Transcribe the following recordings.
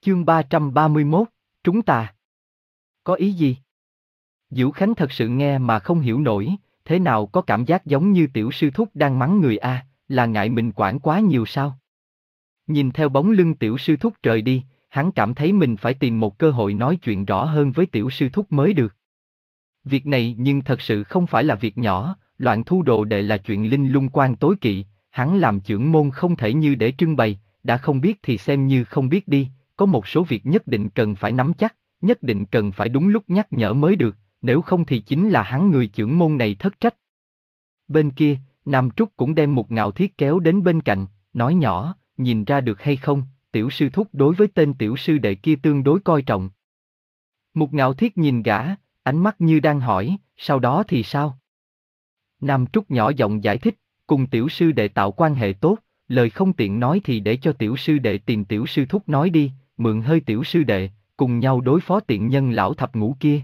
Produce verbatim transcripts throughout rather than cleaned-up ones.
Chương ba trăm ba mươi mốt, Trúng tà. Có ý gì? Diễu Khánh thật sự nghe mà không hiểu nổi, thế nào có cảm giác giống như tiểu sư thúc đang mắng người a, là ngại mình quản quá nhiều sao? Nhìn theo bóng lưng tiểu sư thúc rời đi, hắn cảm thấy mình phải tìm một cơ hội nói chuyện rõ hơn với tiểu sư thúc mới được. Việc này nhưng thật sự không phải là việc nhỏ, loạn thu đồ đệ là chuyện linh lung quan tối kỵ, hắn làm chưởng môn không thể như để trưng bày, đã không biết thì xem như không biết đi, có một số việc nhất định cần phải nắm chắc, nhất định cần phải đúng lúc nhắc nhở mới được, nếu không thì chính là hắn người chưởng môn này thất trách. Bên kia, Nam Trúc cũng đem một ngạo thiết kéo đến bên cạnh, nói nhỏ, nhìn ra được hay không, tiểu sư thúc đối với tên tiểu sư đệ kia tương đối coi trọng. Một ngạo thiết nhìn gã, ánh mắt như đang hỏi, sau đó thì sao? Nam Trúc nhỏ giọng giải thích, cùng tiểu sư đệ tạo quan hệ tốt, lời không tiện nói thì để cho tiểu sư đệ tìm tiểu sư thúc nói đi, mượn hơi tiểu sư đệ, cùng nhau đối phó tiện nhân lão thập ngũ kia.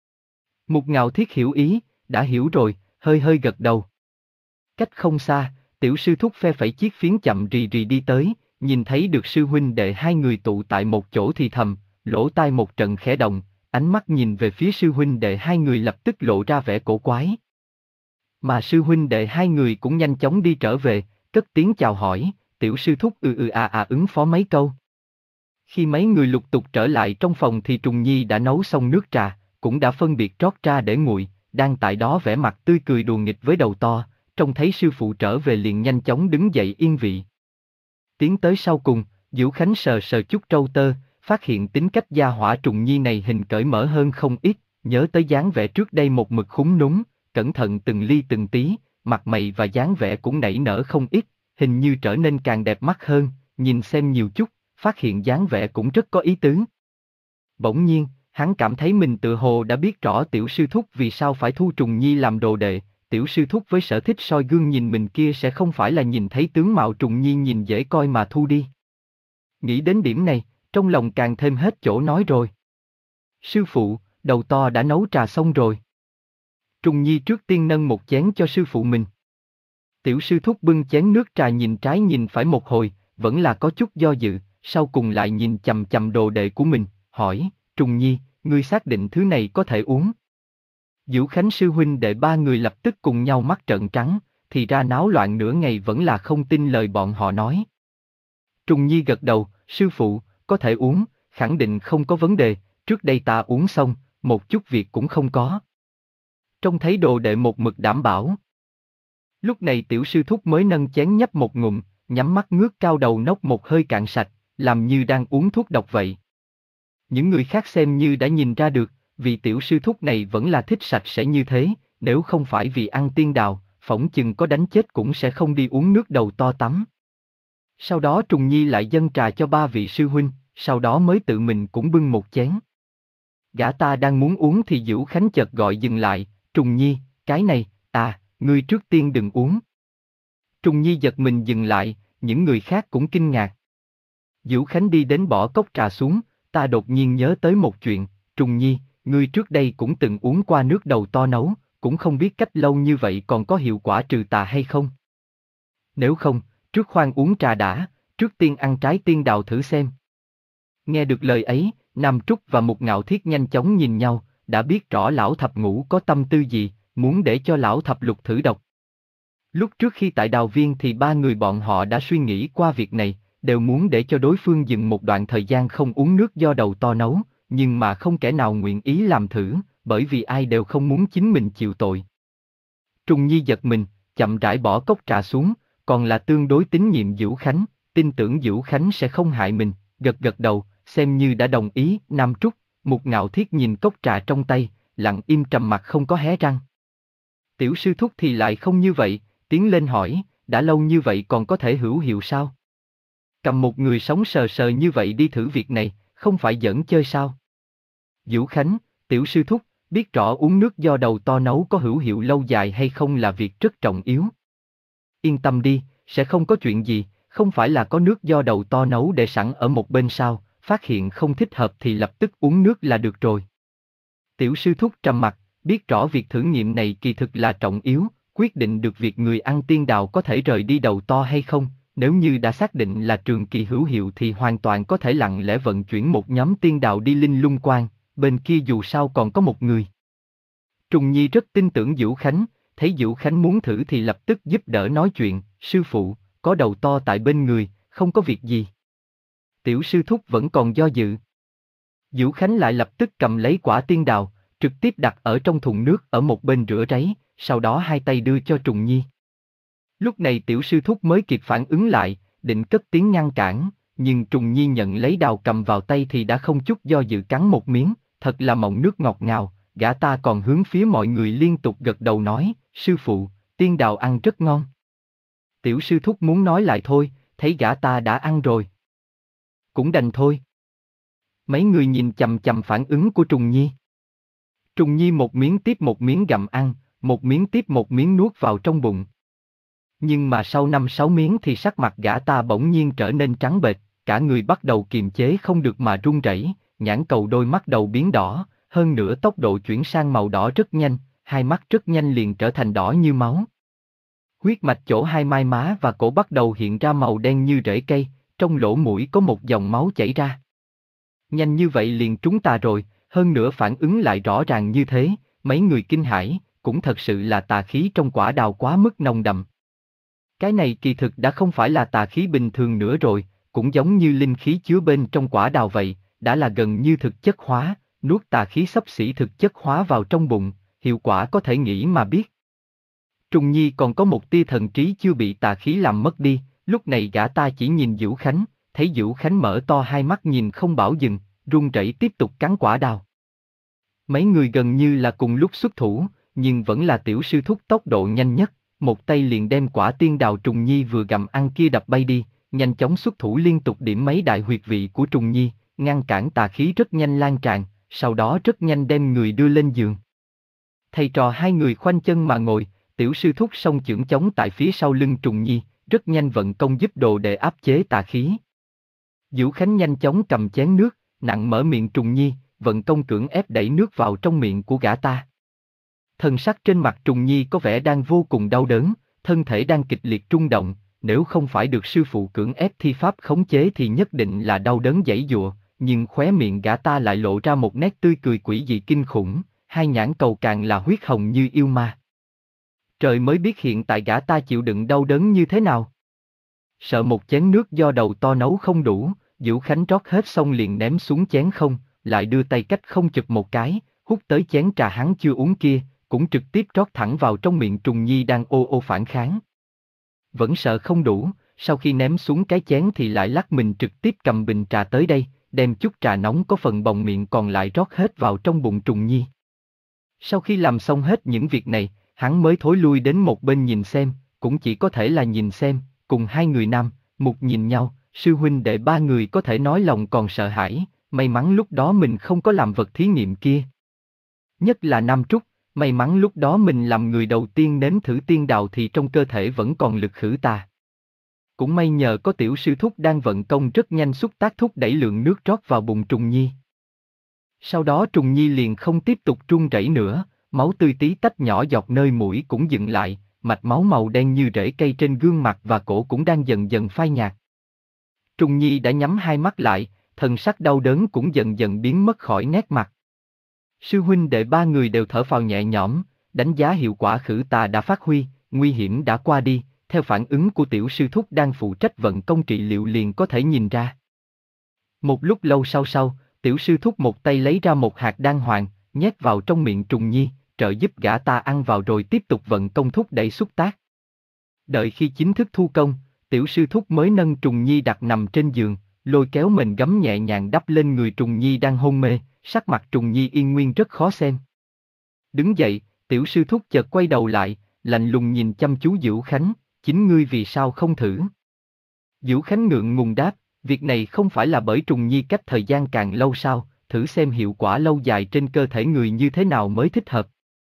Một ngạo thiết hiểu ý, đã hiểu rồi, hơi hơi gật đầu. Cách không xa, tiểu sư thúc phe phẩy chiếc phiến chậm rì rì đi tới, nhìn thấy được sư huynh đệ hai người tụ tại một chỗ thì thầm, lỗ tai một trận khẽ động, ánh mắt nhìn về phía sư huynh đệ hai người lập tức lộ ra vẻ cổ quái. Mà sư huynh đệ hai người cũng nhanh chóng đi trở về, cất tiếng chào hỏi, tiểu sư thúc ừ ừ à à ứng phó mấy câu. Khi mấy người lục tục trở lại trong phòng thì Trùng Nhi đã nấu xong nước trà, cũng đã phân biệt rót ra để nguội, đang tại đó vẻ mặt tươi cười đùa nghịch với đầu to, trông thấy sư phụ trở về liền nhanh chóng đứng dậy yên vị. Tiến tới sau cùng, Diễu Khánh sờ sờ chút trâu tơ, phát hiện tính cách gia hỏa Trùng Nhi này hình cởi mở hơn không ít, nhớ tới dáng vẻ trước đây một mực khúm núm, cẩn thận từng ly từng tí, mặt mày và dáng vẻ cũng nảy nở không ít, hình như trở nên càng đẹp mắt hơn, nhìn xem nhiều chút, phát hiện dáng vẻ cũng rất có ý tứ. Bỗng nhiên, hắn cảm thấy mình tự hồ đã biết rõ tiểu sư thúc vì sao phải thu Trùng Nhi làm đồ đệ, tiểu sư thúc với sở thích soi gương nhìn mình kia sẽ không phải là nhìn thấy tướng mạo Trùng Nhi nhìn dễ coi mà thu đi. Nghĩ đến điểm này, trong lòng càng thêm hết chỗ nói rồi. Sư phụ, đầu to đã nấu trà xong rồi. Trùng Nhi trước tiên nâng một chén cho sư phụ mình. Tiểu sư thúc bưng chén nước trà nhìn trái nhìn phải một hồi, vẫn là có chút do dự, sau cùng lại nhìn chằm chằm đồ đệ của mình, hỏi, Trùng Nhi, ngươi xác định thứ này có thể uống? Diễu Khánh sư huynh đệ ba người lập tức cùng nhau mắt trợn trắng, thì ra náo loạn nửa ngày vẫn là không tin lời bọn họ nói. Trùng Nhi gật đầu, sư phụ, có thể uống, khẳng định không có vấn đề, trước đây ta uống xong, một chút việc cũng không có. Trông thấy đồ đệ một mực đảm bảo. Lúc này tiểu sư thúc mới nâng chén nhấp một ngụm, nhắm mắt ngước cao đầu nốc một hơi cạn sạch, làm như đang uống thuốc độc vậy. Những người khác xem như đã nhìn ra được, vì tiểu sư thúc này vẫn là thích sạch sẽ như thế, nếu không phải vì ăn tiên đào, phỏng chừng có đánh chết cũng sẽ không đi uống nước đầu to tắm. Sau đó Trùng Nhi lại dâng trà cho ba vị sư huynh, sau đó mới tự mình cũng bưng một chén. Gã ta đang muốn uống thì Diễu Khánh chợt gọi dừng lại, Trùng Nhi, cái này, à, ngươi trước tiên đừng uống. Trùng Nhi giật mình dừng lại, những người khác cũng kinh ngạc. Diễu Khánh đi đến bỏ cốc trà xuống, ta đột nhiên nhớ tới một chuyện, Trùng Nhi, ngươi trước đây cũng từng uống qua nước đầu to nấu, cũng không biết cách lâu như vậy còn có hiệu quả trừ tà hay không. Nếu không, trước khoan uống trà đã, trước tiên ăn trái tiên đào thử xem. Nghe được lời ấy, Nam Trúc và Mục Ngạo Thiết nhanh chóng nhìn nhau, đã biết rõ lão thập ngũ có tâm tư gì, muốn để cho lão thập lục thử độc. Lúc trước khi tại Đào Viên thì ba người bọn họ đã suy nghĩ qua việc này, đều muốn để cho đối phương dừng một đoạn thời gian không uống nước do đầu to nấu, nhưng mà không kẻ nào nguyện ý làm thử, bởi vì ai đều không muốn chính mình chịu tội. Trùng Nhi giật mình, chậm rãi bỏ cốc trà xuống, còn là tương đối tín nhiệm Diễu Khánh, tin tưởng Diễu Khánh sẽ không hại mình, gật gật đầu, xem như đã đồng ý. Nam Trúc, Mục Ngạo Thiết nhìn cốc trà trong tay, lặng im trầm mặc không có hé răng. Tiểu sư thúc thì lại không như vậy, tiến lên hỏi, đã lâu như vậy còn có thể hữu hiệu sao? Cầm một người sống sờ sờ như vậy đi thử việc này, không phải giỡn chơi sao? Diễu Khánh, tiểu sư thúc, biết rõ uống nước do đầu to nấu có hữu hiệu lâu dài hay không là việc rất trọng yếu. Yên tâm đi, sẽ không có chuyện gì, không phải là có nước do đầu to nấu để sẵn ở một bên sao, phát hiện không thích hợp thì lập tức uống nước là được rồi. Tiểu sư thúc trầm mặc, biết rõ việc thử nghiệm này kỳ thực là trọng yếu, quyết định được việc người ăn tiên đào có thể rời đi đầu to hay không, Nếu như đã xác định là trường kỳ hữu hiệu thì hoàn toàn có thể lặng lẽ vận chuyển một nhóm tiên đạo đi Linh Lung Quan, bên kia dù sao còn có một người. Trùng Nhi rất tin tưởng Dữu Khánh, thấy Dữu Khánh muốn thử thì lập tức giúp đỡ nói chuyện, sư phụ, có đầu to tại bên người, không có việc gì. Tiểu sư thúc vẫn còn do dự. Dữu Khánh lại lập tức cầm lấy quả tiên đào, trực tiếp đặt ở trong thùng nước ở một bên rửa ráy, sau đó hai tay đưa cho Trùng Nhi. Lúc này tiểu sư thúc mới kịp phản ứng lại, định cất tiếng ngăn cản, nhưng Trùng Nhi nhận lấy đào cầm vào tay thì đã không chút do dự cắn một miếng, thật là mọng nước ngọt ngào, gã ta còn hướng phía mọi người liên tục gật đầu nói, sư phụ, tiên đào ăn rất ngon. Tiểu sư thúc muốn nói lại thôi, thấy gã ta đã ăn rồi. Cũng đành thôi. Mấy người nhìn chằm chằm phản ứng của Trùng Nhi. Trùng Nhi một miếng tiếp một miếng gặm ăn, một miếng tiếp một miếng nuốt vào trong bụng. Nhưng mà sau năm sáu miếng thì sắc mặt gã ta bỗng nhiên trở nên trắng bệch, cả người bắt đầu kiềm chế không được mà run rẩy, nhãn cầu đôi mắt đầu biến đỏ, hơn nữa tốc độ chuyển sang màu đỏ rất nhanh, hai mắt rất nhanh liền trở thành đỏ như máu. Huyết mạch chỗ hai mai má và cổ bắt đầu hiện ra màu đen như rễ cây, trong lỗ mũi có một dòng máu chảy ra. Nhanh như vậy liền trúng tà rồi, hơn nữa phản ứng lại rõ ràng như thế, mấy người kinh hãi, cũng thật sự là tà khí trong quả đào quá mức nồng đậm. Cái này kỳ thực đã không phải là tà khí bình thường nữa rồi, cũng giống như linh khí chứa bên trong quả đào vậy, đã là gần như thực chất hóa, nuốt tà khí xấp xỉ thực chất hóa vào trong bụng, hiệu quả có thể nghĩ mà biết. Trùng Nhi còn có một tia thần trí chưa bị tà khí làm mất đi, lúc này gã ta chỉ nhìn Dữu Khánh, thấy Dữu Khánh mở to hai mắt nhìn không bảo dừng, run rẩy tiếp tục cắn quả đào. Mấy người gần như là cùng lúc xuất thủ, nhưng vẫn là tiểu sư thúc tốc độ nhanh nhất, một tay liền đem quả tiên đào Trùng Nhi vừa gặm ăn kia đập bay đi, nhanh chóng xuất thủ liên tục điểm mấy đại huyệt vị của Trùng Nhi, ngăn cản tà khí rất nhanh lan tràn, sau đó rất nhanh đem người đưa lên giường. Thầy trò hai người khoanh chân mà ngồi, tiểu sư thúc song chưởng chống tại phía sau lưng Trùng Nhi, rất nhanh vận công giúp đồ để áp chế tà khí. Dữu Khánh nhanh chóng cầm chén nước, nặng mở miệng Trùng Nhi, vận công cưỡng ép đẩy nước vào trong miệng của gã ta. Thần sắc trên mặt Trùng Nhi có vẻ đang vô cùng đau đớn, thân thể đang kịch liệt rung động, nếu không phải được sư phụ cưỡng ép thi pháp khống chế thì nhất định là đau đớn giãy giụa, nhưng khóe miệng gã ta lại lộ ra một nét tươi cười quỷ dị kinh khủng, hai nhãn cầu càng là huyết hồng như yêu ma. Trời mới biết hiện tại gã ta chịu đựng đau đớn như thế nào. Sợ một chén nước do đầu to nấu không đủ, Dữu Khánh rót hết xong liền ném xuống chén không, lại đưa tay cách không chụp một cái, hút tới chén trà hắn chưa uống kia, cũng trực tiếp rót thẳng vào trong miệng Trùng Nhi đang ô ô phản kháng. Vẫn sợ không đủ, sau khi ném xuống cái chén thì lại lắc mình trực tiếp cầm bình trà tới đây, đem chút trà nóng có phần bồng miệng còn lại rót hết vào trong bụng Trùng Nhi. Sau khi làm xong hết những việc này, hắn mới thối lui đến một bên nhìn xem, cũng chỉ có thể là nhìn xem, cùng hai người nam, mục nhìn nhau, sư huynh đệ ba người có thể nói lòng còn sợ hãi, may mắn lúc đó mình không có làm vật thí nghiệm kia. Nhất là Nam Trúc, may mắn lúc đó mình làm người đầu tiên nếm thử tiên đào thì trong cơ thể vẫn còn lực khử tà. Cũng may nhờ có tiểu sư thúc đang vận công rất nhanh xúc tác thúc đẩy lượng nước rót vào bụng Trùng Nhi. Sau đó Trùng Nhi liền không tiếp tục run rẩy nữa, máu tươi tí tách nhỏ giọt nơi mũi cũng dừng lại, mạch máu màu đen như rễ cây trên gương mặt và cổ cũng đang dần dần phai nhạt. Trùng Nhi đã nhắm hai mắt lại, thần sắc đau đớn cũng dần dần biến mất khỏi nét mặt. Sư huynh đệ ba người đều thở phào nhẹ nhõm, đánh giá hiệu quả khử tà đã phát huy, nguy hiểm đã qua đi, theo phản ứng của tiểu sư thúc đang phụ trách vận công trị liệu liền có thể nhìn ra. Một lúc lâu sau sau, tiểu sư thúc một tay lấy ra một hạt đan hoàng, nhét vào trong miệng Trùng Nhi, trợ giúp gã ta ăn vào rồi tiếp tục vận công thúc đẩy xúc tác. Đợi khi chính thức thu công, tiểu sư thúc mới nâng Trùng Nhi đặt nằm trên giường, lôi kéo mền gấm nhẹ nhàng đắp lên người Trùng Nhi đang hôn mê, sắc mặt Trùng Nhi yên nguyên rất khó xem. Đứng dậy, tiểu sư thúc chợt quay đầu lại, lạnh lùng nhìn chăm chú Dữu Khánh, chính ngươi vì sao không thử? Dữu Khánh ngượng ngùng đáp, việc này không phải là bởi Trùng Nhi cách thời gian càng lâu sao, thử xem hiệu quả lâu dài trên cơ thể người như thế nào mới thích hợp.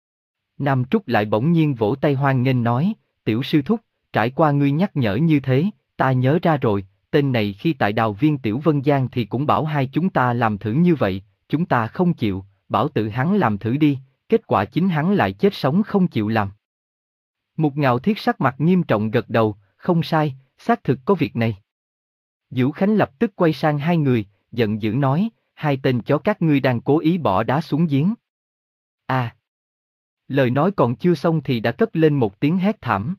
Nam Trúc lại bỗng nhiên vỗ tay hoan nghênh nói, tiểu sư thúc, trải qua ngươi nhắc nhở như thế, ta nhớ ra rồi, tên này khi tại Đào Viên Tiểu Vân Giang thì cũng bảo hai chúng ta làm thử như vậy, chúng ta không chịu, bảo tự hắn làm thử đi, kết quả chính hắn lại chết sống không chịu làm. Mục Ngạo Thiết sắc mặt nghiêm trọng gật đầu, không sai, xác thực có việc này. Diễu Khánh lập tức quay sang hai người, giận dữ nói, hai tên chó các ngươi đang cố ý bỏ đá xuống giếng. À! Lời nói còn chưa xong thì đã cất lên một tiếng hét thảm.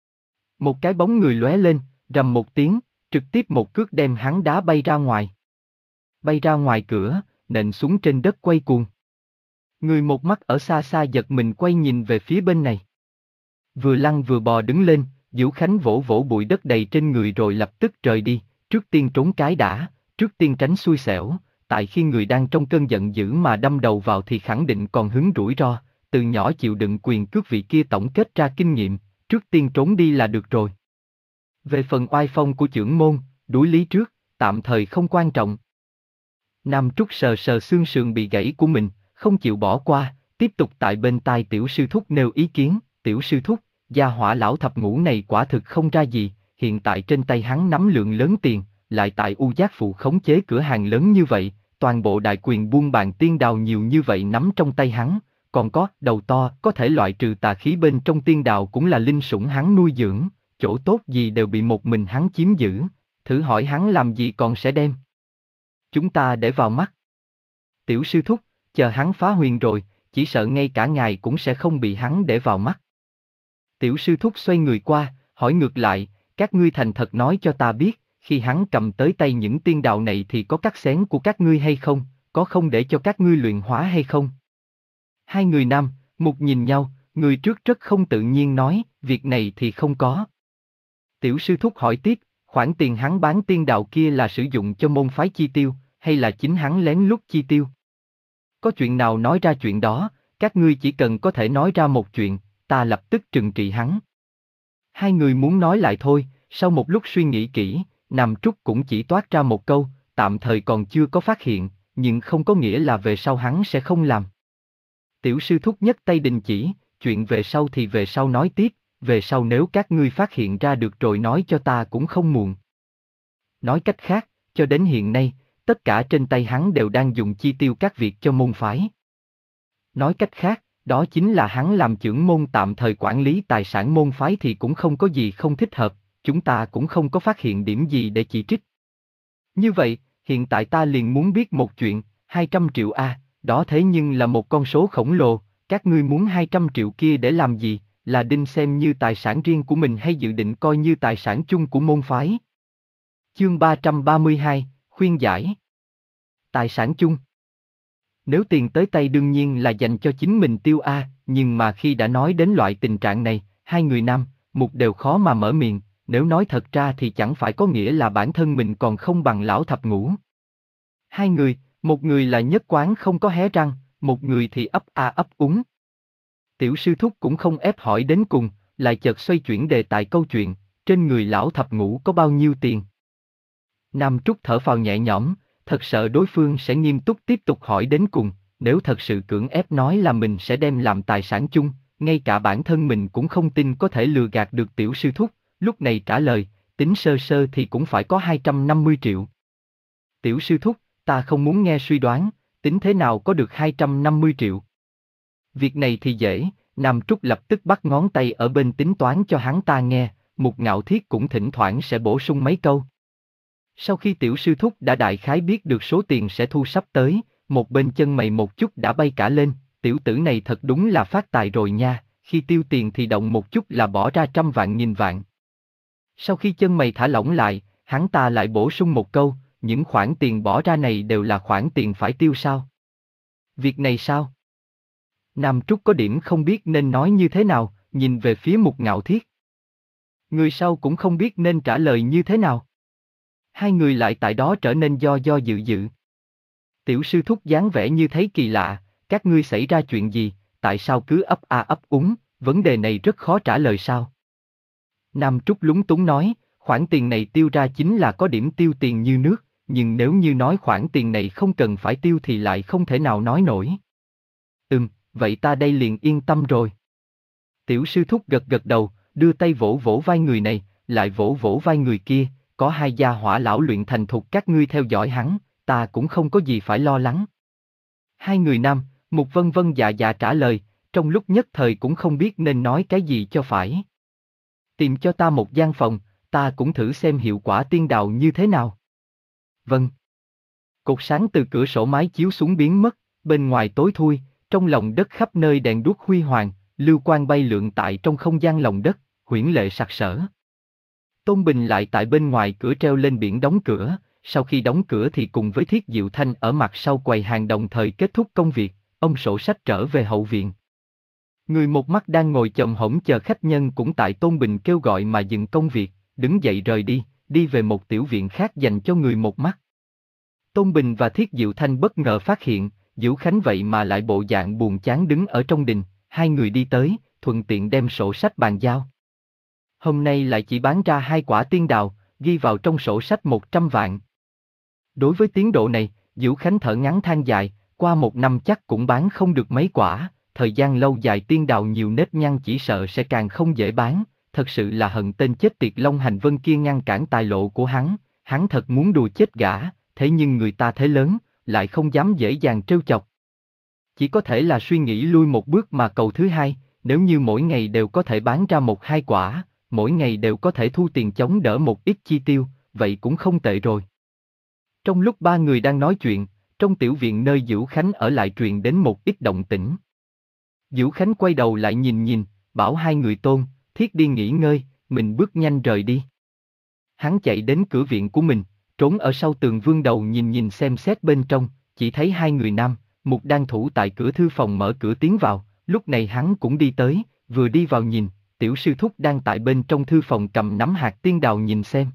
Một cái bóng người lóe lên, rầm một tiếng, trực tiếp một cước đem hắn đá bay ra ngoài. Bay ra ngoài cửa, nện xuống trên đất quay cuồng. Người một mắt ở xa xa giật mình quay nhìn về phía bên này. Vừa lăn vừa bò đứng lên, Diễu Khánh vỗ vỗ bụi đất đầy trên người rồi lập tức rời đi, trước tiên trốn cái đã, trước tiên tránh xui xẻo, tại khi người đang trong cơn giận dữ mà đâm đầu vào thì khẳng định còn hứng rủi ro, từ nhỏ chịu đựng quyền cước vị kia tổng kết ra kinh nghiệm, trước tiên trốn đi là được rồi. Về phần oai phong của chưởng môn, đuổi lý trước, tạm thời không quan trọng. Nam Trúc sờ sờ xương sườn bị gãy của mình, không chịu bỏ qua, tiếp tục tại bên tai tiểu sư thúc nêu ý kiến, tiểu sư thúc, gia hỏa lão thập ngũ này quả thực không ra gì, hiện tại trên tay hắn nắm lượng lớn tiền, lại tại U Giác Phụ khống chế cửa hàng lớn như vậy, toàn bộ đại quyền buôn bàn tiên đào nhiều như vậy nắm trong tay hắn, còn có đầu to có thể loại trừ tà khí bên trong tiên đào cũng là linh sủng hắn nuôi dưỡng, chỗ tốt gì đều bị một mình hắn chiếm giữ, thử hỏi hắn làm gì còn sẽ đem chúng ta để vào mắt. Tiểu sư thúc, chờ hắn phá huyền rồi, chỉ sợ ngay cả ngài cũng sẽ không bị hắn để vào mắt. Tiểu sư thúc xoay người qua, hỏi ngược lại, các ngươi thành thật nói cho ta biết, khi hắn cầm tới tay những tiên đào này thì có cắt xén của các ngươi hay không, có không để cho các ngươi luyện hóa hay không? Hai người nam, mục nhìn nhau, người trước rất không tự nhiên nói, việc này thì không có. Tiểu sư thúc hỏi tiếp, khoản tiền hắn bán tiên đào kia là sử dụng cho môn phái chi tiêu, hay là chính hắn lén lút chi tiêu? Có chuyện nào nói ra chuyện đó, các ngươi chỉ cần có thể nói ra một chuyện, ta lập tức trừng trị hắn. Hai người muốn nói lại thôi, sau một lúc suy nghĩ kỹ, Nam Trúc cũng chỉ toát ra một câu, tạm thời còn chưa có phát hiện, nhưng không có nghĩa là về sau hắn sẽ không làm. Tiểu sư thúc nhất tay đình chỉ, chuyện về sau thì về sau nói tiếp, về sau nếu các ngươi phát hiện ra được rồi nói cho ta cũng không muộn. Nói cách khác, cho đến hiện nay, tất cả trên tay hắn đều đang dùng chi tiêu các việc cho môn phái. Nói cách khác, đó chính là hắn làm chưởng môn tạm thời quản lý tài sản môn phái thì cũng không có gì không thích hợp, chúng ta cũng không có phát hiện điểm gì để chỉ trích. Như vậy, hiện tại ta liền muốn biết một chuyện, hai trăm triệu a, đó thế nhưng là một con số khổng lồ, các ngươi muốn hai trăm triệu kia để làm gì, là đinh xem như tài sản riêng của mình hay dự định coi như tài sản chung của môn phái? Chương ba trăm ba mươi hai, khuyên giải. Tài sản chung. Nếu tiền tới tay đương nhiên là dành cho chính mình tiêu a, nhưng mà khi đã nói đến loại tình trạng này, hai người nam, mục đều khó mà mở miệng, nếu nói thật ra thì chẳng phải có nghĩa là bản thân mình còn không bằng lão thập ngũ. Hai người, một người là nhất quán không có hé răng, một người thì ấp a ấp úng. Tiểu sư thúc cũng không ép hỏi đến cùng, lại chợt xoay chuyển đề tài câu chuyện, trên người lão thập ngũ có bao nhiêu tiền. Nam Trúc thở phào nhẹ nhõm, thật sợ đối phương sẽ nghiêm túc tiếp tục hỏi đến cùng, nếu thật sự cưỡng ép nói là mình sẽ đem làm tài sản chung, ngay cả bản thân mình cũng không tin có thể lừa gạt được tiểu sư thúc, lúc này trả lời, tính sơ sơ thì cũng phải có hai trăm năm mươi triệu. Tiểu sư thúc, ta không muốn nghe suy đoán, tính thế nào có được hai trăm năm mươi triệu. Việc này thì dễ, Nam Trúc lập tức bắt ngón tay ở bên tính toán cho hắn ta nghe, Mục Ngạo Thiết cũng thỉnh thoảng sẽ bổ sung mấy câu. Sau khi tiểu sư thúc đã đại khái biết được số tiền sẽ thu sắp tới, một bên chân mày một chút đã bay cả lên, tiểu tử này thật đúng là phát tài rồi nha, khi tiêu tiền thì động một chút là bỏ ra trăm vạn nghìn vạn. Sau khi chân mày thả lỏng lại, hắn ta lại bổ sung một câu, những khoản tiền bỏ ra này đều là khoản tiền phải tiêu sao? Việc này sao? Nam Trúc có điểm không biết nên nói như thế nào, nhìn về phía Mục Ngạo Thiết. Người sau cũng không biết nên trả lời như thế nào. Hai người lại tại đó trở nên do do dự dự. Tiểu sư thúc dáng vẻ như thấy kỳ lạ, các ngươi xảy ra chuyện gì, tại sao cứ ấp a ấp úng, vấn đề này rất khó trả lời sao? Nam Trúc lúng túng nói, khoản tiền này tiêu ra chính là có điểm tiêu tiền như nước, nhưng nếu như nói khoản tiền này không cần phải tiêu thì lại không thể nào nói nổi. Ừm, vậy ta đây liền yên tâm rồi. Tiểu sư thúc gật gật đầu, đưa tay vỗ vỗ vai người này, lại vỗ vỗ vai người kia, có hai gia hỏa lão luyện thành thục các ngươi theo dõi hắn, ta cũng không có gì phải lo lắng. Hai người nam, Mục vân vân dạ dạ trả lời, trong lúc nhất thời cũng không biết nên nói cái gì cho phải. Tìm cho ta một gian phòng, ta cũng thử xem hiệu quả tiên đào như thế nào. Vâng. Cột sáng từ cửa sổ mái chiếu xuống biến mất, bên ngoài tối thui, trong lòng đất khắp nơi đèn đuốc huy hoàng, lưu quang bay lượn tại trong không gian lòng đất, huyễn lệ sặc sỡ. Tôn Bình lại tại bên ngoài cửa treo lên biển đóng cửa, sau khi đóng cửa thì cùng với Thiết Diệu Thanh ở mặt sau quầy hàng đồng thời kết thúc công việc, ông sổ sách trở về hậu viện. Người một mắt đang ngồi chồm hổm chờ khách nhân cũng tại Tôn Bình kêu gọi mà dừng công việc, đứng dậy rời đi, đi về một tiểu viện khác dành cho người một mắt. Tôn Bình và Thiết Diệu Thanh bất ngờ phát hiện, Diễu Khánh vậy mà lại bộ dạng buồn chán đứng ở trong đình, hai người đi tới, thuận tiện đem sổ sách bàn giao. Hôm nay lại chỉ bán ra hai quả tiên đào, ghi vào trong sổ sách một trăm vạn. Đối với tiến độ này, Diễu Khánh thở ngắn than dài, qua một năm chắc cũng bán không được mấy quả, thời gian lâu dài tiên đào nhiều nếp nhăn chỉ sợ sẽ càng không dễ bán, thật sự là hận tên chết tiệt Long Hành Vân kia ngăn cản tài lộ của hắn, hắn thật muốn đùa chết gã, thế nhưng người ta thế lớn, lại không dám dễ dàng trêu chọc. Chỉ có thể là suy nghĩ lui một bước mà cầu thứ hai, nếu như mỗi ngày đều có thể bán ra một hai quả, mỗi ngày đều có thể thu tiền chống đỡ một ít chi tiêu, vậy cũng không tệ rồi. Trong lúc ba người đang nói chuyện, trong tiểu viện nơi Diễu Khánh ở lại truyền đến một ít động tĩnh. Diễu Khánh quay đầu lại nhìn nhìn, bảo hai người Tôn, Thiết đi nghỉ ngơi, mình bước nhanh rời đi. Hắn chạy đến cửa viện của mình, trốn ở sau tường vươn đầu nhìn nhìn xem xét bên trong, chỉ thấy hai người nam, Mục đang thủ tại cửa thư phòng mở cửa tiến vào, lúc này hắn cũng đi tới, vừa đi vào nhìn, tiểu sư thúc đang tại bên trong thư phòng cầm nắm hạt tiên đào nhìn xem.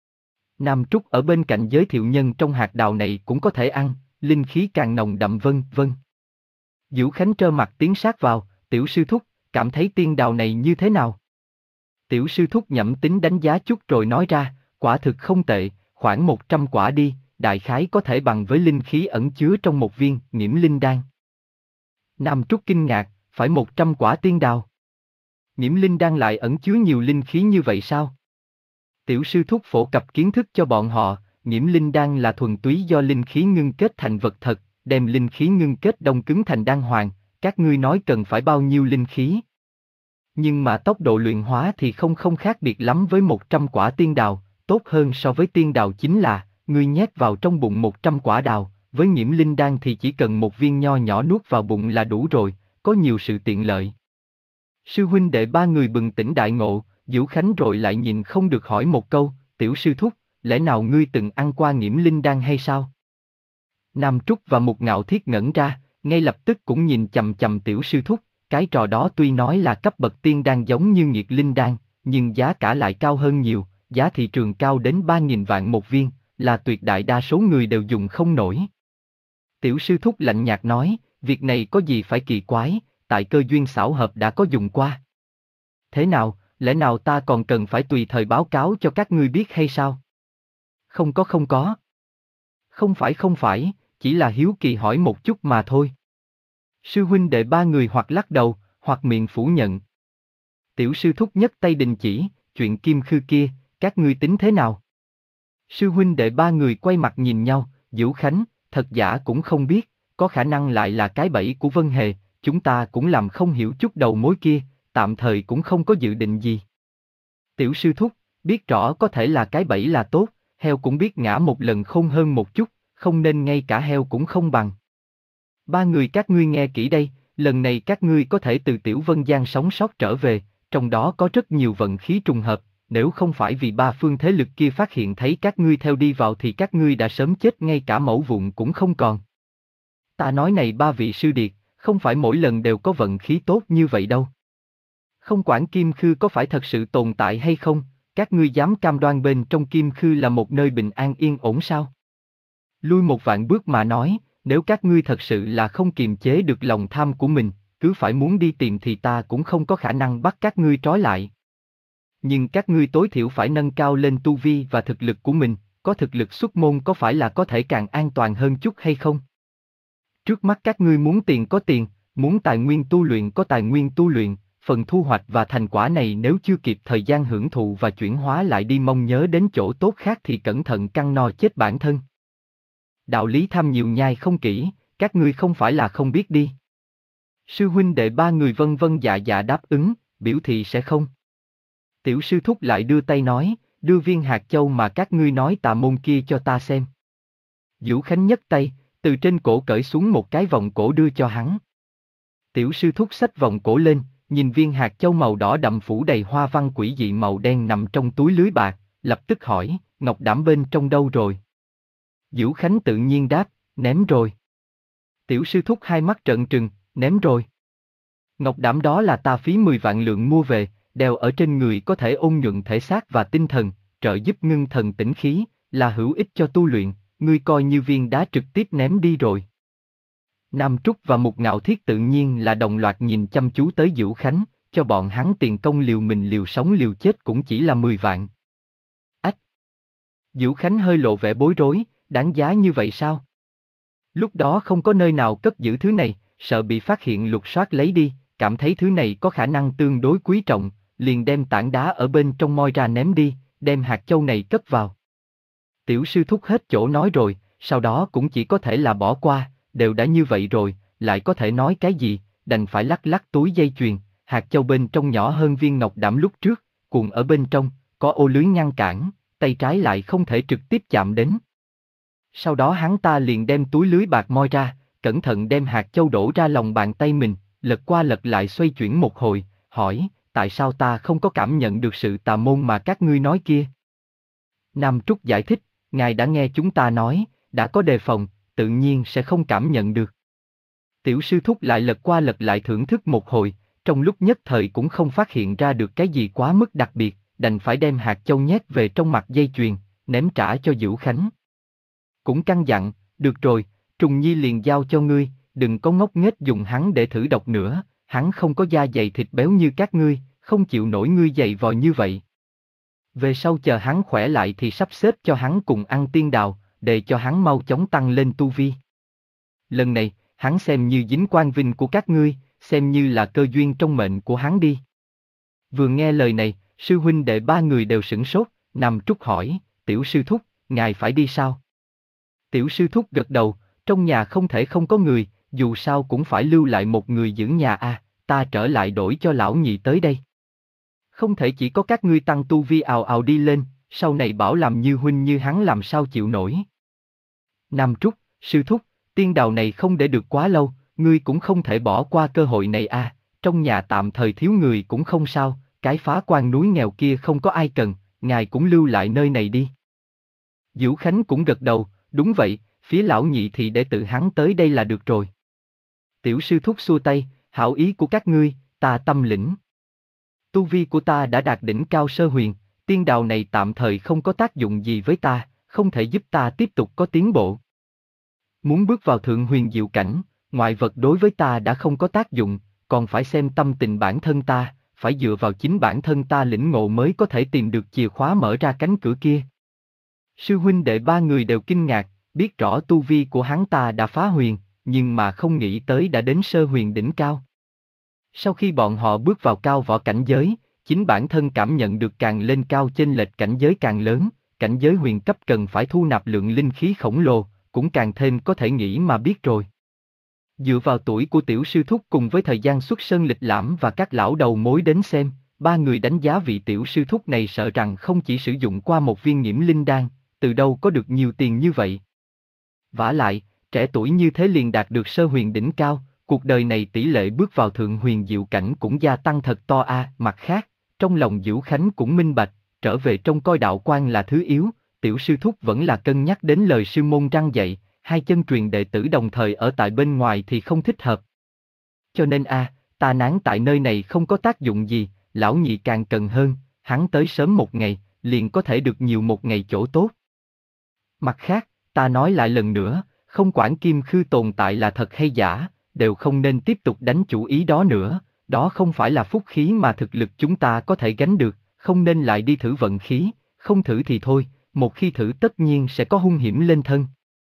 Nam Trúc ở bên cạnh giới thiệu nhân trong hạt đào này cũng có thể ăn, linh khí càng nồng đậm vân vân. Diễu Khánh trơ mặt tiến sát vào, tiểu sư thúc, cảm thấy tiên đào này như thế nào? Tiểu sư thúc nhẩm tính đánh giá chút rồi nói ra, quả thực không tệ, khoảng một trăm quả đi, đại khái có thể bằng với linh khí ẩn chứa trong một viên nghiễm linh đan. Nam Trúc kinh ngạc, phải một trăm quả tiên đào. Nghiễm linh đan lại ẩn chứa nhiều linh khí như vậy sao? Tiểu sư thúc phổ cập kiến thức cho bọn họ, nghiễm linh đan là thuần túy do linh khí ngưng kết thành vật thật, đem linh khí ngưng kết đông cứng thành đan hoàng, các ngươi nói cần phải bao nhiêu linh khí. Nhưng mà tốc độ luyện hóa thì không không khác biệt lắm với một trăm quả tiên đào, tốt hơn so với tiên đào chính là, ngươi nhét vào trong bụng một trăm quả đào, với nghiễm linh đan thì chỉ cần một viên nho nhỏ nuốt vào bụng là đủ rồi, có nhiều sự tiện lợi. Sư huynh đệ ba người bừng tỉnh đại ngộ, Diễu Khánh rồi lại nhìn không được hỏi một câu, tiểu sư thúc, lẽ nào ngươi từng ăn qua nghiễm linh đan hay sao? Nam Trúc và Mục Ngạo Thiết ngẩn ra, ngay lập tức cũng nhìn chằm chằm tiểu sư thúc, cái trò đó tuy nói là cấp bậc tiên đan giống như nghiệt linh đan, nhưng giá cả lại cao hơn nhiều, giá thị trường cao đến ba nghìn vạn một viên, là tuyệt đại đa số người đều dùng không nổi. Tiểu sư thúc lạnh nhạt nói, việc này có gì phải kỳ quái, tại cơ duyên xảo hợp đã có dùng qua. Thế nào, lẽ nào ta còn cần phải tùy thời báo cáo cho các ngươi biết hay sao? Không có không có. Không phải không phải, chỉ là hiếu kỳ hỏi một chút mà thôi. Sư huynh đệ ba người hoặc lắc đầu, hoặc miệng phủ nhận. Tiểu sư thúc nhất tay đình chỉ, chuyện Kim Khư kia, các ngươi tính thế nào? Sư huynh đệ ba người quay mặt nhìn nhau, Diễu Khánh, thật giả cũng không biết, có khả năng lại là cái bẫy của Vân Hề, chúng ta cũng làm không hiểu chút đầu mối kia, tạm thời cũng không có dự định gì. Tiểu sư thúc, biết rõ có thể là cái bẫy là tốt, heo cũng biết ngã một lần khôn hơn một chút, không nên ngay cả heo cũng không bằng. Ba người các ngươi nghe kỹ đây, lần này các ngươi có thể từ Tiểu Vân Giang sống sót trở về, trong đó có rất nhiều vận khí trùng hợp, nếu không phải vì ba phương thế lực kia phát hiện thấy các ngươi theo đi vào thì các ngươi đã sớm chết ngay cả mẫu vụn cũng không còn. Ta nói này ba vị sư điệt, không phải mỗi lần đều có vận khí tốt như vậy đâu. Không quản Kim Khư có phải thật sự tồn tại hay không, các ngươi dám cam đoan bên trong Kim Khư là một nơi bình an yên ổn sao? Lui một vạn bước mà nói, nếu các ngươi thật sự là không kiềm chế được lòng tham của mình, cứ phải muốn đi tìm thì ta cũng không có khả năng bắt các ngươi trói lại. Nhưng các ngươi tối thiểu phải nâng cao lên tu vi và thực lực của mình, có thực lực xuất môn có phải là có thể càng an toàn hơn chút hay không? Trước mắt các ngươi muốn tiền có tiền, muốn tài nguyên tu luyện có tài nguyên tu luyện, phần thu hoạch và thành quả này nếu chưa kịp thời gian hưởng thụ và chuyển hóa lại đi mong nhớ đến chỗ tốt khác thì cẩn thận căng no chết bản thân. Đạo lý tham nhiều nhai không kỹ, các ngươi không phải là không biết đi. Sư huynh đệ ba người vân vân dạ dạ đáp ứng, biểu thị sẽ không. Tiểu sư thúc lại đưa tay nói, đưa viên hạt châu mà các ngươi nói tà môn kia cho ta xem. Vũ Khánh nhấc tay, từ trên cổ cởi xuống một cái vòng cổ đưa cho hắn. Tiểu sư thúc xách vòng cổ lên, nhìn viên hạt châu màu đỏ đậm phủ đầy hoa văn quỷ dị màu đen nằm trong túi lưới bạc, lập tức hỏi, ngọc đảm bên trong đâu rồi? Vũ Khánh tự nhiên đáp, ném rồi. Tiểu sư thúc hai mắt trợn trừng, ném rồi. Ngọc đảm đó là ta phí mười vạn lượng mua về, đeo ở trên người có thể ôn nhuận thể xác và tinh thần, trợ giúp ngưng thần tĩnh khí, là hữu ích cho tu luyện, ngươi coi như viên đá trực tiếp ném đi rồi. Nam Trúc và Mục Ngạo Thiết tự nhiên là đồng loạt nhìn chăm chú tới Vũ Khánh, cho bọn hắn tiền công liều mình liều sống liều chết cũng chỉ là mười vạn. Ách! Vũ Khánh hơi lộ vẻ bối rối, đáng giá như vậy sao? Lúc đó không có nơi nào cất giữ thứ này, sợ bị phát hiện lục soát lấy đi, cảm thấy thứ này có khả năng tương đối quý trọng, liền đem tảng đá ở bên trong moi ra ném đi, đem hạt châu này cất vào. Tiểu sư thúc hết chỗ nói rồi, sau đó cũng chỉ có thể là bỏ qua, đều đã như vậy rồi, lại có thể nói cái gì, đành phải lắc lắc túi dây chuyền, hạt châu bên trong nhỏ hơn viên ngọc đảm lúc trước, cuộn ở bên trong, có ô lưới ngăn cản, tay trái lại không thể trực tiếp chạm đến. Sau đó hắn ta liền đem túi lưới bạc moi ra, cẩn thận đem hạt châu đổ ra lòng bàn tay mình, lật qua lật lại xoay chuyển một hồi, hỏi, tại sao ta không có cảm nhận được sự tà môn mà các ngươi nói kia? Nam Trúc giải thích, ngài đã nghe chúng ta nói, đã có đề phòng, tự nhiên sẽ không cảm nhận được. Tiểu sư thúc lại lật qua lật lại thưởng thức một hồi, trong lúc nhất thời cũng không phát hiện ra được cái gì quá mức đặc biệt, đành phải đem hạt châu nhét về trong mặt dây chuyền, ném trả cho Vũ Khánh. Cũng căn dặn, được rồi, Trùng Nhi liền giao cho ngươi, đừng có ngốc nghếch dùng hắn để thử độc nữa, hắn không có da dày thịt béo như các ngươi, không chịu nổi ngươi dày vò như vậy. Về sau chờ hắn khỏe lại thì sắp xếp cho hắn cùng ăn tiên đào, để cho hắn mau chóng tăng lên tu vi. Lần này, hắn xem như dính quang vinh của các ngươi, xem như là cơ duyên trong mệnh của hắn đi. Vừa nghe lời này, sư huynh đệ ba người đều sửng sốt, Nam Trúc hỏi, tiểu sư thúc, ngài phải đi sao? Tiểu sư thúc gật đầu, trong nhà không thể không có người, dù sao cũng phải lưu lại một người giữ nhà a, à, ta trở lại đổi cho lão nhị tới đây. Không thể chỉ có các ngươi tăng tu vi ào ào đi lên, sau này bảo làm như huynh như hắn làm sao chịu nổi. Nam Trúc, sư thúc, tiên đào này không để được quá lâu, ngươi cũng không thể bỏ qua cơ hội này à, trong nhà tạm thời thiếu người cũng không sao, cái phá quan núi nghèo kia không có ai cần, ngài cũng lưu lại nơi này đi. Vũ Khánh cũng gật đầu, đúng vậy, phía lão nhị thì để tự hắn tới đây là được rồi. Tiểu sư thúc xua tay, hảo ý của các ngươi, ta tâm lĩnh. Tu vi của ta đã đạt đỉnh cao sơ huyền, tiên đào này tạm thời không có tác dụng gì với ta, không thể giúp ta tiếp tục có tiến bộ. Muốn bước vào thượng huyền diệu cảnh, ngoại vật đối với ta đã không có tác dụng, còn phải xem tâm tình bản thân ta, phải dựa vào chính bản thân ta lĩnh ngộ mới có thể tìm được chìa khóa mở ra cánh cửa kia. Sư huynh đệ ba người đều kinh ngạc, biết rõ tu vi của hắn ta đã phá huyền, nhưng mà không nghĩ tới đã đến sơ huyền đỉnh cao. Sau khi bọn họ bước vào cao võ cảnh giới, chính bản thân cảm nhận được càng lên cao chênh lệch cảnh giới càng lớn, cảnh giới huyền cấp cần phải thu nạp lượng linh khí khổng lồ, cũng càng thêm có thể nghĩ mà biết rồi. Dựa vào tuổi của tiểu sư thúc cùng với thời gian xuất sơn lịch lãm và các lão đầu mối đến xem, ba người đánh giá vị tiểu sư thúc này sợ rằng không chỉ sử dụng qua một viên nhiễm linh đan, từ đâu có được nhiều tiền như vậy. Vả lại, trẻ tuổi như thế liền đạt được sơ huyền đỉnh cao, cuộc đời này tỷ lệ bước vào thượng huyền diệu cảnh cũng gia tăng thật to a. À. Mặt khác, trong lòng Vũ Khánh cũng minh bạch, trở về trong coi đạo quan là thứ yếu, tiểu sư thúc vẫn là cân nhắc đến lời sư môn răn dạy, hai chân truyền đệ tử đồng thời ở tại bên ngoài thì không thích hợp. Cho nên a, à, ta nán tại nơi này không có tác dụng gì, lão nhị càng cần hơn, hắn tới sớm một ngày, liền có thể được nhiều một ngày chỗ tốt. Mặt khác, ta nói lại lần nữa, không quản Kim Khư tồn tại là thật hay giả, đều không nên tiếp tục đánh chủ ý đó nữa, đó không phải là phúc khí mà thực lực chúng ta có thể gánh được, không nên lại đi thử vận khí, không thử thì thôi, một khi thử tất nhiên sẽ có hung hiểm lên thân.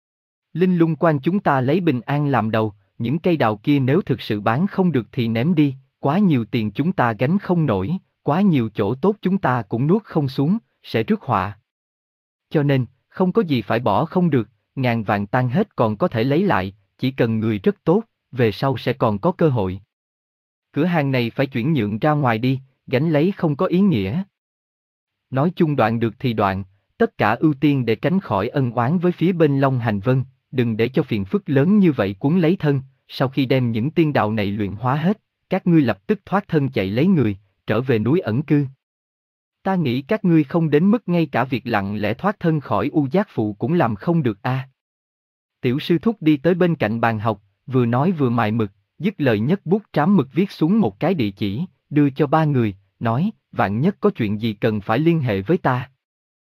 Linh lung quan chúng ta lấy bình an làm đầu, những cây đào kia nếu thực sự bán không được thì ném đi, quá nhiều tiền chúng ta gánh không nổi, quá nhiều chỗ tốt chúng ta cũng nuốt không xuống, sẽ rước họa. Cho nên, không có gì phải bỏ không được, ngàn vàng tan hết còn có thể lấy lại, chỉ cần người rất tốt, về sau sẽ còn có cơ hội. Cửa hàng này phải chuyển nhượng ra ngoài đi, gánh lấy không có ý nghĩa. Nói chung đoạn được thì đoạn, tất cả ưu tiên để tránh khỏi ân oán với phía bên Long Hành Vân, đừng để cho phiền phức lớn như vậy cuốn lấy thân, sau khi đem những tiên đạo này luyện hóa hết, các ngươi lập tức thoát thân chạy lấy người, trở về núi ẩn cư. Ta nghĩ các ngươi không đến mức ngay cả việc lặng lẽ thoát thân khỏi U Giác Phụ cũng làm không được a. À. Tiểu sư thúc đi tới bên cạnh bàn học, vừa nói vừa mài mực, dứt lời nhấc bút trám mực viết xuống một cái địa chỉ, đưa cho ba người, nói, vạn nhất có chuyện gì cần phải liên hệ với ta.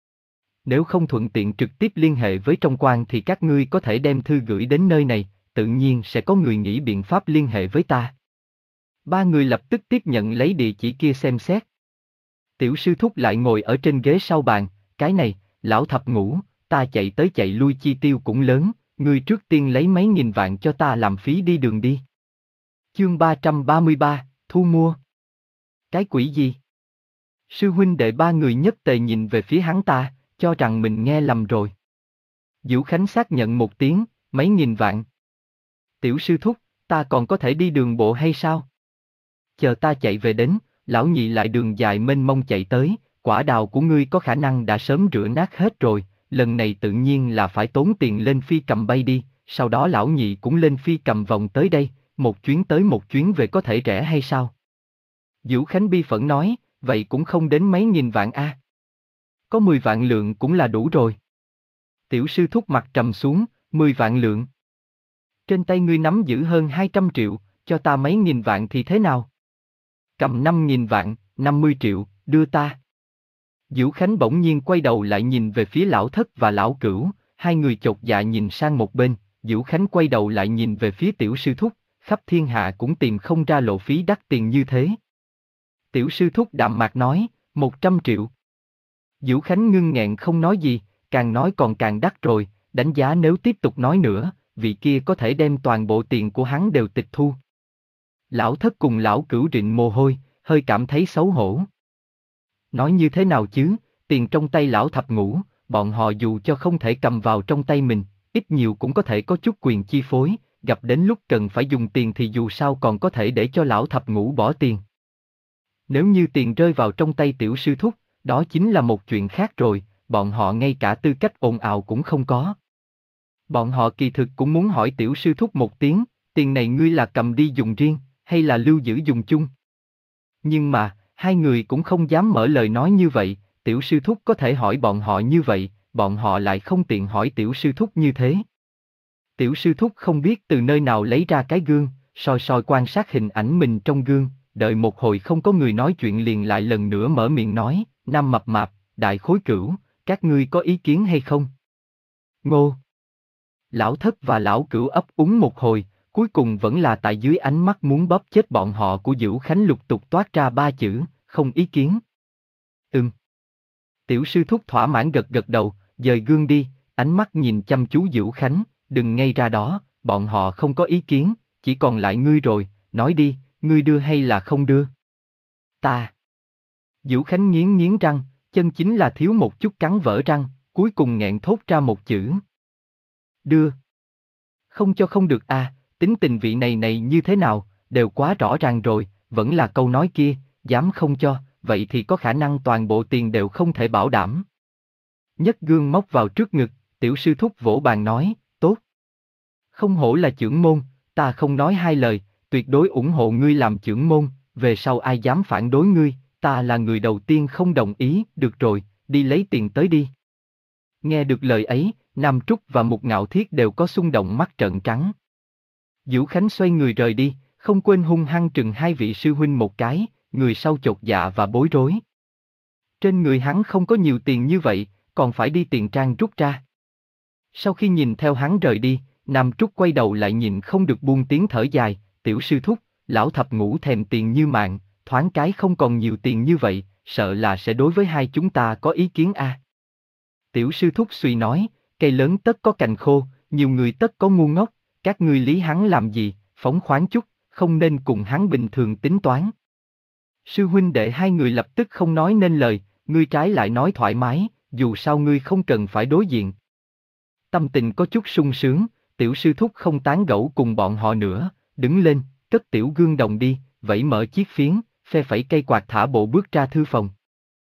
Nếu không thuận tiện trực tiếp liên hệ với trong quan thì các ngươi có thể đem thư gửi đến nơi này, tự nhiên sẽ có người nghĩ biện pháp liên hệ với ta. Ba người lập tức tiếp nhận lấy địa chỉ kia xem xét. Tiểu sư thúc lại ngồi ở trên ghế sau bàn, cái này, lão thập ngũ, ta chạy tới chạy lui chi tiêu cũng lớn, ngươi trước tiên lấy mấy nghìn vạn cho ta làm phí đi đường đi. Chương ba trăm ba mươi ba, thu mua. Cái quỷ gì? Sư huynh đệ ba người nhất tề nhìn về phía hắn ta, cho rằng mình nghe lầm rồi. Vũ Khánh xác nhận một tiếng, mấy nghìn vạn. Tiểu sư thúc, ta còn có thể đi đường bộ hay sao? Chờ ta chạy về đến, lão nhị lại đường dài mênh mông chạy tới, quả đào của ngươi có khả năng đã sớm rửa nát hết rồi, lần này tự nhiên là phải tốn tiền lên phi cầm bay đi, sau đó lão nhị cũng lên phi cầm vòng tới đây, một chuyến tới một chuyến về có thể rẻ hay sao? Vũ Khánh bi phẫn nói, vậy cũng không đến mấy nghìn vạn a. À. Có mười vạn lượng cũng là đủ rồi. Tiểu sư thúc mặt trầm xuống, mười vạn lượng. Trên tay ngươi nắm giữ hơn hai trăm triệu, cho ta mấy nghìn vạn thì thế nào? Cầm năm nghìn vạn, năm mươi triệu, đưa ta. Vũ Khánh bỗng nhiên quay đầu lại nhìn về phía lão thất và lão cửu, hai người chột dạ nhìn sang một bên, Vũ Khánh quay đầu lại nhìn về phía tiểu sư thúc, khắp thiên hạ cũng tìm không ra lộ phí đắt tiền như thế. Tiểu sư thúc đạm mạc nói, một trăm triệu. Vũ Khánh ngưng nghẹn không nói gì, càng nói còn càng đắt rồi, đánh giá nếu tiếp tục nói nữa, vị kia có thể đem toàn bộ tiền của hắn đều tịch thu. Lão thất cùng lão cửu rịn mồ hôi, hơi cảm thấy xấu hổ. Nói như thế nào chứ, tiền trong tay lão thập ngũ, bọn họ dù cho không thể cầm vào trong tay mình, ít nhiều cũng có thể có chút quyền chi phối, gặp đến lúc cần phải dùng tiền thì dù sao còn có thể để cho lão thập ngũ bỏ tiền. Nếu như tiền rơi vào trong tay tiểu sư thúc, đó chính là một chuyện khác rồi, bọn họ ngay cả tư cách ồn ào cũng không có. Bọn họ kỳ thực cũng muốn hỏi tiểu sư thúc một tiếng, tiền này ngươi là cầm đi dùng riêng, hay là lưu giữ dùng chung? Nhưng mà, hai người cũng không dám mở lời nói như vậy, tiểu sư thúc có thể hỏi bọn họ như vậy, bọn họ lại không tiện hỏi tiểu sư thúc như thế. Tiểu sư thúc không biết từ nơi nào lấy ra cái gương, soi soi quan sát hình ảnh mình trong gương, đợi một hồi không có người nói chuyện liền lại lần nữa mở miệng nói, Nam Mập Mạp, Đại Khối Cửu, các ngươi có ý kiến hay không? Ngô. Lão thất và lão cửu ấp úng một hồi, cuối cùng vẫn là tại dưới ánh mắt muốn bóp chết bọn họ của Vũ Khánh lục tục toát ra ba chữ, không ý kiến. Ừm. Tiểu sư thúc thỏa mãn gật gật đầu, dời gương đi, ánh mắt nhìn chăm chú Vũ Khánh, đừng ngay ra đó, bọn họ không có ý kiến, chỉ còn lại ngươi rồi, nói đi, ngươi đưa hay là không đưa? Ta. Vũ Khánh nghiến nghiến răng, chân chính là thiếu một chút cắn vỡ răng, cuối cùng nghẹn thốt ra một chữ. Đưa. Không cho không được à, tính tình vị này này như thế nào, đều quá rõ ràng rồi, vẫn là câu nói kia, dám không cho, vậy thì có khả năng toàn bộ tiền đều không thể bảo đảm. Nhất gương móc vào trước ngực, tiểu sư thúc vỗ bàn nói, tốt. Không hổ là chưởng môn, ta không nói hai lời, tuyệt đối ủng hộ ngươi làm chưởng môn, về sau ai dám phản đối ngươi, ta là người đầu tiên không đồng ý, được rồi, đi lấy tiền tới đi. Nghe được lời ấy, Nam Trúc và Mục Ngạo Thiết đều có xung động mắt trợn trắng. Vũ Khánh xoay người rời đi, không quên hung hăng trừng hai vị sư huynh một cái, người sau chột dạ và bối rối. Trên người hắn không có nhiều tiền như vậy, còn phải đi tiền trang rút ra. Sau khi nhìn theo hắn rời đi, Nam Trúc quay đầu lại nhìn không được buông tiếng thở dài, tiểu sư thúc, lão thập ngũ thèm tiền như mạng, thoáng cái không còn nhiều tiền như vậy, sợ là sẽ đối với hai chúng ta có ý kiến a. À. Tiểu sư thúc suy nói, cây lớn tất có cành khô, nhiều người tất có ngu ngốc, các ngươi lý hắn làm gì, phóng khoáng chút, không nên cùng hắn bình thường tính toán. Sư huynh đệ hai người lập tức không nói nên lời, ngươi trái lại nói thoải mái, dù sao ngươi không cần phải đối diện. Tâm tình có chút sung sướng, tiểu sư thúc không tán gẫu cùng bọn họ nữa, đứng lên, cất tiểu gương đồng đi, vẫy mở chiếc phiến, phe phẩy cây quạt thả bộ bước ra thư phòng.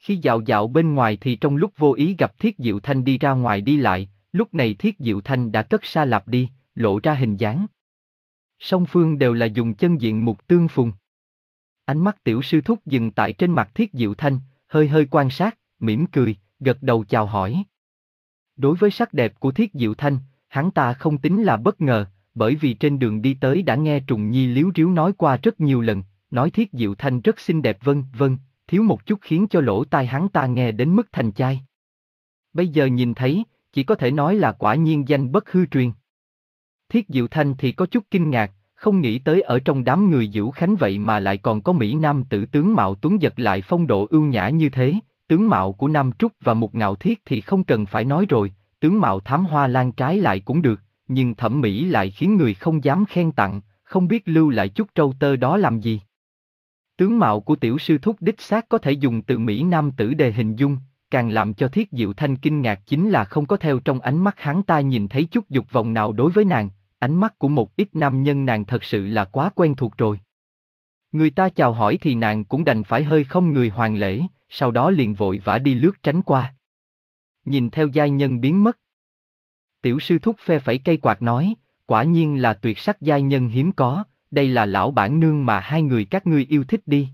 Khi dạo dạo bên ngoài thì trong lúc vô ý gặp Thiết Diệu Thanh đi ra ngoài đi lại, lúc này Thiết Diệu Thanh đã cất xa lạp đi, lộ ra hình dáng. Song phương đều là dùng chân diện mục tương phùng. Ánh mắt tiểu sư thúc dừng tại trên mặt Thiết Diệu Thanh, hơi hơi quan sát, mỉm cười, gật đầu chào hỏi. Đối với sắc đẹp của Thiết Diệu Thanh, hắn ta không tính là bất ngờ, bởi vì trên đường đi tới đã nghe Trùng Nhi líu ríu nói qua rất nhiều lần, nói Thiết Diệu Thanh rất xinh đẹp vân vân, thiếu một chút khiến cho lỗ tai hắn ta nghe đến mức thành chai. Bây giờ nhìn thấy, chỉ có thể nói là quả nhiên danh bất hư truyền. Thiết Diệu Thanh thì có chút kinh ngạc, không nghĩ tới ở trong đám người Dữu Khánh vậy mà lại còn có Mỹ Nam tử tướng mạo tuấn giật lại phong độ ưu nhã như thế, tướng mạo của Nam Trúc và Mục Ngạo Thiết thì không cần phải nói rồi, tướng mạo Thám Hoa Lan trái lại cũng được, nhưng thẩm mỹ lại khiến người không dám khen tặng, không biết lưu lại chút trâu tơ đó làm gì. Tướng mạo của tiểu sư thúc đích xác có thể dùng từ Mỹ Nam tử để hình dung, càng làm cho Thiết Diệu Thanh kinh ngạc chính là không có theo trong ánh mắt hắn ta nhìn thấy chút dục vọng nào đối với nàng, ánh mắt của một ít nam nhân nàng thật sự là quá quen thuộc rồi. Người ta chào hỏi thì nàng cũng đành phải hơi không người hoàn lễ, sau đó liền vội vã đi lướt tránh qua. Nhìn theo giai nhân biến mất. Tiểu sư thúc phe phẩy cây quạt nói, quả nhiên là tuyệt sắc giai nhân hiếm có, đây là lão bản nương mà hai người các ngươi yêu thích đi.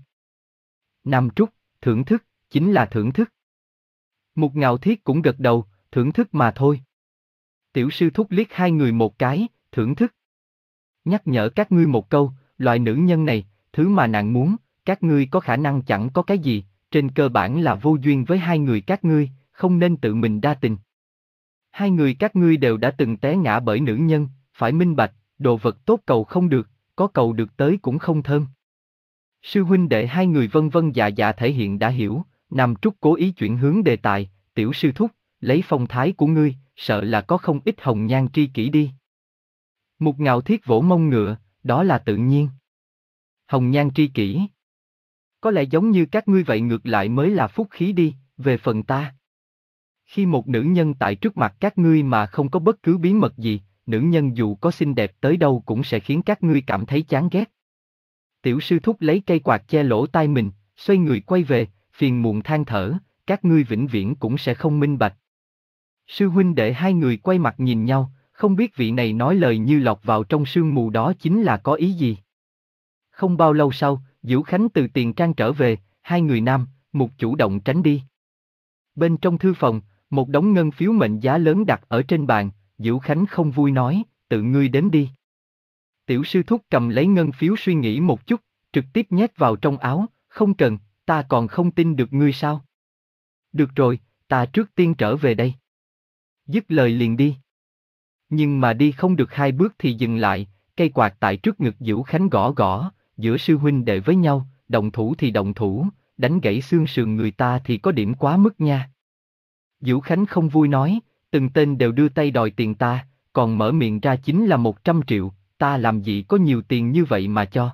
Nam Trúc, thưởng thức, chính là thưởng thức. Mục Ngạo Thiết cũng gật đầu, thưởng thức mà thôi. Tiểu sư thúc liếc hai người một cái, thưởng thức. Nhắc nhở các ngươi một câu, loại nữ nhân này, thứ mà nàng muốn, các ngươi có khả năng chẳng có cái gì, trên cơ bản là vô duyên với hai người các ngươi, không nên tự mình đa tình. Hai người các ngươi đều đã từng té ngã bởi nữ nhân, phải minh bạch, đồ vật tốt cầu không được, có cầu được tới cũng không thơm. Sư huynh đệ hai người vân vân dạ dạ thể hiện đã hiểu, Nam Trúc cố ý chuyển hướng đề tài, tiểu sư thúc, lấy phong thái của ngươi, sợ là có không ít hồng nhan tri kỷ đi. Mục Ngạo Thiết vỗ mông ngựa, đó là tự nhiên. Hồng nhan tri kỷ. Có lẽ giống như các ngươi vậy ngược lại mới là phúc khí đi, về phần ta. Khi một nữ nhân tại trước mặt các ngươi mà không có bất cứ bí mật gì, nữ nhân dù có xinh đẹp tới đâu cũng sẽ khiến các ngươi cảm thấy chán ghét. Tiểu sư thúc lấy cây quạt che lỗ tai mình, xoay người quay về, phiền muộn than thở, các ngươi vĩnh viễn cũng sẽ không minh bạch. Sư huynh đệ hai người quay mặt nhìn nhau, không biết vị này nói lời như lọt vào trong sương mù đó chính là có ý gì. Không bao lâu sau, Dữu Khánh từ tiền trang trở về, hai người nam, Mục chủ động tránh đi. Bên trong thư phòng, một đống ngân phiếu mệnh giá lớn đặt ở trên bàn, Dữu Khánh không vui nói, tự ngươi đếm đi. Tiểu sư thúc cầm lấy ngân phiếu suy nghĩ một chút, trực tiếp nhét vào trong áo, không cần, ta còn không tin được ngươi sao. Được rồi, ta trước tiên trở về đây. Dứt lời liền đi. Nhưng mà đi không được hai bước thì dừng lại, cây quạt tại trước ngực Dữu Khánh gõ gõ, giữa sư huynh đệ với nhau, động thủ thì động thủ, đánh gãy xương sườn người ta thì có điểm quá mức nha. Dữu Khánh không vui nói, từng tên đều đưa tay đòi tiền ta, còn mở miệng ra chính là một trăm triệu, ta làm gì có nhiều tiền như vậy mà cho.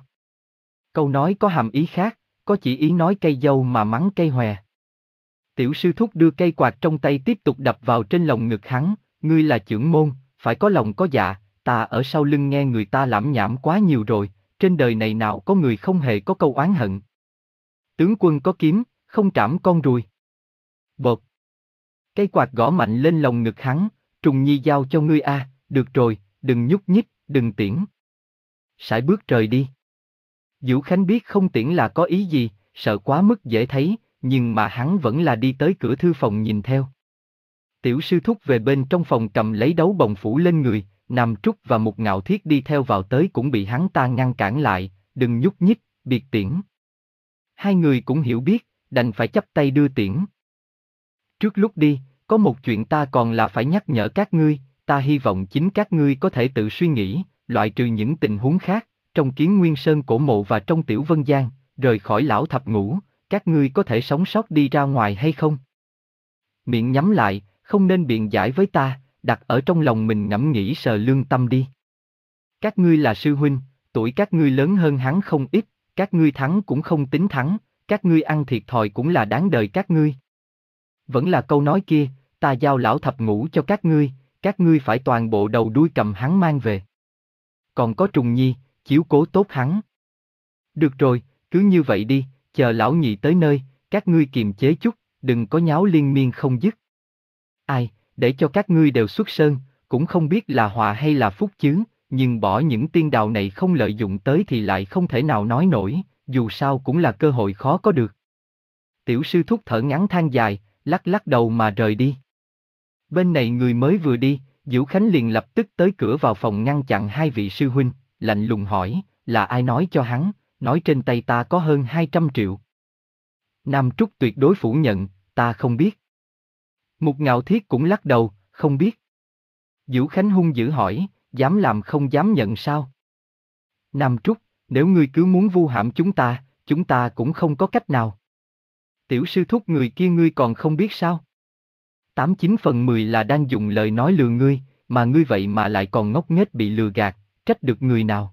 Câu nói có hàm ý khác, có chỉ ý nói cây dâu mà mắng cây hòe. Tiểu sư thúc đưa cây quạt trong tay tiếp tục đập vào trên lồng ngực hắn, ngươi là chưởng môn, phải có lòng có dạ, ta ở sau lưng nghe người ta lảm nhảm quá nhiều rồi, trên đời này nào có người không hề có câu oán hận. Tướng quân có kiếm, không trảm con ruồi. Bột. Cây quạt gõ mạnh lên lồng ngực hắn, Trùng Nhi giao cho ngươi a, được rồi, đừng nhúc nhích, đừng tiễn. Sải bước rời đi. Dữu Khánh biết không tiễn là có ý gì, sợ quá mức dễ thấy, nhưng mà hắn vẫn là đi tới cửa thư phòng nhìn theo. Tiểu sư thúc về bên trong phòng cầm lấy đấu bồng phủ lên người, Nam Trúc và Mục Ngạo Thiết đi theo vào tới cũng bị hắn ta ngăn cản lại, đừng nhúc nhích, biệt tiễn. Hai người cũng hiểu biết, đành phải chắp tay đưa tiễn. Trước lúc đi, có một chuyện ta còn là phải nhắc nhở các ngươi, ta hy vọng chính các ngươi có thể tự suy nghĩ, loại trừ những tình huống khác, trong Kiến Nguyên Sơn cổ mộ và trong Tiểu Vân Giang, rời khỏi lão thập ngũ, các ngươi có thể sống sót đi ra ngoài hay không? Miệng nhắm lại, không nên biện giải với ta, đặt ở trong lòng mình ngẫm nghĩ sờ lương tâm đi. Các ngươi là sư huynh, tuổi các ngươi lớn hơn hắn không ít, các ngươi thắng cũng không tính thắng, các ngươi ăn thiệt thòi cũng là đáng đời các ngươi. Vẫn là câu nói kia, ta giao lão thập ngũ cho các ngươi, các ngươi phải toàn bộ đầu đuôi cầm hắn mang về. Còn có Trùng Nhi, chiếu cố tốt hắn. Được rồi, cứ như vậy đi, chờ lão nhị tới nơi, các ngươi kiềm chế chút, đừng có nháo liên miên không dứt. Ai, để cho các ngươi đều xuất sơn, cũng không biết là họa hay là phúc chứ, nhưng bỏ những tiên đào này không lợi dụng tới thì lại không thể nào nói nổi, dù sao cũng là cơ hội khó có được. Tiểu sư thúc thở ngắn than dài, lắc lắc đầu mà rời đi. Bên này người mới vừa đi, Diễu Khánh liền lập tức tới cửa vào phòng ngăn chặn hai vị sư huynh, lạnh lùng hỏi, là ai nói cho hắn, nói trên tay ta có hơn hai trăm triệu. Nam Trúc tuyệt đối phủ nhận, ta không biết. Mục Ngạo Thiết cũng lắc đầu, không biết. Diễu Khánh hung dữ hỏi, dám làm không dám nhận sao? Nam Trúc, nếu ngươi cứ muốn vu hãm chúng ta, chúng ta cũng không có cách nào. Tiểu sư thúc người kia ngươi còn không biết sao? Tám chín phần mười là đang dùng lời nói lừa ngươi, mà ngươi vậy mà lại còn ngốc nghếch bị lừa gạt, trách được người nào?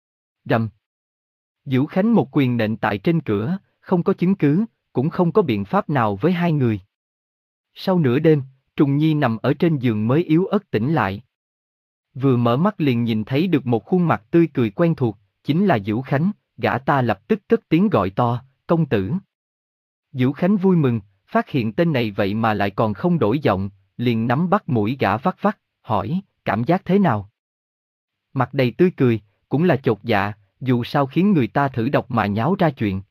Rầm. Diễu Khánh một quyền nện tại trên cửa, không có chứng cứ, cũng không có biện pháp nào với hai người. Sau nửa đêm, Trùng Nhi nằm ở trên giường mới yếu ớt tỉnh lại. Vừa mở mắt liền nhìn thấy được một khuôn mặt tươi cười quen thuộc, chính là Diễu Khánh, gã ta lập tức cất tiếng gọi to, công tử. Diễu Khánh vui mừng, phát hiện tên này vậy mà lại còn không đổi giọng, liền nắm bắt mũi gã vắt vắt, hỏi, cảm giác thế nào? Mặt đầy tươi cười, cũng là chột dạ, dù sao khiến người ta thử độc mà nháo ra chuyện.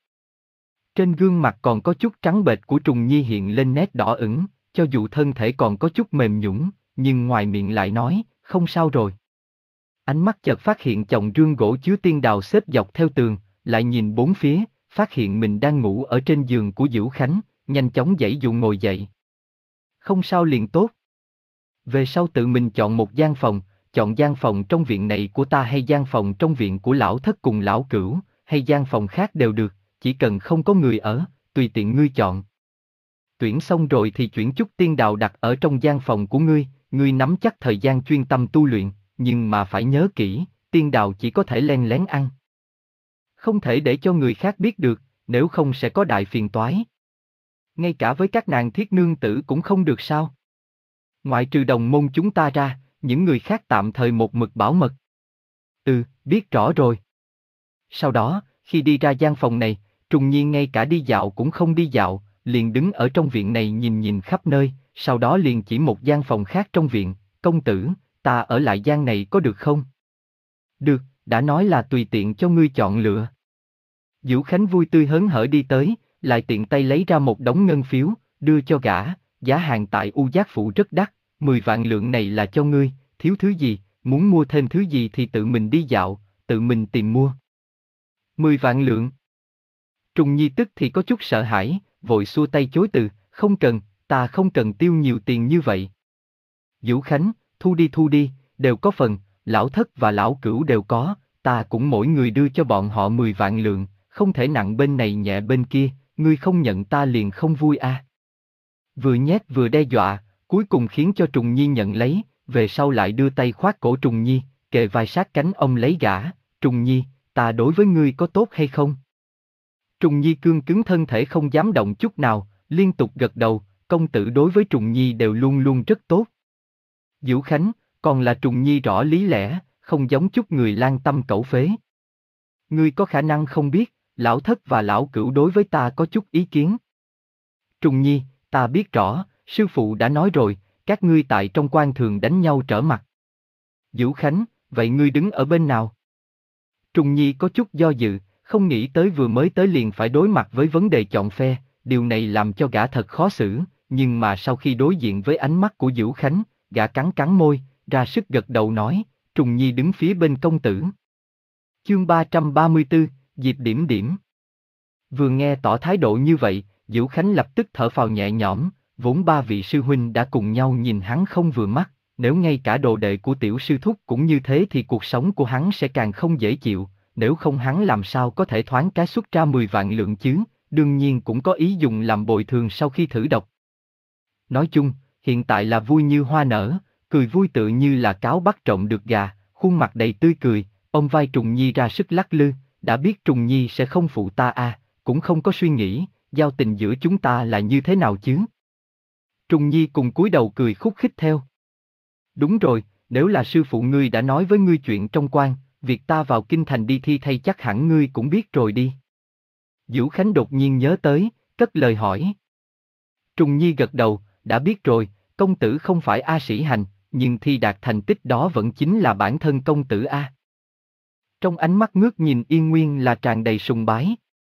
Trên gương mặt còn có chút trắng bệch của Trùng Nhi hiện lên nét đỏ ửng, cho dù thân thể còn có chút mềm nhũn, nhưng ngoài miệng lại nói, không sao rồi. Ánh mắt chợt phát hiện chồng rương gỗ chứa tiên đào xếp dọc theo tường, lại nhìn bốn phía, phát hiện mình đang ngủ ở trên giường của Diễu Khánh, nhanh chóng giãy dụ ngồi dậy. Không sao liền tốt. Về sau tự mình chọn một gian phòng, chọn gian phòng trong viện này của ta hay gian phòng trong viện của lão thất cùng lão cửu, hay gian phòng khác đều được, chỉ cần không có người ở, tùy tiện ngươi chọn. Tuyển xong rồi thì chuyển chút tiên đào đặt ở trong gian phòng của ngươi, ngươi nắm chắc thời gian chuyên tâm tu luyện, nhưng mà phải nhớ kỹ, tiên đào chỉ có thể len lén ăn. Không thể để cho người khác biết được, nếu không sẽ có đại phiền toái. Ngay cả với các nàng thiết nương tử cũng không được sao? Ngoại trừ đồng môn chúng ta ra, những người khác tạm thời một mực bảo mật. Ừ, biết rõ rồi. Sau đó, khi đi ra gian phòng này, Trùng Nhi ngay cả đi dạo cũng không đi dạo, liền đứng ở trong viện này nhìn nhìn khắp nơi, sau đó liền chỉ một gian phòng khác trong viện, công tử, ta ở lại gian này có được không? Được, đã nói là tùy tiện cho ngươi chọn lựa. Diễu Khánh vui tươi hớn hở đi tới, lại tiện tay lấy ra một đống ngân phiếu, đưa cho gã, giá hàng tại U Giác Phủ rất đắt, mười vạn lượng này là cho ngươi, thiếu thứ gì, muốn mua thêm thứ gì thì tự mình đi dạo, tự mình tìm mua. Mười vạn lượng. Trùng Nhi tức thì có chút sợ hãi, vội xua tay chối từ, không cần, ta không cần tiêu nhiều tiền như vậy. Diễu Khánh, thu đi thu đi, đều có phần, lão thất và lão cửu đều có, ta cũng mỗi người đưa cho bọn họ mười vạn lượng, không thể nặng bên này nhẹ bên kia, ngươi không nhận ta liền không vui à. Vừa nhét vừa đe dọa, cuối cùng khiến cho Trùng Nhi nhận lấy, về sau lại đưa tay khoác cổ Trùng Nhi, kề vai sát cánh ông lấy gã, Trùng Nhi, ta đối với ngươi có tốt hay không? Trùng Nhi cương cứng thân thể không dám động chút nào, liên tục gật đầu, công tử đối với Trùng Nhi đều luôn luôn rất tốt. Diễu Khánh, còn là Trùng Nhi rõ lý lẽ, không giống chút người lang tâm cẩu phế. Ngươi có khả năng không biết, lão thất và lão cửu đối với ta có chút ý kiến. Trùng Nhi, ta biết rõ, sư phụ đã nói rồi, các ngươi tại trong quan thường đánh nhau trở mặt. Diễu Khánh, vậy ngươi đứng ở bên nào? Trùng Nhi có chút do dự, không nghĩ tới vừa mới tới liền phải đối mặt với vấn đề chọn phe, điều này làm cho gã thật khó xử, nhưng mà sau khi đối diện với ánh mắt của Diễu Khánh, gã cắn cắn môi, ra sức gật đầu nói, Trùng Nhi đứng phía bên công tử. Chương ba trăm ba mươi tư, Diệp Điểm Điểm. Vừa nghe tỏ thái độ như vậy, Diễu Khánh lập tức thở phào nhẹ nhõm, vốn ba vị sư huynh đã cùng nhau nhìn hắn không vừa mắt, nếu ngay cả đồ đệ của tiểu sư thúc cũng như thế thì cuộc sống của hắn sẽ càng không dễ chịu, nếu không hắn làm sao có thể thoáng cái xuất ra mười vạn lượng chứ, đương nhiên cũng có ý dùng làm bồi thường sau khi thử độc. Nói chung, hiện tại là vui như hoa nở, cười vui tự như là cáo bắt trộm được gà, khuôn mặt đầy tươi cười, ông vai Trùng Nhi ra sức lắc lư, đã biết Trùng Nhi sẽ không phụ ta à, cũng không có suy nghĩ, giao tình giữa chúng ta là như thế nào chứ. Trùng Nhi cùng cúi đầu cười khúc khích theo. Đúng rồi, nếu là sư phụ ngươi đã nói với ngươi chuyện trong quan, việc ta vào kinh thành đi thi thay chắc hẳn ngươi cũng biết rồi đi. Diễu Khánh đột nhiên nhớ tới, cất lời hỏi. Trùng Nhi gật đầu, đã biết rồi, công tử không phải A Sĩ Hành, nhưng thi đạt thành tích đó vẫn chính là bản thân công tử A. Trong ánh mắt ngước nhìn Yên Nguyên là tràn đầy sùng bái.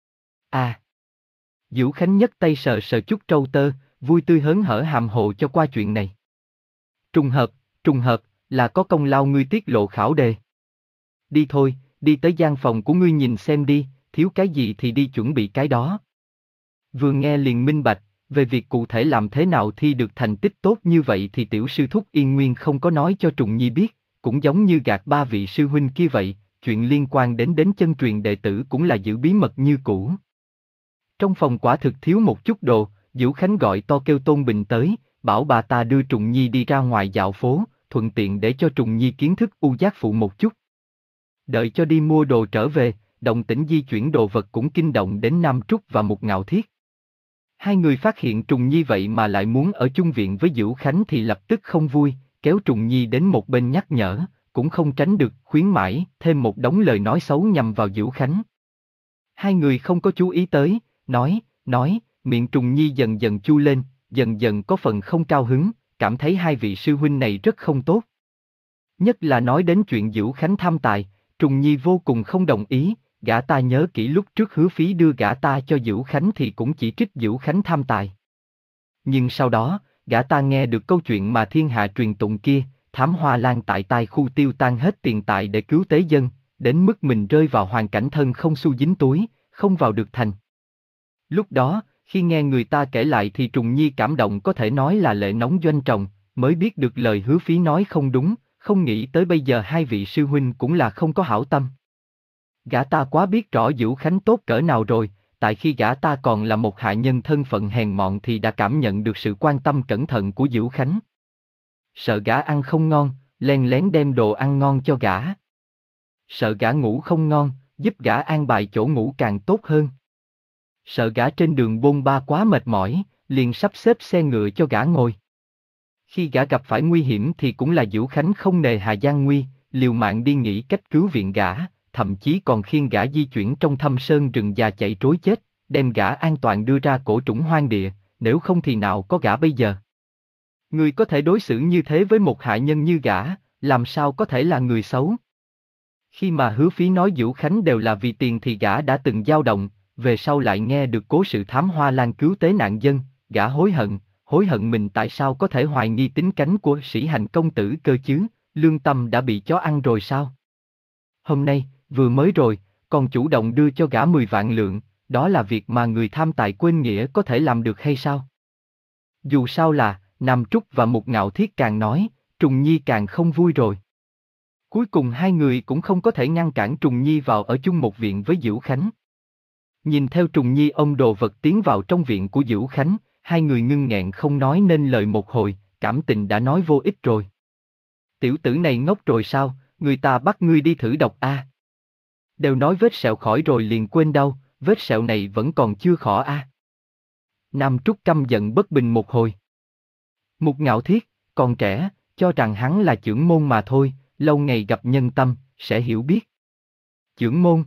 À! Diễu Khánh nhấc tay sờ sờ chút trâu tơ, vui tươi hớn hở hàm hồ cho qua chuyện này. Trùng hợp, trùng hợp, là có công lao ngươi tiết lộ khảo đề. Đi thôi, đi tới gian phòng của ngươi nhìn xem đi, thiếu cái gì thì đi chuẩn bị cái đó. Vừa nghe liền minh bạch, về việc cụ thể làm thế nào thi được thành tích tốt như vậy thì tiểu sư thúc Yên Nguyên không có nói cho Trùng Nhi biết, cũng giống như gạt ba vị sư huynh kia vậy, chuyện liên quan đến đến chân truyền đệ tử cũng là giữ bí mật như cũ. Trong phòng quả thực thiếu một chút đồ, Diễu Khánh gọi to kêu Tôn Bình tới, bảo bà ta đưa Trùng Nhi đi ra ngoài dạo phố, thuận tiện để cho Trùng Nhi kiến thức U Giác Phụ một chút. Đợi cho đi mua đồ trở về, động tĩnh di chuyển đồ vật cũng kinh động đến Nam Trúc và Mục Ngạo Thiết. Hai người phát hiện Trùng Nhi vậy mà lại muốn ở chung viện với Diễu Khánh thì lập tức không vui, kéo Trùng Nhi đến một bên nhắc nhở, cũng không tránh được khuyến mãi thêm một đống lời nói xấu nhằm vào Diễu Khánh. Hai người không có chú ý tới, nói, nói, miệng Trùng Nhi dần dần chu lên, dần dần có phần không cao hứng, cảm thấy hai vị sư huynh này rất không tốt. Nhất là nói đến chuyện Diễu Khánh tham tài, Trùng Nhi vô cùng không đồng ý, gã ta nhớ kỹ lúc trước Hứa Phí đưa gã ta cho Diễu Khánh thì cũng chỉ trích Diễu Khánh tham tài. Nhưng sau đó, gã ta nghe được câu chuyện mà thiên hạ truyền tụng kia, Thám Hoa Lan tại tai khu tiêu tan hết tiền tài để cứu tế dân, đến mức mình rơi vào hoàn cảnh thân không xu dính túi, không vào được thành. Lúc đó, khi nghe người ta kể lại thì Trùng Nhi cảm động có thể nói là lệ nóng doanh tròng, mới biết được lời Hứa Phí nói không đúng, không nghĩ tới bây giờ hai vị sư huynh cũng là không có hảo tâm. Gã ta quá biết rõ Diễu Khánh tốt cỡ nào rồi, tại khi gã ta còn là một hạ nhân thân phận hèn mọn thì đã cảm nhận được sự quan tâm cẩn thận của Diễu Khánh. Sợ gã ăn không ngon, len lén đem đồ ăn ngon cho gã. Sợ gã ngủ không ngon, giúp gã an bài chỗ ngủ càng tốt hơn. Sợ gã trên đường bôn ba quá mệt mỏi, liền sắp xếp xe ngựa cho gã ngồi. Khi gã gặp phải nguy hiểm thì cũng là Diễu Khánh không nề hà gian nguy, liều mạng đi nghĩ cách cứu viện gã, thậm chí còn khiêng gã di chuyển trong thâm sơn rừng già chạy trối chết, đem gã an toàn đưa ra cổ trũng hoang địa, nếu không thì nào có gã bây giờ. Người có thể đối xử như thế với một hạ nhân như gã, làm sao có thể là người xấu? Khi mà Hứa Phí nói Diễu Khánh đều là vì tiền thì gã đã từng dao động, về sau lại nghe được cố sự Thám Hoa Lan cứu tế nạn dân, gã hối hận, hối hận mình tại sao có thể hoài nghi tính cánh của Sĩ Hành công tử cơ chứ, lương tâm đã bị chó ăn rồi sao? Hôm nay, vừa mới rồi, còn chủ động đưa cho gã mười vạn lượng, đó là việc mà người tham tài quên nghĩa có thể làm được hay sao? Dù sao là, Nam Trúc và Mục Ngạo Thiết càng nói, Trùng Nhi càng không vui rồi. Cuối cùng hai người cũng không có thể ngăn cản Trùng Nhi vào ở chung một viện với Diễu Khánh. Nhìn theo Trùng Nhi ôm đồ vật tiến vào trong viện của Diễu Khánh, hai người ngưng nghẹn không nói nên lời một hồi, cảm tình đã nói vô ích rồi. Tiểu tử này ngốc rồi sao, người ta bắt ngươi đi thử độc a. Đều nói vết sẹo khỏi rồi liền quên đau, vết sẹo này vẫn còn chưa khỏi a. Nam Trúc căm giận bất bình một hồi. Mục Ngạo Thiết, còn trẻ, cho rằng hắn là chưởng môn mà thôi, lâu ngày gặp nhân tâm, sẽ hiểu biết. Chưởng môn.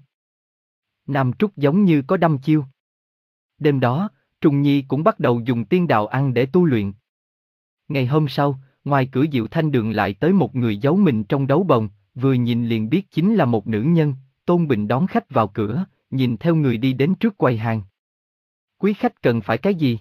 Nam Trúc giống như có đăm chiêu. Đêm đó, Trùng Nhi cũng bắt đầu dùng tiên đào ăn để tu luyện. Ngày hôm sau, ngoài cửa Diệu Thanh Đường lại tới một người giấu mình trong đấu bồng, vừa nhìn liền biết chính là một nữ nhân. Tôn Bình đón khách vào cửa, nhìn theo người đi đến trước quầy hàng. Quý khách cần phải cái gì?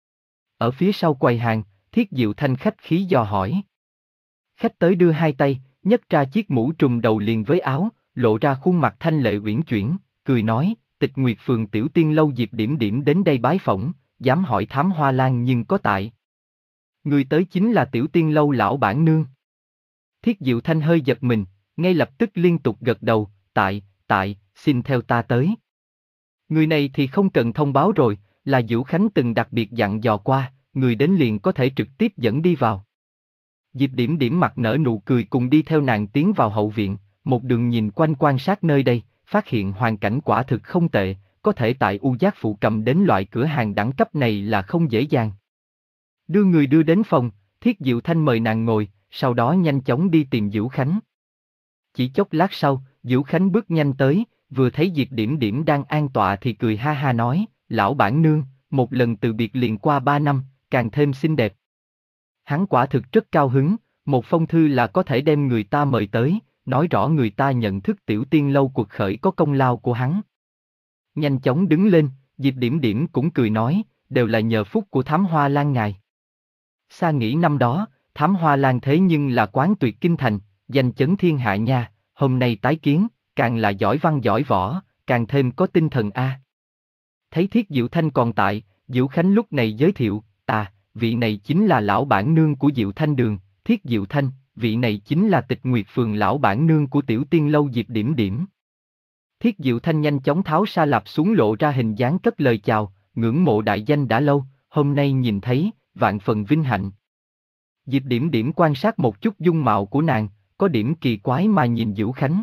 Ở phía sau quầy hàng, Thiết Diệu Thanh khách khí dò hỏi. Khách tới đưa hai tay, nhấc ra chiếc mũ trùm đầu liền với áo, lộ ra khuôn mặt thanh lệ uyển chuyển, cười nói, Tịch Nguyệt Phường Tiểu Tiên Lâu Diệp Điểm Điểm đến đây bái phỏng, dám hỏi Thám Hoa Lan nhưng có tại. Người tới chính là Tiểu Tiên Lâu lão bản nương. Thiết Diệu Thanh hơi giật mình, ngay lập tức liên tục gật đầu, tại, tại, xin theo ta tới. Người này thì không cần thông báo rồi, là Diễu Khánh từng đặc biệt dặn dò qua, người đến liền có thể trực tiếp dẫn đi vào. Diệp Điểm Điểm mặt nở nụ cười cùng đi theo nàng tiến vào hậu viện, một đường nhìn quanh quan sát nơi đây, phát hiện hoàn cảnh quả thực không tệ, có thể tại U Giác Phụ cầm đến loại cửa hàng đẳng cấp này là không dễ dàng. Đưa người đưa đến phòng, Thiết Diệu Thanh mời nàng ngồi, sau đó nhanh chóng đi tìm Diễu Khánh. Chỉ chốc lát sau, Diễu Khánh bước nhanh tới, vừa thấy Diệp Điểm Điểm đang an tọa thì cười ha ha nói, lão bản nương, một lần từ biệt liền qua ba năm, càng thêm xinh đẹp. Hắn quả thực rất cao hứng, một phong thư là có thể đem người ta mời tới, nói rõ người ta nhận thức Tiểu Tiên lâu cuộc khởi có công lao của hắn. Nhanh chóng đứng lên, Diệp Điểm Điểm cũng cười nói, đều là nhờ phúc của Thám Hoa Lan ngài. Xa nghĩ năm đó, Thám Hoa Lan thế nhưng là quán tuyệt kinh thành, danh chấn thiên hạ nha, hôm nay tái kiến, càng là giỏi văn giỏi võ, càng thêm có tinh thần a. Thấy Thiết Diệu Thanh còn tại, Diệu Khánh lúc này giới thiệu, à, vị này chính là lão bản nương của Diệu Thanh Đường, Thiết Diệu Thanh, vị này chính là Tịch Nguyệt Phường lão bản nương của Tiểu Tiên lâu Diệp Điểm Điểm. Thiết Diệu Thanh nhanh chóng tháo sa lạp xuống lộ ra hình dáng cất lời chào, ngưỡng mộ đại danh đã lâu, hôm nay nhìn thấy, vạn phần vinh hạnh. Diệp Điểm Điểm quan sát một chút dung mạo của nàng, có điểm kỳ quái mà nhìn Diệu Khánh.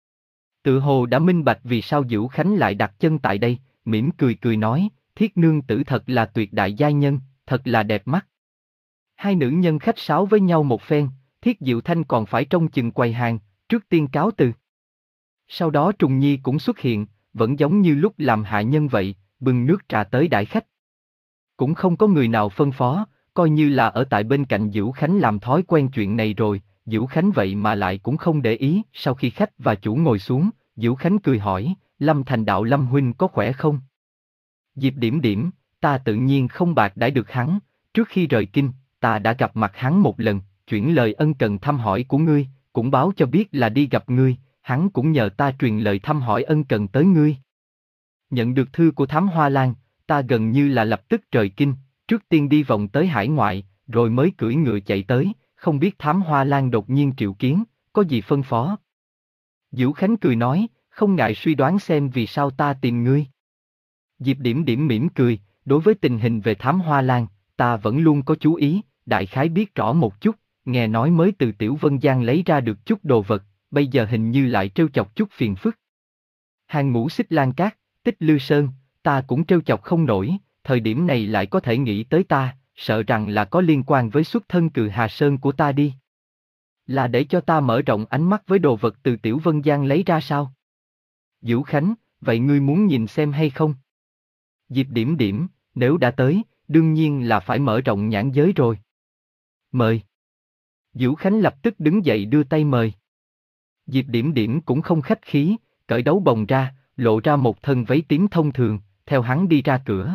Tự hồ đã minh bạch vì sao Diệu Khánh lại đặt chân tại đây, mỉm cười cười nói, Thiết nương tử thật là tuyệt đại giai nhân, thật là đẹp mắt. Hai nữ nhân khách sáo với nhau một phen, Thiết Diệu Thanh còn phải trông chừng quầy hàng, trước tiên cáo từ. Sau đó Trùng Nhi cũng xuất hiện, vẫn giống như lúc làm hạ nhân vậy, bưng nước trà tới đãi khách. Cũng không có người nào phân phó, coi như là ở tại bên cạnh Diệu Khánh làm thói quen chuyện này rồi, Diệu Khánh vậy mà lại cũng không để ý. Sau khi khách và chủ ngồi xuống, Diệu Khánh cười hỏi, Lâm Thành đạo Lâm huynh có khỏe không? Diệp Điểm Điểm, ta tự nhiên không bạc đãi được hắn, trước khi rời kinh, ta đã gặp mặt hắn một lần, chuyển lời ân cần thăm hỏi của ngươi, cũng báo cho biết là đi gặp ngươi, hắn cũng nhờ ta truyền lời thăm hỏi ân cần tới ngươi. Nhận được thư của Thám Hoa Lan, ta gần như là lập tức rời kinh, trước tiên đi vòng tới hải ngoại, rồi mới cưỡi ngựa chạy tới, không biết Thám Hoa Lan đột nhiên triệu kiến, có gì phân phó? Diệu Khánh cười nói, không ngại suy đoán xem vì sao ta tìm ngươi. Diệp Điểm Điểm mỉm cười, đối với tình hình về Thám Hoa Lan, ta vẫn luôn có chú ý, đại khái biết rõ một chút, nghe nói mới từ Tiểu Vân Giang lấy ra được chút đồ vật, bây giờ hình như lại trêu chọc chút phiền phức. Hàng Ngũ Xích Lan Cát, Tích Lư Sơn, ta cũng trêu chọc không nổi, thời điểm này lại có thể nghĩ tới ta, sợ rằng là có liên quan với xuất thân Cừ Hà Sơn của ta đi. Là để cho ta mở rộng ánh mắt với đồ vật từ Tiểu Vân Giang lấy ra sao? Diệu Khánh, vậy ngươi muốn nhìn xem hay không? Diệp Điểm Điểm, nếu đã tới, đương nhiên là phải mở rộng nhãn giới rồi. Mời. Diệu Khánh lập tức đứng dậy đưa tay mời. Diệp Điểm Điểm cũng không khách khí, cởi đấu bồng ra, lộ ra một thân váy tím thông thường, theo hắn đi ra cửa.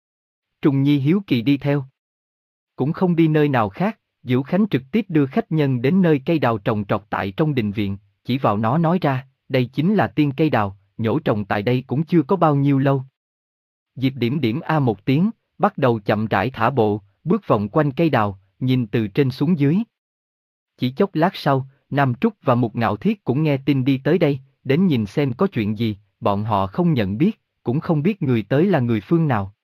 Trùng Nhi hiếu kỳ đi theo. Cũng không đi nơi nào khác, Diệu Khánh trực tiếp đưa khách nhân đến nơi cây đào trồng trọt tại trong đình viện, chỉ vào nó nói ra, đây chính là tiên cây đào, nhổ trồng tại đây cũng chưa có bao nhiêu lâu. Diệp Điểm Điểm a một tiếng, bắt đầu chậm rãi thả bộ, bước vòng quanh cây đào, nhìn từ trên xuống dưới. Chỉ chốc lát sau, Nam Trúc và Mục Ngạo Thiết cũng nghe tin đi tới đây, đến nhìn xem có chuyện gì, bọn họ không nhận biết, cũng không biết người tới là người phương nào.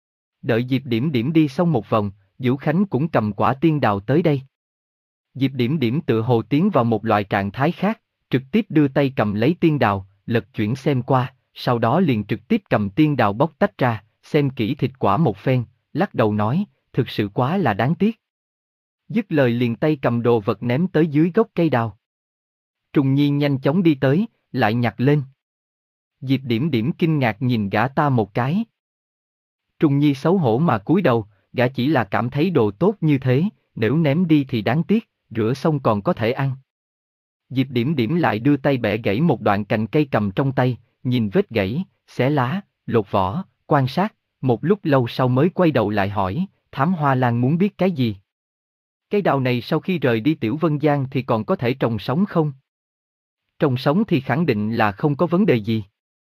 Đợi Diệp Điểm Điểm đi xong một vòng, Diệu Khánh cũng cầm quả tiên đào tới đây. Diệp Điểm Điểm tựa hồ tiến vào một loại trạng thái khác, trực tiếp đưa tay cầm lấy tiên đào, lật chuyển xem qua, sau đó liền trực tiếp cầm tiên đào bóc tách ra, xem kỹ thịt quả một phen, lắc đầu nói, thực sự quá là đáng tiếc. Dứt lời liền tay cầm đồ vật ném tới dưới gốc cây đào. Trùng Nhi nhanh chóng đi tới, lại nhặt lên. Diệp Điểm Điểm kinh ngạc nhìn gã ta một cái. Trùng Nhi xấu hổ mà cúi đầu, gã chỉ là cảm thấy đồ tốt như thế, nếu ném đi thì đáng tiếc, rửa xong còn có thể ăn. Diệp Điểm Điểm lại đưa tay bẻ gãy một đoạn cành cây cầm trong tay, nhìn vết gãy, xé lá, lột vỏ, quan sát, một lúc lâu sau mới quay đầu lại hỏi, Thám Hoa Lan muốn biết cái gì? Cây đào này sau khi rời đi Tiểu Vân Giang thì còn có thể trồng sống không? Trồng sống thì khẳng định là không có vấn đề gì.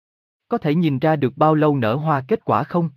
Có thể nhìn ra được bao lâu nở hoa kết quả không?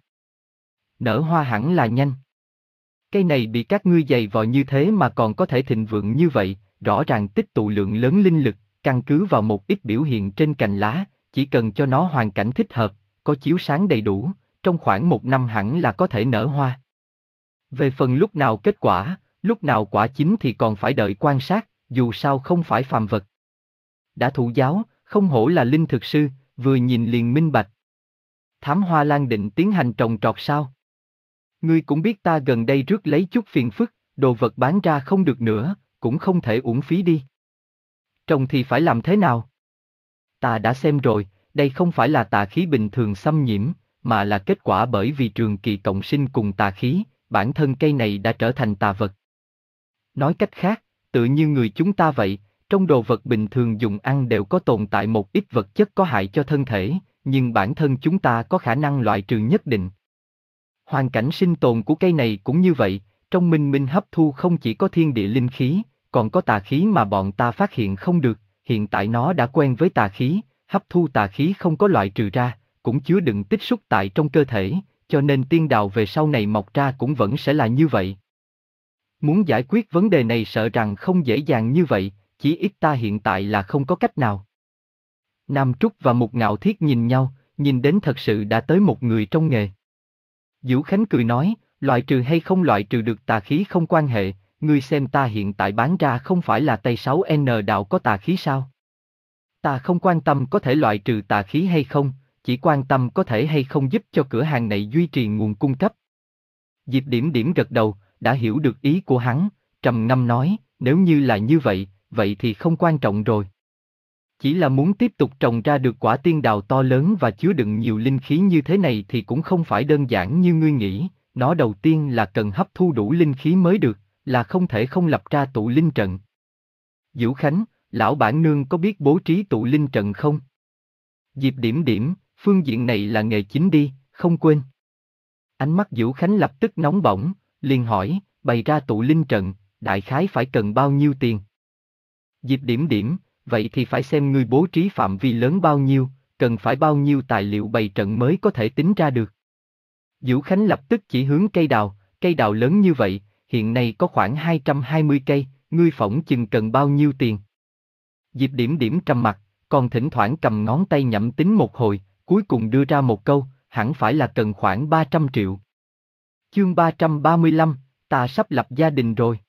Nở hoa hẳn là nhanh. Cây này bị các ngươi giày vò như thế mà còn có thể thịnh vượng như vậy, rõ ràng tích tụ lượng lớn linh lực, căn cứ vào một ít biểu hiện trên cành lá, chỉ cần cho nó hoàn cảnh thích hợp, có chiếu sáng đầy đủ, trong khoảng một năm hẳn là có thể nở hoa. Về phần lúc nào kết quả, lúc nào quả chín thì còn phải đợi quan sát, dù sao không phải phàm vật. Đã thụ giáo, không hổ là linh thực sư, vừa nhìn liền minh bạch. Thám Hoa Lan định tiến hành trồng trọt sao? Ngươi cũng biết ta gần đây rước lấy chút phiền phức, đồ vật bán ra không được nữa, cũng không thể uổng phí đi. Trồng thì phải làm thế nào? Ta đã xem rồi, đây không phải là tà khí bình thường xâm nhiễm, mà là kết quả bởi vì trường kỳ cộng sinh cùng tà khí, bản thân cây này đã trở thành tà vật. Nói cách khác, tự như người chúng ta vậy, trong đồ vật bình thường dùng ăn đều có tồn tại một ít vật chất có hại cho thân thể, nhưng bản thân chúng ta có khả năng loại trừ nhất định. Hoàn cảnh sinh tồn của cây này cũng như vậy, trong minh minh hấp thu không chỉ có thiên địa linh khí, còn có tà khí mà bọn ta phát hiện không được, hiện tại nó đã quen với tà khí, hấp thu tà khí không có loại trừ ra, cũng chứa đựng tích xúc tại trong cơ thể, cho nên tiên đào về sau này mọc ra cũng vẫn sẽ là như vậy. Muốn giải quyết vấn đề này sợ rằng không dễ dàng như vậy, chỉ ít ta hiện tại là không có cách nào. Nam Trúc và Mục Ngạo Thiết nhìn nhau, nhìn đến thật sự đã tới một người trong nghề. Vũ Khánh cười nói, loại trừ hay không loại trừ được tà khí không quan hệ, ngươi xem ta hiện tại bán ra không phải là Tây sáu N đạo có tà khí sao? Ta không quan tâm có thể loại trừ tà khí hay không, chỉ quan tâm có thể hay không giúp cho cửa hàng này duy trì nguồn cung cấp. Diệp Điểm Điểm gật đầu, đã hiểu được ý của hắn, trầm ngâm nói, nếu như là như vậy, vậy thì không quan trọng rồi. Chỉ là muốn tiếp tục trồng ra được quả tiên đào to lớn và chứa đựng nhiều linh khí như thế này thì cũng không phải đơn giản như ngươi nghĩ, nó đầu tiên là cần hấp thu đủ linh khí mới được, là không thể không lập ra tụ linh trận. Vũ Khánh, lão bản nương có biết bố trí tụ linh trận không? Diệp Điểm Điểm, phương diện này là nghề chính đi, không quên. Ánh mắt Vũ Khánh lập tức nóng bỏng, liền hỏi, bày ra tụ linh trận, đại khái phải cần bao nhiêu tiền? Diệp Điểm Điểm, vậy thì phải xem ngươi bố trí phạm vi lớn bao nhiêu, cần phải bao nhiêu tài liệu bày trận mới có thể tính ra được. Vũ Khánh lập tức chỉ hướng cây đào, cây đào lớn như vậy, hiện nay có khoảng hai trăm hai mươi cây, ngươi phỏng chừng cần bao nhiêu tiền? Diệp Điểm Điểm trầm mặt, còn thỉnh thoảng cầm ngón tay nhẩm tính một hồi, cuối cùng đưa ra một câu, hẳn phải là cần khoảng ba trăm triệu. Chương ba trăm ba mươi lăm, ta sắp lập gia đình rồi.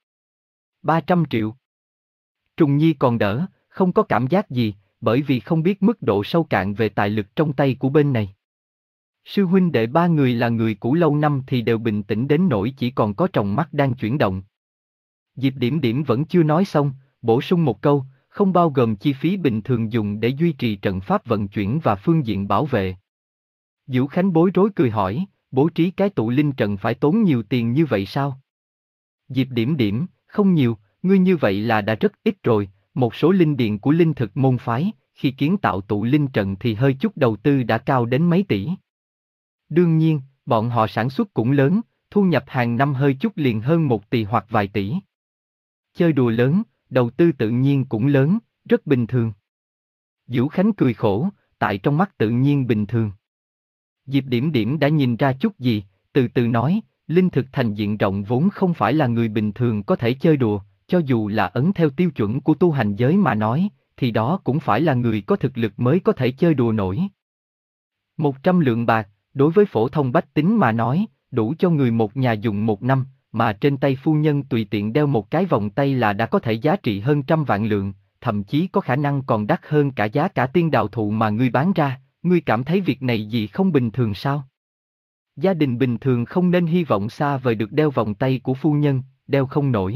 ba trăm triệu. Trùng Nhi còn đỡ, không có cảm giác gì, bởi vì không biết mức độ sâu cạn về tài lực trong tay của bên này. Sư huynh đệ ba người là người cũ lâu năm thì đều bình tĩnh đến nỗi chỉ còn có tròng mắt đang chuyển động. Diệp Điểm Điểm vẫn chưa nói xong, bổ sung một câu, không bao gồm chi phí bình thường dùng để duy trì trận pháp vận chuyển và phương diện bảo vệ. Vũ Khánh bối rối cười hỏi, bố trí cái tụ linh trận phải tốn nhiều tiền như vậy sao? Diệp Điểm Điểm, không nhiều, ngươi như vậy là đã rất ít rồi, một số linh điện của linh thực môn phái, khi kiến tạo tụ linh trận thì hơi chút đầu tư đã cao đến mấy tỷ. Đương nhiên, bọn họ sản xuất cũng lớn, thu nhập hàng năm hơi chút liền hơn một tỷ hoặc vài tỷ. Chơi đùa lớn, đầu tư tự nhiên cũng lớn, rất bình thường. Vũ Khánh cười khổ, tại trong mắt tự nhiên bình thường. Diệp Điểm Điểm đã nhìn ra chút gì, từ từ nói, linh thực thành diện rộng vốn không phải là người bình thường có thể chơi đùa, cho dù là ấn theo tiêu chuẩn của tu hành giới mà nói, thì đó cũng phải là người có thực lực mới có thể chơi đùa nổi. Một trăm lượng bạc, đối với phổ thông bách tính mà nói, đủ cho người một nhà dùng một năm, mà trên tay phu nhân tùy tiện đeo một cái vòng tay là đã có thể giá trị hơn trăm vạn lượng, thậm chí có khả năng còn đắt hơn cả giá cả tiên đào thụ mà ngươi bán ra, ngươi cảm thấy việc này gì không bình thường sao? Gia đình bình thường không nên hy vọng xa vời được đeo vòng tay của phu nhân, đeo không nổi.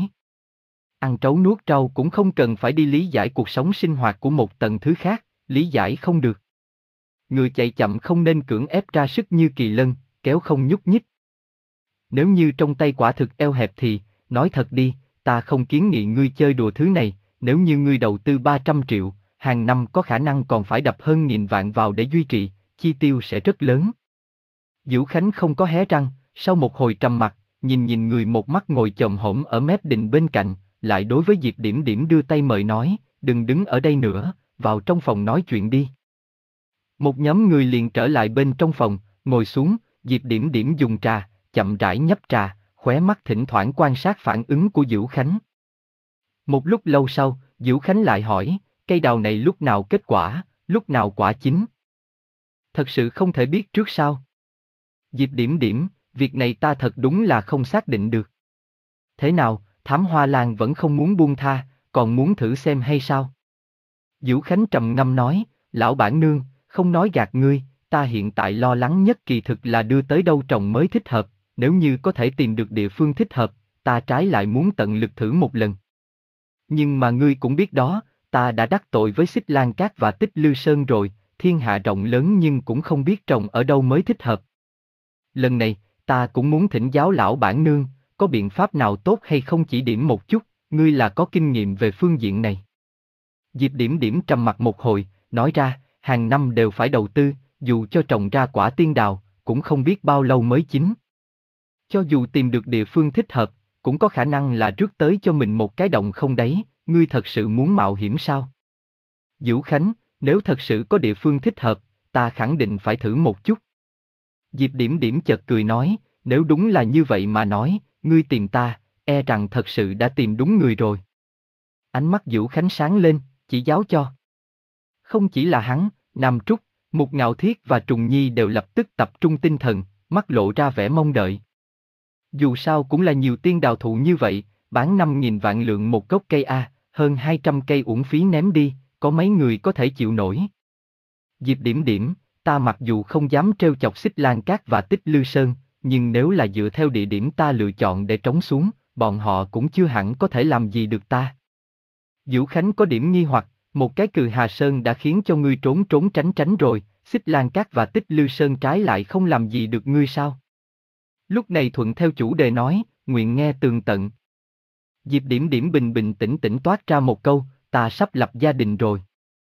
Ăn trấu nuốt trâu cũng không cần phải đi lý giải cuộc sống sinh hoạt của một tầng thứ khác, lý giải không được. Người chạy chậm không nên cưỡng ép ra sức như kỳ lân, kéo không nhúc nhích. Nếu như trong tay quả thực eo hẹp thì, nói thật đi, ta không kiến nghị ngươi chơi đùa thứ này, nếu như ngươi đầu tư ba trăm triệu, hàng năm có khả năng còn phải đập hơn nghìn vạn vào để duy trì, chi tiêu sẽ rất lớn. Vũ Khánh không có hé răng, sau một hồi trầm mặc, nhìn nhìn người một mắt ngồi chồm hổm ở mép đình bên cạnh, lại đối với Diệp Điểm Điểm đưa tay mời nói, đừng đứng ở đây nữa, vào trong phòng nói chuyện đi. Một nhóm người liền trở lại bên trong phòng, ngồi xuống, Diệp Điểm Điểm dùng trà, chậm rãi nhấp trà, khóe mắt thỉnh thoảng quan sát phản ứng của Vũ Khánh. Một lúc lâu sau, Vũ Khánh lại hỏi, cây đào này lúc nào kết quả, lúc nào quả chín? Thật sự không thể biết trước sao? Diệp Điểm Điểm, việc này ta thật đúng là không xác định được. Thế nào, Thám Hoa Lan vẫn không muốn buông tha, còn muốn thử xem hay sao? Vũ Khánh trầm ngâm nói, lão bản nương, không nói gạt ngươi, ta hiện tại lo lắng nhất kỳ thực là đưa tới đâu trồng mới thích hợp, nếu như có thể tìm được địa phương thích hợp, ta trái lại muốn tận lực thử một lần. Nhưng mà ngươi cũng biết đó, ta đã đắc tội với Xích Lan Cát và Tích Lư Sơn rồi, thiên hạ rộng lớn nhưng cũng không biết trồng ở đâu mới thích hợp. Lần này, ta cũng muốn thỉnh giáo lão bản nương, có biện pháp nào tốt hay không chỉ điểm một chút, ngươi là có kinh nghiệm về phương diện này. Diệp Điểm Điểm trầm mặt một hồi, nói ra, hàng năm đều phải đầu tư, dù cho trồng ra quả tiên đào, cũng không biết bao lâu mới chín. Cho dù tìm được địa phương thích hợp, cũng có khả năng là rước tới cho mình một cái động không đáy, ngươi thật sự muốn mạo hiểm sao? Vũ Khánh, nếu thật sự có địa phương thích hợp, ta khẳng định phải thử một chút. Diệp Điểm Điểm chợt cười nói, nếu đúng là như vậy mà nói, ngươi tìm ta, e rằng thật sự đã tìm đúng người rồi. Ánh mắt Vũ Khánh sáng lên, chỉ giáo cho. Không chỉ là hắn, Nam Trúc, Mục Ngạo Thiết và Trùng Nhi đều lập tức tập trung tinh thần, mắt lộ ra vẻ mong đợi. Dù sao cũng là nhiều tiên đào thụ như vậy, bán năm nghìn vạn lượng một gốc cây a, hơn hai trăm cây uổng phí ném đi, có mấy người có thể chịu nổi. Diệp Điểm Điểm, ta mặc dù không dám trêu chọc Xích Lan Cát và Tích Lư Sơn, nhưng nếu là dựa theo địa điểm ta lựa chọn để trống xuống, bọn họ cũng chưa hẳn có thể làm gì được ta. Vũ Khánh có điểm nghi hoặc, một cái Cừ Hà Sơn đã khiến cho ngươi trốn trốn tránh tránh rồi, Xích Lan Cát và Tích Lư Sơn trái lại không làm gì được ngươi sao? Lúc này thuận theo chủ đề nói, nguyện nghe tường tận. Diệp Điểm Điểm bình bình tĩnh tĩnh toát ra một câu, ta sắp lập gia đình rồi.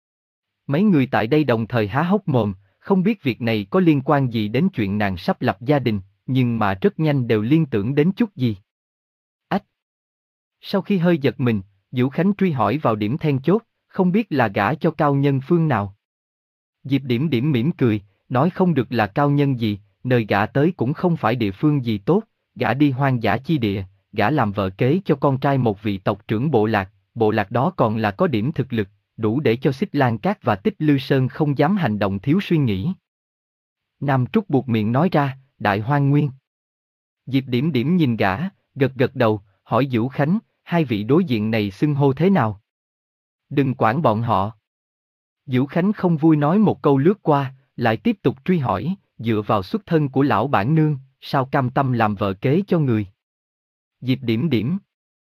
Mấy người tại đây đồng thời há hốc mồm, không biết việc này có liên quan gì đến chuyện nàng sắp lập gia đình, nhưng mà rất nhanh đều liên tưởng đến chút gì. Ách! Sau khi hơi giật mình, Vũ Khánh truy hỏi vào điểm then chốt, không biết là gả cho cao nhân phương nào. Diệp Điểm Điểm mỉm cười, nói không được là cao nhân gì, nơi gả tới cũng không phải địa phương gì tốt, gả đi hoang dã chi địa, gả làm vợ kế cho con trai một vị tộc trưởng bộ lạc, bộ lạc đó còn là có điểm thực lực, đủ để cho Xích Lan Cát và Tích Lư Sơn không dám hành động thiếu suy nghĩ. Nam Trúc buột miệng nói ra, Đại Hoang Nguyên. Diệp Điểm Điểm nhìn gã, gật gật đầu, hỏi Vũ Khánh, hai vị đối diện này xưng hô thế nào? Đừng quản bọn họ. Vũ Khánh không vui nói một câu lướt qua, lại tiếp tục truy hỏi, dựa vào xuất thân của lão bản nương, sao cam tâm làm vợ kế cho người? Diệp Điểm Điểm.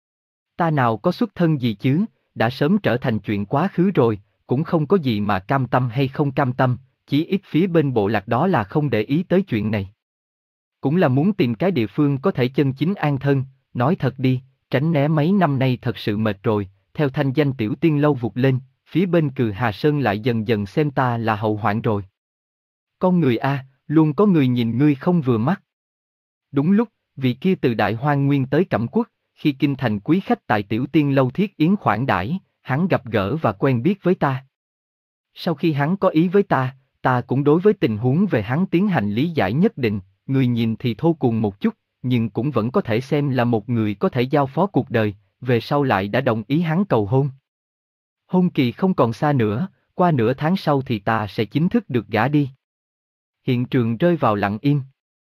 Ta nào có xuất thân gì chứ, đã sớm trở thành chuyện quá khứ rồi, cũng không có gì mà cam tâm hay không cam tâm, chỉ ít phía bên bộ lạc đó là không để ý tới chuyện này. Cũng là muốn tìm cái địa phương có thể chân chính an thân, nói thật đi, tránh né mấy năm nay thật sự mệt rồi, theo thanh danh tiểu tiên lâu vụt lên, phía bên Cừ Hà Sơn lại dần dần xem ta là hậu hoạn rồi. Con người a, luôn có người nhìn ngươi không vừa mắt. Đúng lúc, vị kia từ Đại Hoang Nguyên tới Cẩm Quốc, khi kinh thành quý khách tại tiểu tiên lâu thiết yến khoản đãi, hắn gặp gỡ và quen biết với ta. Sau khi hắn có ý với ta, ta cũng đối với tình huống về hắn tiến hành lý giải nhất định, người nhìn thì thô cuồng một chút, nhưng cũng vẫn có thể xem là một người có thể giao phó cuộc đời, về sau lại đã đồng ý hắn cầu hôn. Hôn kỳ không còn xa nữa, qua nửa tháng sau thì ta sẽ chính thức được gả đi. Hiện trường rơi vào lặng im.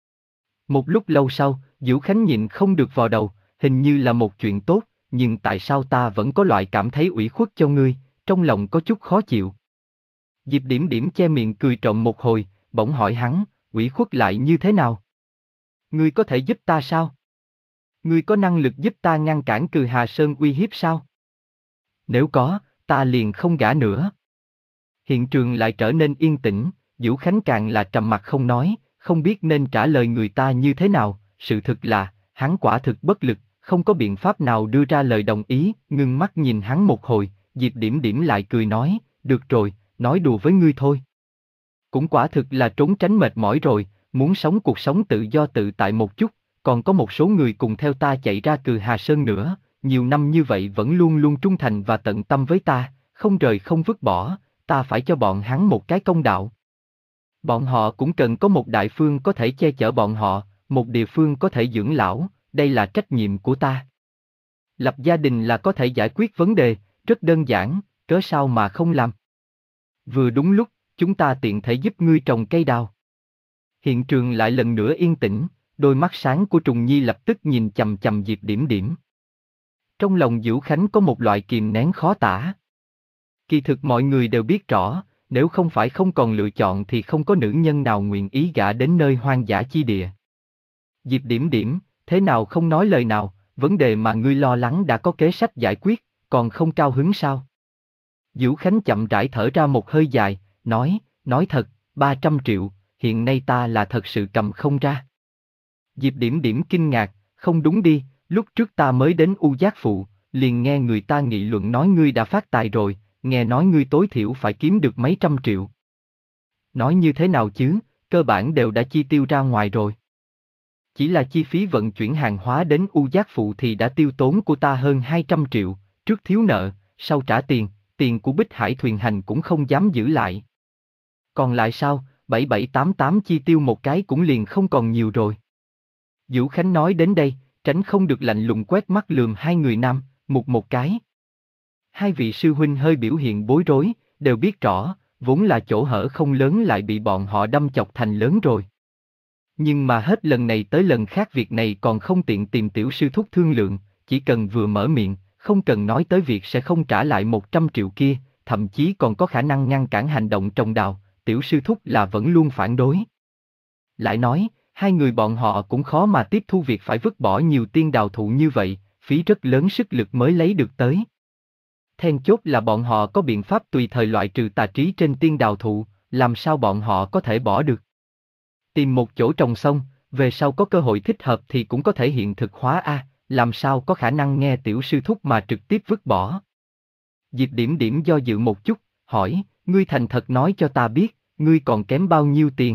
Một lúc lâu sau, Vũ Khánh nhịn không được vào đầu, hình như là một chuyện tốt, nhưng tại sao ta vẫn có loại cảm thấy ủy khuất cho ngươi, trong lòng có chút khó chịu. Diệp Điểm Điểm che miệng cười trộm một hồi, bỗng hỏi hắn, ủy khuất lại như thế nào? Ngươi có thể giúp ta sao? Ngươi có năng lực giúp ta ngăn cản Cừ Hà Sơn uy hiếp sao? Nếu có, ta liền không gả nữa. Hiện trường lại trở nên yên tĩnh, Vũ Khánh càng là trầm mặc không nói, không biết nên trả lời người ta như thế nào, sự thực là, hắn quả thực bất lực, không có biện pháp nào đưa ra lời đồng ý, ngưng mắt nhìn hắn một hồi, Diệp Điểm Điểm lại cười nói, được rồi, nói đùa với ngươi thôi. Cũng quả thực là trốn tránh mệt mỏi rồi, muốn sống cuộc sống tự do tự tại một chút, còn có một số người cùng theo ta chạy ra Cừ Hà Sơn nữa, nhiều năm như vậy vẫn luôn luôn trung thành và tận tâm với ta, không rời không vứt bỏ, ta phải cho bọn hắn một cái công đạo. Bọn họ cũng cần có một đại phương có thể che chở bọn họ, một địa phương có thể dưỡng lão, đây là trách nhiệm của ta. Lập gia đình là có thể giải quyết vấn đề, rất đơn giản, cớ sao mà không làm. Vừa đúng lúc, chúng ta tiện thể giúp ngươi trồng cây đào. Hiện trường lại lần nữa yên tĩnh, đôi mắt sáng của Trùng Nhi lập tức nhìn chằm chằm Diệp Điểm Điểm. Trong lòng Vũ Khánh có một loại kìm nén khó tả. Kỳ thực mọi người đều biết rõ, nếu không phải không còn lựa chọn thì không có nữ nhân nào nguyện ý gả đến nơi hoang dã chi địa. Diệp Điểm Điểm, thế nào không nói lời nào, vấn đề mà ngươi lo lắng đã có kế sách giải quyết, còn không cao hứng sao? Vũ Khánh chậm rãi thở ra một hơi dài, nói, nói thật, ba trăm triệu, hiện nay ta là thật sự cầm không ra. Diệp Điểm Điểm kinh ngạc, không đúng đi, lúc trước ta mới đến U Giác Phụ, liền nghe người ta nghị luận nói ngươi đã phát tài rồi, nghe nói ngươi tối thiểu phải kiếm được mấy trăm triệu. Nói như thế nào chứ, cơ bản đều đã chi tiêu ra ngoài rồi. Chỉ là chi phí vận chuyển hàng hóa đến U Giác Phụ thì đã tiêu tốn của ta hơn hai trăm triệu, trước thiếu nợ, sau trả tiền, tiền của Bích Hải Thuyền Hành cũng không dám giữ lại. Còn lại sao, bảy bảy tám tám chi tiêu một cái cũng liền không còn nhiều rồi. Vũ Khánh nói đến đây, tránh không được lạnh lùng quét mắt lườm hai người nam, một một cái. Hai vị sư huynh hơi biểu hiện bối rối, đều biết rõ, vốn là chỗ hở không lớn lại bị bọn họ đâm chọc thành lớn rồi. Nhưng mà hết lần này tới lần khác việc này còn không tiện tìm tiểu sư thúc thương lượng, chỉ cần vừa mở miệng, không cần nói tới việc sẽ không trả lại một trăm triệu kia, thậm chí còn có khả năng ngăn cản hành động trồng đào, tiểu sư thúc là vẫn luôn phản đối. Lại nói, hai người bọn họ cũng khó mà tiếp thu việc phải vứt bỏ nhiều tiên đào thụ như vậy, phí rất lớn sức lực mới lấy được tới. Then chốt là bọn họ có biện pháp tùy thời loại trừ tà trí trên tiên đào thụ, làm sao bọn họ có thể bỏ được. Tìm một chỗ trồng xong, về sau có cơ hội thích hợp thì cũng có thể hiện thực hóa a, làm sao có khả năng nghe tiểu sư thúc mà trực tiếp vứt bỏ. Diệp Điểm Điểm do dự một chút, hỏi, ngươi thành thật nói cho ta biết, ngươi còn kém bao nhiêu tiền?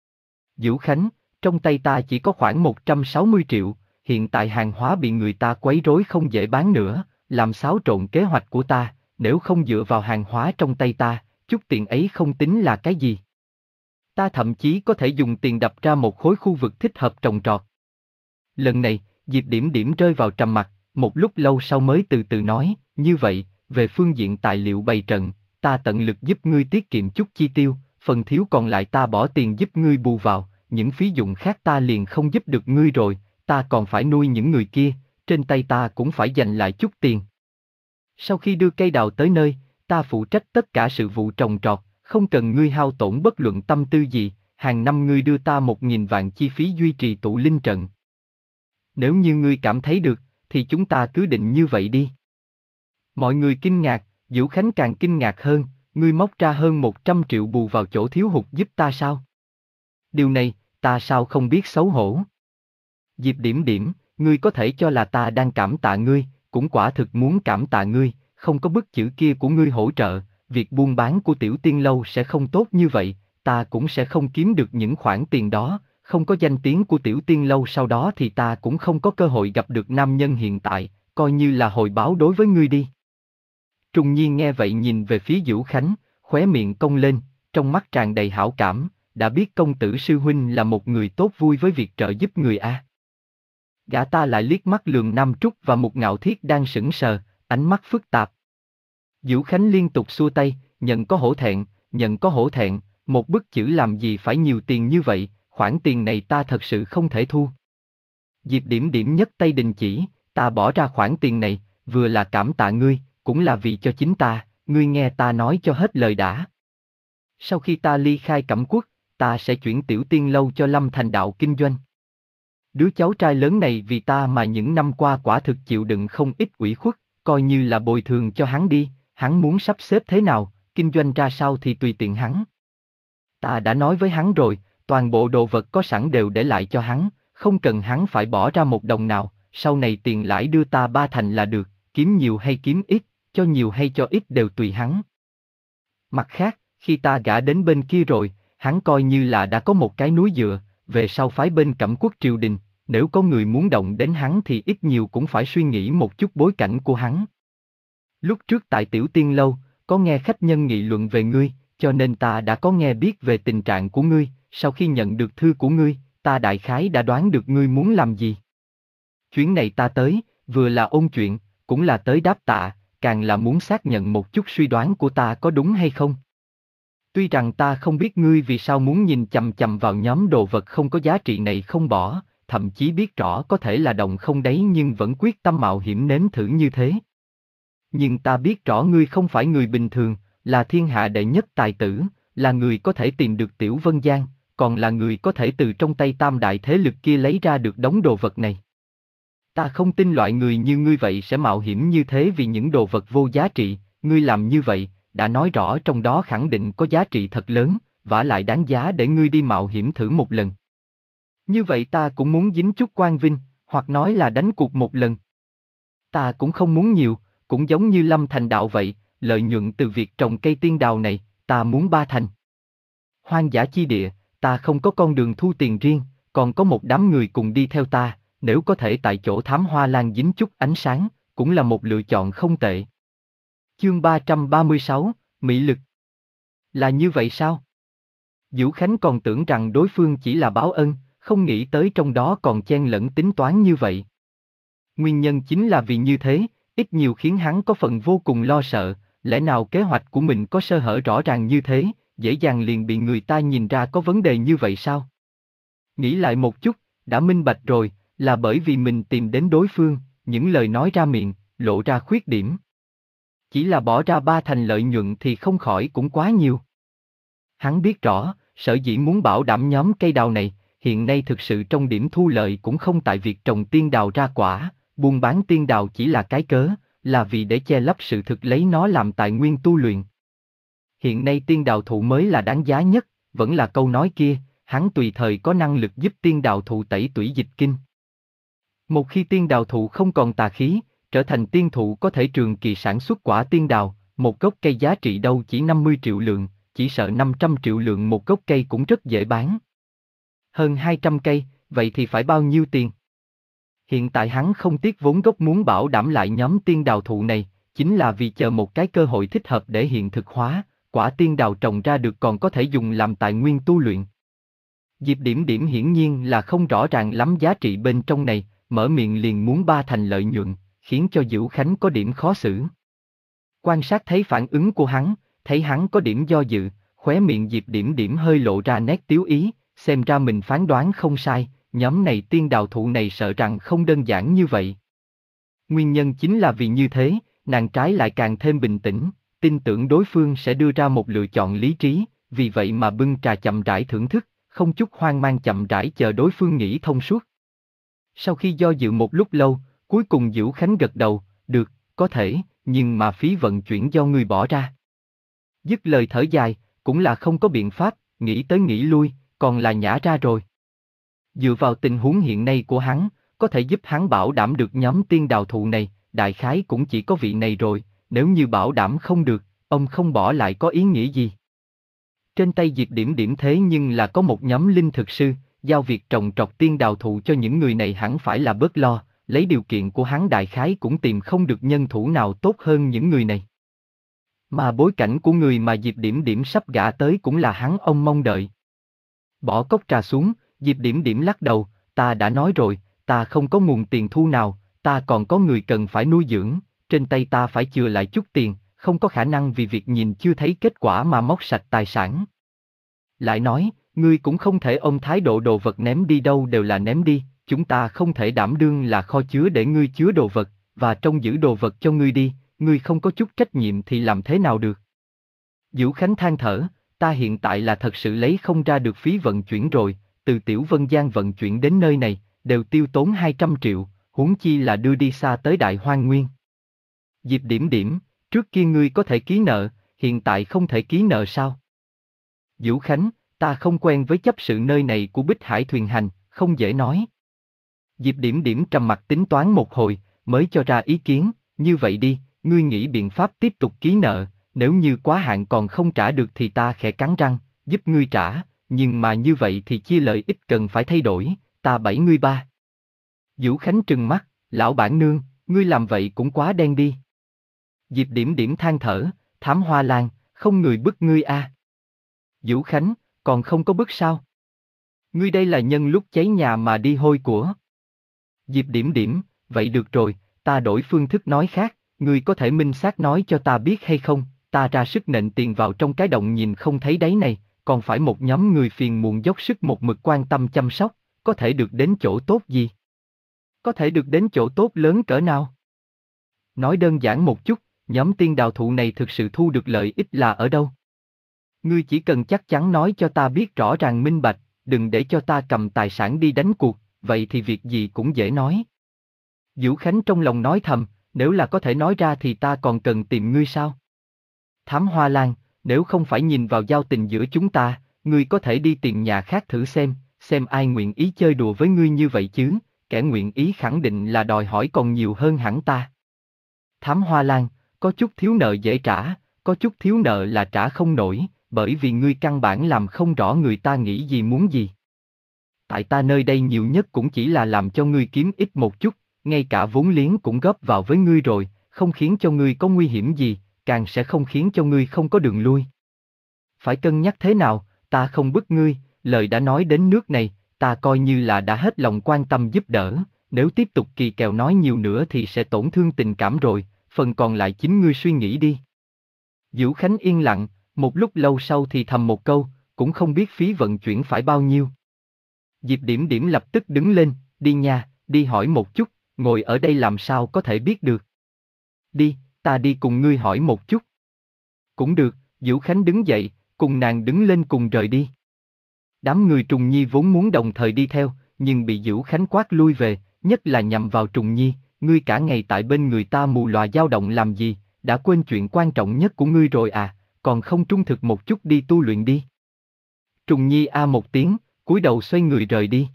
Vũ Khánh, trong tay ta chỉ có khoảng một trăm sáu mươi triệu, hiện tại hàng hóa bị người ta quấy rối không dễ bán nữa, làm xáo trộn kế hoạch của ta, nếu không dựa vào hàng hóa trong tay ta, chút tiền ấy không tính là cái gì. Ta thậm chí có thể dùng tiền đập ra một khối khu vực thích hợp trồng trọt. Lần này, Diệp Điểm Điểm rơi vào trầm mặc, một lúc lâu sau mới từ từ nói, như vậy, về phương diện tài liệu bày trận, ta tận lực giúp ngươi tiết kiệm chút chi tiêu, phần thiếu còn lại ta bỏ tiền giúp ngươi bù vào, những phí dụng khác ta liền không giúp được ngươi rồi, ta còn phải nuôi những người kia, trên tay ta cũng phải dành lại chút tiền. Sau khi đưa cây đào tới nơi, ta phụ trách tất cả sự vụ trồng trọt, không cần ngươi hao tổn bất luận tâm tư gì, hàng năm ngươi đưa ta một nghìn vạn chi phí duy trì tụ linh trận. Nếu như ngươi cảm thấy được, thì chúng ta cứ định như vậy đi. Mọi người kinh ngạc, Vũ Khánh càng kinh ngạc hơn, ngươi móc ra hơn một trăm triệu bù vào chỗ thiếu hụt giúp ta sao? Điều này, ta sao không biết xấu hổ? Diệp Điểm Điểm, ngươi có thể cho là ta đang cảm tạ ngươi, cũng quả thực muốn cảm tạ ngươi, không có bức chữ kia của ngươi hỗ trợ, việc buôn bán của Tiểu Tiên Lâu sẽ không tốt như vậy, ta cũng sẽ không kiếm được những khoản tiền đó, không có danh tiếng của Tiểu Tiên Lâu sau đó thì ta cũng không có cơ hội gặp được nam nhân hiện tại, coi như là hồi báo đối với ngươi đi. Trùng Nhiên nghe vậy nhìn về phía Vũ Khánh, khóe miệng cong lên, trong mắt tràn đầy hảo cảm, đã biết công tử sư huynh là một người tốt vui với việc trợ giúp người a. Gã ta lại liếc mắt lườm Nam Trúc và Mục Ngạo Thiết đang sững sờ, ánh mắt phức tạp. Vũ Khánh liên tục xua tay, nhận có hổ thẹn, nhận có hổ thẹn, một bức chữ làm gì phải nhiều tiền như vậy, khoản tiền này ta thật sự không thể thu. Diệp Điểm Điểm nhấc tay đình chỉ, ta bỏ ra khoản tiền này, vừa là cảm tạ ngươi, cũng là vì cho chính ta, ngươi nghe ta nói cho hết lời đã. Sau khi ta ly khai Cẩm Quốc, ta sẽ chuyển Tiểu Tiên Lâu cho Lâm Thành Đạo kinh doanh. Đứa cháu trai lớn này vì ta mà những năm qua quả thực chịu đựng không ít ủy khuất, coi như là bồi thường cho hắn đi, hắn muốn sắp xếp thế nào, kinh doanh ra sao thì tùy tiện hắn. Ta đã nói với hắn rồi, toàn bộ đồ vật có sẵn đều để lại cho hắn, không cần hắn phải bỏ ra một đồng nào, sau này tiền lãi đưa ta ba thành là được, kiếm nhiều hay kiếm ít, cho nhiều hay cho ít đều tùy hắn. Mặt khác, khi ta gả đến bên kia rồi, hắn coi như là đã có một cái núi dựa, về sau phái bên Cẩm Quốc triều đình, nếu có người muốn động đến hắn thì ít nhiều cũng phải suy nghĩ một chút bối cảnh của hắn. Lúc trước tại Tiểu Tiên Lâu, có nghe khách nhân nghị luận về ngươi, cho nên ta đã có nghe biết về tình trạng của ngươi, sau khi nhận được thư của ngươi, ta đại khái đã đoán được ngươi muốn làm gì. Chuyến này ta tới, vừa là ôn chuyện, cũng là tới đáp tạ, càng là muốn xác nhận một chút suy đoán của ta có đúng hay không. Tuy rằng ta không biết ngươi vì sao muốn nhìn chằm chằm vào nhóm đồ vật không có giá trị này không bỏ, thậm chí biết rõ có thể là đồng không đấy nhưng vẫn quyết tâm mạo hiểm nếm thử như thế. Nhưng ta biết rõ ngươi không phải người bình thường, là thiên hạ đệ nhất tài tử, là người có thể tìm được Tiểu Vân Giang, còn là người có thể từ trong tay tam đại thế lực kia lấy ra được đống đồ vật này. Ta không tin loại người như ngươi vậy sẽ mạo hiểm như thế vì những đồ vật vô giá trị, ngươi làm như vậy, đã nói rõ trong đó khẳng định có giá trị thật lớn, vả lại đáng giá để ngươi đi mạo hiểm thử một lần. Như vậy ta cũng muốn dính chút quan vinh, hoặc nói là đánh cuộc một lần. Ta cũng không muốn nhiều, cũng giống như Lâm Thành Đạo vậy, lợi nhuận từ việc trồng cây tiên đào này, ta muốn ba thành. Hoang dã chi địa, ta không có con đường thu tiền riêng, còn có một đám người cùng đi theo ta, nếu có thể tại chỗ thám hoa lan dính chút ánh sáng, cũng là một lựa chọn không tệ. Chương ba trăm ba mươi sáu, Mỹ lực. Là như vậy sao? Vũ Khánh còn tưởng rằng đối phương chỉ là báo ân, không nghĩ tới trong đó còn chen lẫn tính toán như vậy. Nguyên nhân chính là vì như thế, ít nhiều khiến hắn có phần vô cùng lo sợ, lẽ nào kế hoạch của mình có sơ hở rõ ràng như thế, dễ dàng liền bị người ta nhìn ra có vấn đề như vậy sao? Nghĩ lại một chút, đã minh bạch rồi, là bởi vì mình tìm đến đối phương, những lời nói ra miệng, lộ ra khuyết điểm. Chỉ là bỏ ra ba thành lợi nhuận thì không khỏi cũng quá nhiều. Hắn biết rõ, sở dĩ muốn bảo đảm nhóm cây đào này, hiện nay thực sự trong điểm thu lợi cũng không tại việc trồng tiên đào ra quả, buôn bán tiên đào chỉ là cái cớ, là vì để che lấp sự thực lấy nó làm tài nguyên tu luyện. Hiện nay tiên đào thụ mới là đáng giá nhất, vẫn là câu nói kia, hắn tùy thời có năng lực giúp tiên đào thụ tẩy tủy dịch kinh. Một khi tiên đào thụ không còn tà khí, trở thành tiên thụ có thể trường kỳ sản xuất quả tiên đào, một gốc cây giá trị đâu chỉ năm mươi triệu lượng, chỉ sợ năm trăm triệu lượng một gốc cây cũng rất dễ bán. Hơn hai trăm cây, vậy thì phải bao nhiêu tiền? Hiện tại hắn không tiếc vốn gốc muốn bảo đảm lại nhóm tiên đào thụ này, chính là vì chờ một cái cơ hội thích hợp để hiện thực hóa, quả tiên đào trồng ra được còn có thể dùng làm tài nguyên tu luyện. Diệp Điểm Điểm hiển nhiên là không rõ ràng lắm giá trị bên trong này, mở miệng liền muốn ba thành lợi nhuận, khiến cho Vũ Khánh có điểm khó xử. Quan sát thấy phản ứng của hắn, thấy hắn có điểm do dự, khóe miệng Diệp Điểm Điểm hơi lộ ra nét tiếu ý, xem ra mình phán đoán không sai, nhóm này tiên đào thụ này sợ rằng không đơn giản như vậy. Nguyên nhân chính là vì như thế, nàng trái lại càng thêm bình tĩnh, tin tưởng đối phương sẽ đưa ra một lựa chọn lý trí, vì vậy mà bưng trà chậm rãi thưởng thức, không chút hoang mang chậm rãi chờ đối phương nghĩ thông suốt. Sau khi do dự một lúc lâu, cuối cùng Vũ Khánh gật đầu, được, có thể, nhưng mà phí vận chuyển do ngươi bỏ ra. Dứt lời thở dài, cũng là không có biện pháp, nghĩ tới nghĩ lui, còn là nhả ra rồi. Dựa vào tình huống hiện nay của hắn, có thể giúp hắn bảo đảm được nhóm tiên đào thụ này, đại khái cũng chỉ có vị này rồi, nếu như bảo đảm không được, ông không bỏ lại có ý nghĩa gì. Trên tay Diệp Điểm Điểm thế nhưng là có một nhóm linh thực sư, giao việc trồng trọt tiên đào thụ cho những người này hẳn phải là bớt lo, lấy điều kiện của hắn đại khái cũng tìm không được nhân thủ nào tốt hơn những người này. Mà bối cảnh của người mà Diệp Điểm Điểm sắp gả tới cũng là hắn ông mong đợi. Bỏ cốc trà xuống, Diệp Điểm Điểm lắc đầu, ta đã nói rồi, ta không có nguồn tiền thu nào, ta còn có người cần phải nuôi dưỡng, trên tay ta phải chừa lại chút tiền, không có khả năng vì việc nhìn chưa thấy kết quả mà móc sạch tài sản. Lại nói, ngươi cũng không thể ôm thái độ đồ vật ném đi đâu đều là ném đi, chúng ta không thể đảm đương là kho chứa để ngươi chứa đồ vật, và trông giữ đồ vật cho ngươi đi, ngươi không có chút trách nhiệm thì làm thế nào được. Vũ Khánh than thở, ta hiện tại là thật sự lấy không ra được phí vận chuyển rồi, từ Tiểu Vân Giang vận chuyển đến nơi này, đều tiêu tốn hai trăm triệu, huống chi là đưa đi xa tới Đại Hoang Nguyên. Diệp Điểm Điểm, trước kia ngươi có thể ký nợ, hiện tại không thể ký nợ sao? Vũ Khánh, ta không quen với chấp sự nơi này của Bích Hải Thuyền Hành, không dễ nói. Diệp Điểm Điểm trầm mặt tính toán một hồi, mới cho ra ý kiến, như vậy đi, ngươi nghĩ biện pháp tiếp tục ký nợ, nếu như quá hạn còn không trả được thì ta khẽ cắn răng, giúp ngươi trả, nhưng mà như vậy thì chia lợi ích cần phải thay đổi, ta bảy ngươi ba. Vũ Khánh trừng mắt, lão bản nương, ngươi làm vậy cũng quá đen đi. Diệp Điểm Điểm than thở, Thám Hoa Lan, không người bức ngươi a. À. Vũ Khánh, còn không có bức sao? Ngươi đây là nhân lúc cháy nhà mà đi hôi của. Diệp Điểm Điểm, vậy được rồi, ta đổi phương thức nói khác, ngươi có thể minh xác nói cho ta biết hay không, ta ra sức nện tiền vào trong cái động nhìn không thấy đáy này, còn phải một nhóm người phiền muộn dốc sức một mực quan tâm chăm sóc, có thể được đến chỗ tốt gì? Có thể được đến chỗ tốt lớn cỡ nào? Nói đơn giản một chút, nhóm tiên đào thụ này thực sự thu được lợi ích là ở đâu? Ngươi chỉ cần chắc chắn nói cho ta biết rõ ràng minh bạch, đừng để cho ta cầm tài sản đi đánh cuộc, vậy thì việc gì cũng dễ nói. Vũ Khánh trong lòng nói thầm, nếu là có thể nói ra thì ta còn cần tìm ngươi sao? Thám Hoa Lan, nếu không phải nhìn vào giao tình giữa chúng ta, ngươi có thể đi tìm nhà khác thử xem, xem ai nguyện ý chơi đùa với ngươi như vậy chứ, kẻ nguyện ý khẳng định là đòi hỏi còn nhiều hơn hẳn ta. Thám Hoa Lan, có chút thiếu nợ dễ trả, có chút thiếu nợ là trả không nổi, bởi vì ngươi căn bản làm không rõ người ta nghĩ gì muốn gì. Tại ta nơi đây nhiều nhất cũng chỉ là làm cho ngươi kiếm ít một chút, ngay cả vốn liếng cũng góp vào với ngươi rồi, không khiến cho ngươi có nguy hiểm gì, càng sẽ không khiến cho ngươi không có đường lui. Phải cân nhắc thế nào, ta không bức ngươi, lời đã nói đến nước này, ta coi như là đã hết lòng quan tâm giúp đỡ, nếu tiếp tục kỳ kèo nói nhiều nữa thì sẽ tổn thương tình cảm rồi, phần còn lại chính ngươi suy nghĩ đi. Vũ Khánh yên lặng, một lúc lâu sau thì thầm một câu, cũng không biết phí vận chuyển phải bao nhiêu. Diệp Điểm Điểm lập tức đứng lên, đi nha, đi hỏi một chút, ngồi ở đây làm sao có thể biết được. Đi, ta đi cùng ngươi hỏi một chút. Cũng được, Vũ Khánh đứng dậy, cùng nàng đứng lên cùng rời đi. Đám người Trùng Nhi vốn muốn đồng thời đi theo, nhưng bị Vũ Khánh quát lui về, nhất là nhằm vào Trùng Nhi, ngươi cả ngày tại bên người ta mù lòa dao động làm gì, đã quên chuyện quan trọng nhất của ngươi rồi à, còn không trung thực một chút đi tu luyện đi. Trùng Nhi a một tiếng, cúi đầu xoay người rời đi.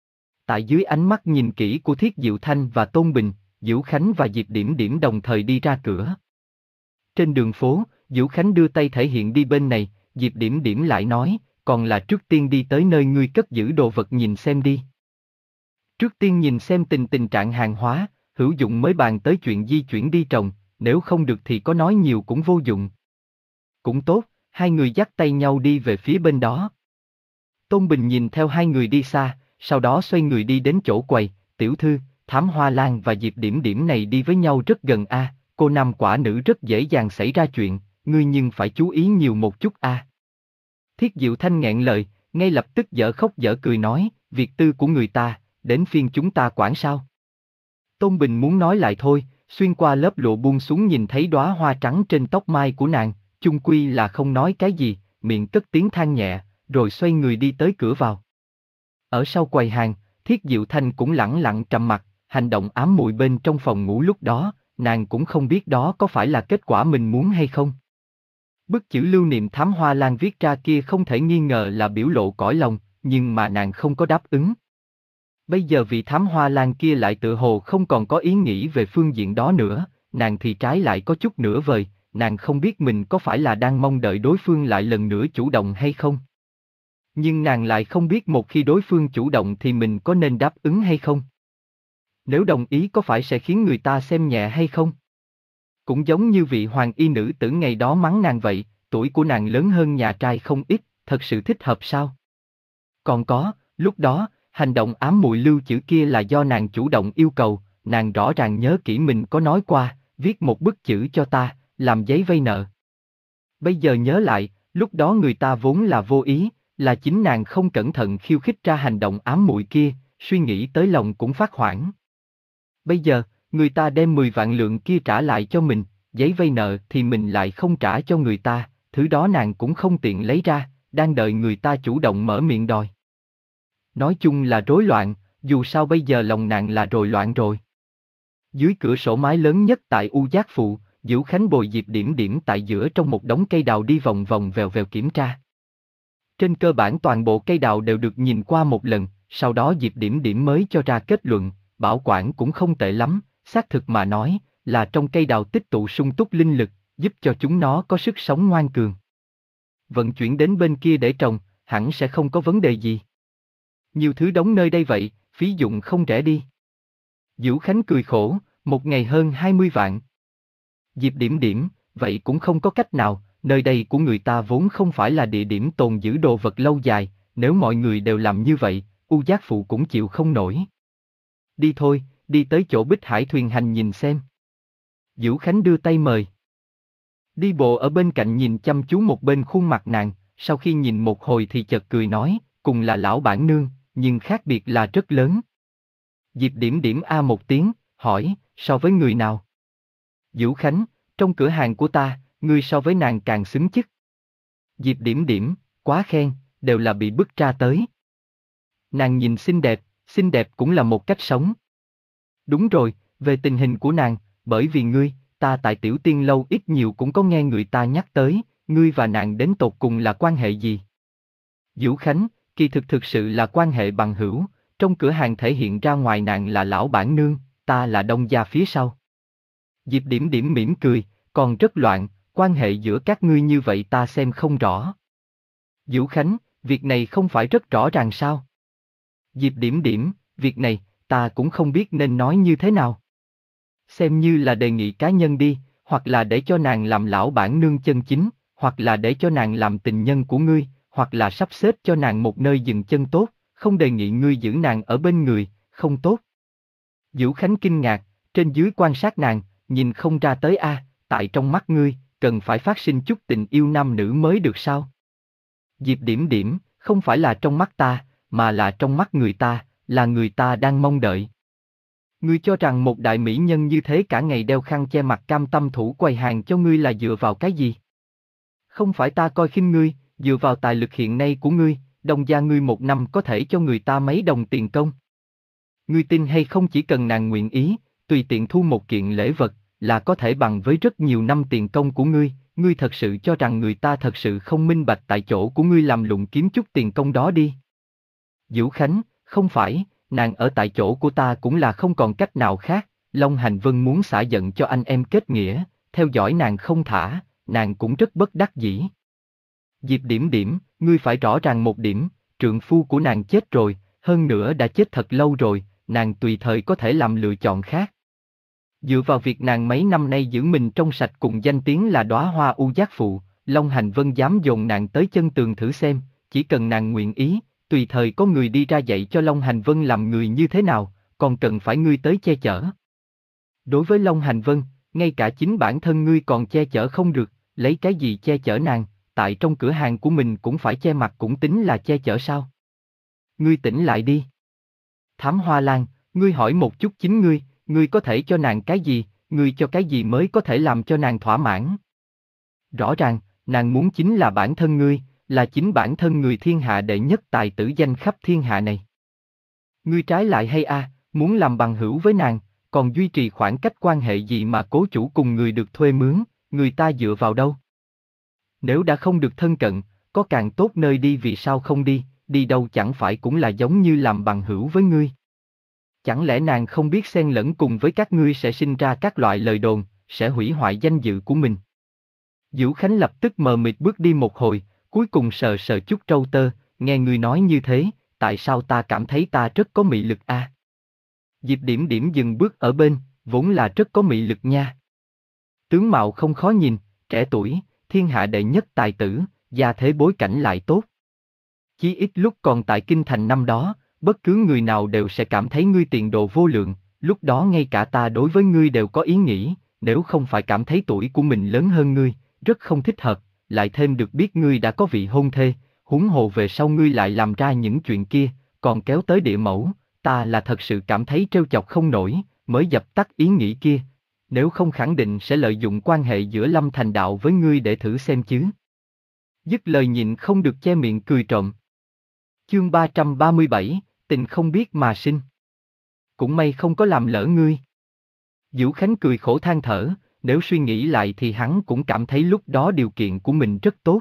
Tại dưới ánh mắt nhìn kỹ của Thiết Diệu Thanh và Tôn Bình, Vũ Khánh và Diệp Điểm Điểm đồng thời đi ra cửa. Trên đường phố, Vũ Khánh đưa tay thể hiện đi bên này, Diệp Điểm Điểm lại nói, còn là trước tiên đi tới nơi ngươi cất giữ đồ vật nhìn xem đi. Trước tiên nhìn xem tình tình trạng hàng hóa, hữu dụng mới bàn tới chuyện di chuyển đi trồng, nếu không được thì có nói nhiều cũng vô dụng. Cũng tốt, hai người dắt tay nhau đi về phía bên đó. Tôn Bình nhìn theo hai người đi xa, sau đó xoay người đi đến chỗ quầy, tiểu thư, Thám Hoa Lan và Diệp Điểm Điểm này đi với nhau rất gần a, à, cô nam quả nữ rất dễ dàng xảy ra chuyện, ngươi nhưng phải chú ý nhiều một chút a. À. Thiết Diệu Thanh nghẹn lời, ngay lập tức dở khóc dở cười nói, việc tư của người ta, đến phiên chúng ta quản sao? Tôn Bình muốn nói lại thôi, xuyên qua lớp lụa buông xuống nhìn thấy đóa hoa trắng trên tóc mai của nàng, chung quy là không nói cái gì, miệng cất tiếng than nhẹ, rồi xoay người đi tới cửa vào. Ở sau quầy hàng, Thiết Diệu Thanh cũng lẳng lặng trầm mặc, hành động ám muội bên trong phòng ngủ lúc đó, nàng cũng không biết đó có phải là kết quả mình muốn hay không. Bức chữ lưu niệm Thám Hoa Lan viết ra kia không thể nghi ngờ là biểu lộ cõi lòng, nhưng mà nàng không có đáp ứng. Bây giờ vị Thám Hoa Lan kia lại tự hồ không còn có ý nghĩ về phương diện đó nữa, nàng thì trái lại có chút nửa vời, nàng không biết mình có phải là đang mong đợi đối phương lại lần nữa chủ động hay không. Nhưng nàng lại không biết một khi đối phương chủ động thì mình có nên đáp ứng hay không. Nếu đồng ý có phải sẽ khiến người ta xem nhẹ hay không? Cũng giống như vị hoàng y nữ tử ngày đó mắng nàng vậy, tuổi của nàng lớn hơn nhà trai không ít, thật sự thích hợp sao? Còn có, lúc đó, hành động ám muội lưu chữ kia là do nàng chủ động yêu cầu, nàng rõ ràng nhớ kỹ mình có nói qua, viết một bức chữ cho ta, làm giấy vay nợ. Bây giờ nhớ lại, lúc đó người ta vốn là vô ý, là chính nàng không cẩn thận khiêu khích ra hành động ám muội kia, suy nghĩ tới lòng cũng phát hoảng. Bây giờ, người ta đem mười vạn lượng kia trả lại cho mình, giấy vay nợ thì mình lại không trả cho người ta, thứ đó nàng cũng không tiện lấy ra, đang đợi người ta chủ động mở miệng đòi. Nói chung là rối loạn, dù sao bây giờ lòng nàng là rối loạn rồi. Dưới cửa sổ mái lớn nhất tại U Giác Phụ, Vũ Khánh bồi Diệp Điểm Điểm tại giữa trong một đống cây đào đi vòng vòng vèo vèo kiểm tra. Trên cơ bản toàn bộ cây đào đều được nhìn qua một lần, sau đó Diệp Điểm Điểm mới cho ra kết luận, bảo quản cũng không tệ lắm, xác thực mà nói, là trong cây đào tích tụ sung túc linh lực, giúp cho chúng nó có sức sống ngoan cường. Vận chuyển đến bên kia để trồng, hẳn sẽ không có vấn đề gì. Nhiều thứ đóng nơi đây vậy, phí dụng không rẻ đi. Vũ Khánh cười khổ, một ngày hơn hai mươi vạn. Diệp Điểm Điểm, vậy cũng không có cách nào, nơi đây của người ta vốn không phải là địa điểm tồn giữ đồ vật lâu dài, nếu mọi người đều làm như vậy, U Giác Phụ cũng chịu không nổi. Đi thôi, đi tới chỗ Bích Hải thuyền hành nhìn xem. Vũ Khánh đưa tay mời. Đi bộ ở bên cạnh nhìn chăm chú một bên khuôn mặt nàng, sau khi nhìn một hồi thì chợt cười nói, cùng là lão bản nương, nhưng khác biệt là rất lớn. Diệp Điểm Điểm a một tiếng, hỏi, so với người nào? Vũ Khánh, trong cửa hàng của ta, ngươi so với nàng càng xứng chức. Diệp Điểm Điểm, quá khen, đều là bị bức ra tới. Nàng nhìn xinh đẹp, xinh đẹp cũng là một cách sống. Đúng rồi, về tình hình của nàng, bởi vì ngươi, ta tại Tiểu Tiên Lâu ít nhiều cũng có nghe người ta nhắc tới, ngươi và nàng đến tột cùng là quan hệ gì? Vũ Khánh, kỳ thực thực sự là quan hệ bằng hữu, trong cửa hàng thể hiện ra ngoài nàng là lão bản nương, ta là đông gia phía sau. Diệp Điểm Điểm mỉm cười, còn rất loạn, quan hệ giữa các ngươi như vậy ta xem không rõ. Vũ Khánh, việc này không phải rất rõ ràng sao? Diệp Điểm Điểm, việc này, ta cũng không biết nên nói như thế nào. Xem như là đề nghị cá nhân đi, hoặc là để cho nàng làm lão bản nương chân chính, hoặc là để cho nàng làm tình nhân của ngươi, hoặc là sắp xếp cho nàng một nơi dừng chân tốt, không đề nghị ngươi giữ nàng ở bên người, không tốt. Vũ Khánh kinh ngạc, trên dưới quan sát nàng, nhìn không ra tới a, tại trong mắt ngươi, cần phải phát sinh chút tình yêu nam nữ mới được sao? Diệp Điểm Điểm, không phải là trong mắt ta, mà là trong mắt người ta, là người ta đang mong đợi. Ngươi cho rằng một đại mỹ nhân như thế cả ngày đeo khăn che mặt cam tâm thủ quầy hàng cho ngươi là dựa vào cái gì? Không phải ta coi khinh ngươi, dựa vào tài lực hiện nay của ngươi, đồng gia ngươi một năm có thể cho người ta mấy đồng tiền công. Ngươi tin hay không, chỉ cần nàng nguyện ý, tùy tiện thu một kiện lễ vật, là có thể bằng với rất nhiều năm tiền công của ngươi. Ngươi thật sự cho rằng người ta thật sự không minh bạch tại chỗ của ngươi làm lụng kiếm chút tiền công đó đi. Vũ Khánh, không phải, nàng ở tại chỗ của ta cũng là không còn cách nào khác, Long Hành Vân muốn xả giận cho anh em kết nghĩa, theo dõi nàng không thả, nàng cũng rất bất đắc dĩ. Diệp Điểm Điểm, ngươi phải rõ ràng một điểm, trượng phu của nàng chết rồi, hơn nữa đã chết thật lâu rồi, nàng tùy thời có thể làm lựa chọn khác. Dựa vào việc nàng mấy năm nay giữ mình trong sạch cùng danh tiếng là đóa hoa u giác phụ, Long Hành Vân dám dồn nàng tới chân tường thử xem, chỉ cần nàng nguyện ý, tùy thời có người đi ra dạy cho Long Hành Vân làm người như thế nào, còn cần phải ngươi tới che chở. Đối với Long Hành Vân, ngay cả chính bản thân ngươi còn che chở không được, lấy cái gì che chở nàng, tại trong cửa hàng của mình cũng phải che mặt cũng tính là che chở sao? Ngươi tỉnh lại đi. Thám Hoa Lan, ngươi hỏi một chút chính ngươi, ngươi có thể cho nàng cái gì, ngươi cho cái gì mới có thể làm cho nàng thỏa mãn? Rõ ràng, nàng muốn chính là bản thân ngươi, là chính bản thân người thiên hạ đệ nhất tài tử danh khắp thiên hạ này. Ngươi trái lại hay a, muốn làm bằng hữu với nàng, còn duy trì khoảng cách quan hệ gì mà cố chủ cùng người được thuê mướn, người ta dựa vào đâu? Nếu đã không được thân cận, có càng tốt nơi đi vì sao không đi, đi đâu chẳng phải cũng là giống như làm bằng hữu với ngươi. Chẳng lẽ nàng không biết xen lẫn cùng với các ngươi sẽ sinh ra các loại lời đồn, sẽ hủy hoại danh dự của mình. Vũ Khánh lập tức mờ mịt bước đi một hồi, cuối cùng sờ sờ chút râu tơ, nghe ngươi nói như thế, tại sao ta cảm thấy ta rất có mị lực a? À? Diệp Điểm Điểm dừng bước ở bên, vốn là rất có mị lực nha. Tướng mạo không khó nhìn, trẻ tuổi, thiên hạ đệ nhất tài tử, gia thế bối cảnh lại tốt. Chí ít lúc còn tại kinh thành năm đó, bất cứ người nào đều sẽ cảm thấy ngươi tiền đồ vô lượng, lúc đó ngay cả ta đối với ngươi đều có ý nghĩ, nếu không phải cảm thấy tuổi của mình lớn hơn ngươi, rất không thích hợp, lại thêm được biết ngươi đã có vị hôn thê, huống hồ về sau ngươi lại làm ra những chuyện kia, còn kéo tới địa mẫu, ta là thật sự cảm thấy trêu chọc không nổi, mới dập tắt ý nghĩ kia, nếu không khẳng định sẽ lợi dụng quan hệ giữa Lâm Thành Đạo với ngươi để thử xem chứ. Dứt lời nhịn không được che miệng cười trộm. Chương ba trăm ba mươi bảy, tình không biết mà sinh. Cũng may không có làm lỡ ngươi. Vũ Khánh cười khổ than thở, nếu suy nghĩ lại thì hắn cũng cảm thấy lúc đó điều kiện của mình rất tốt.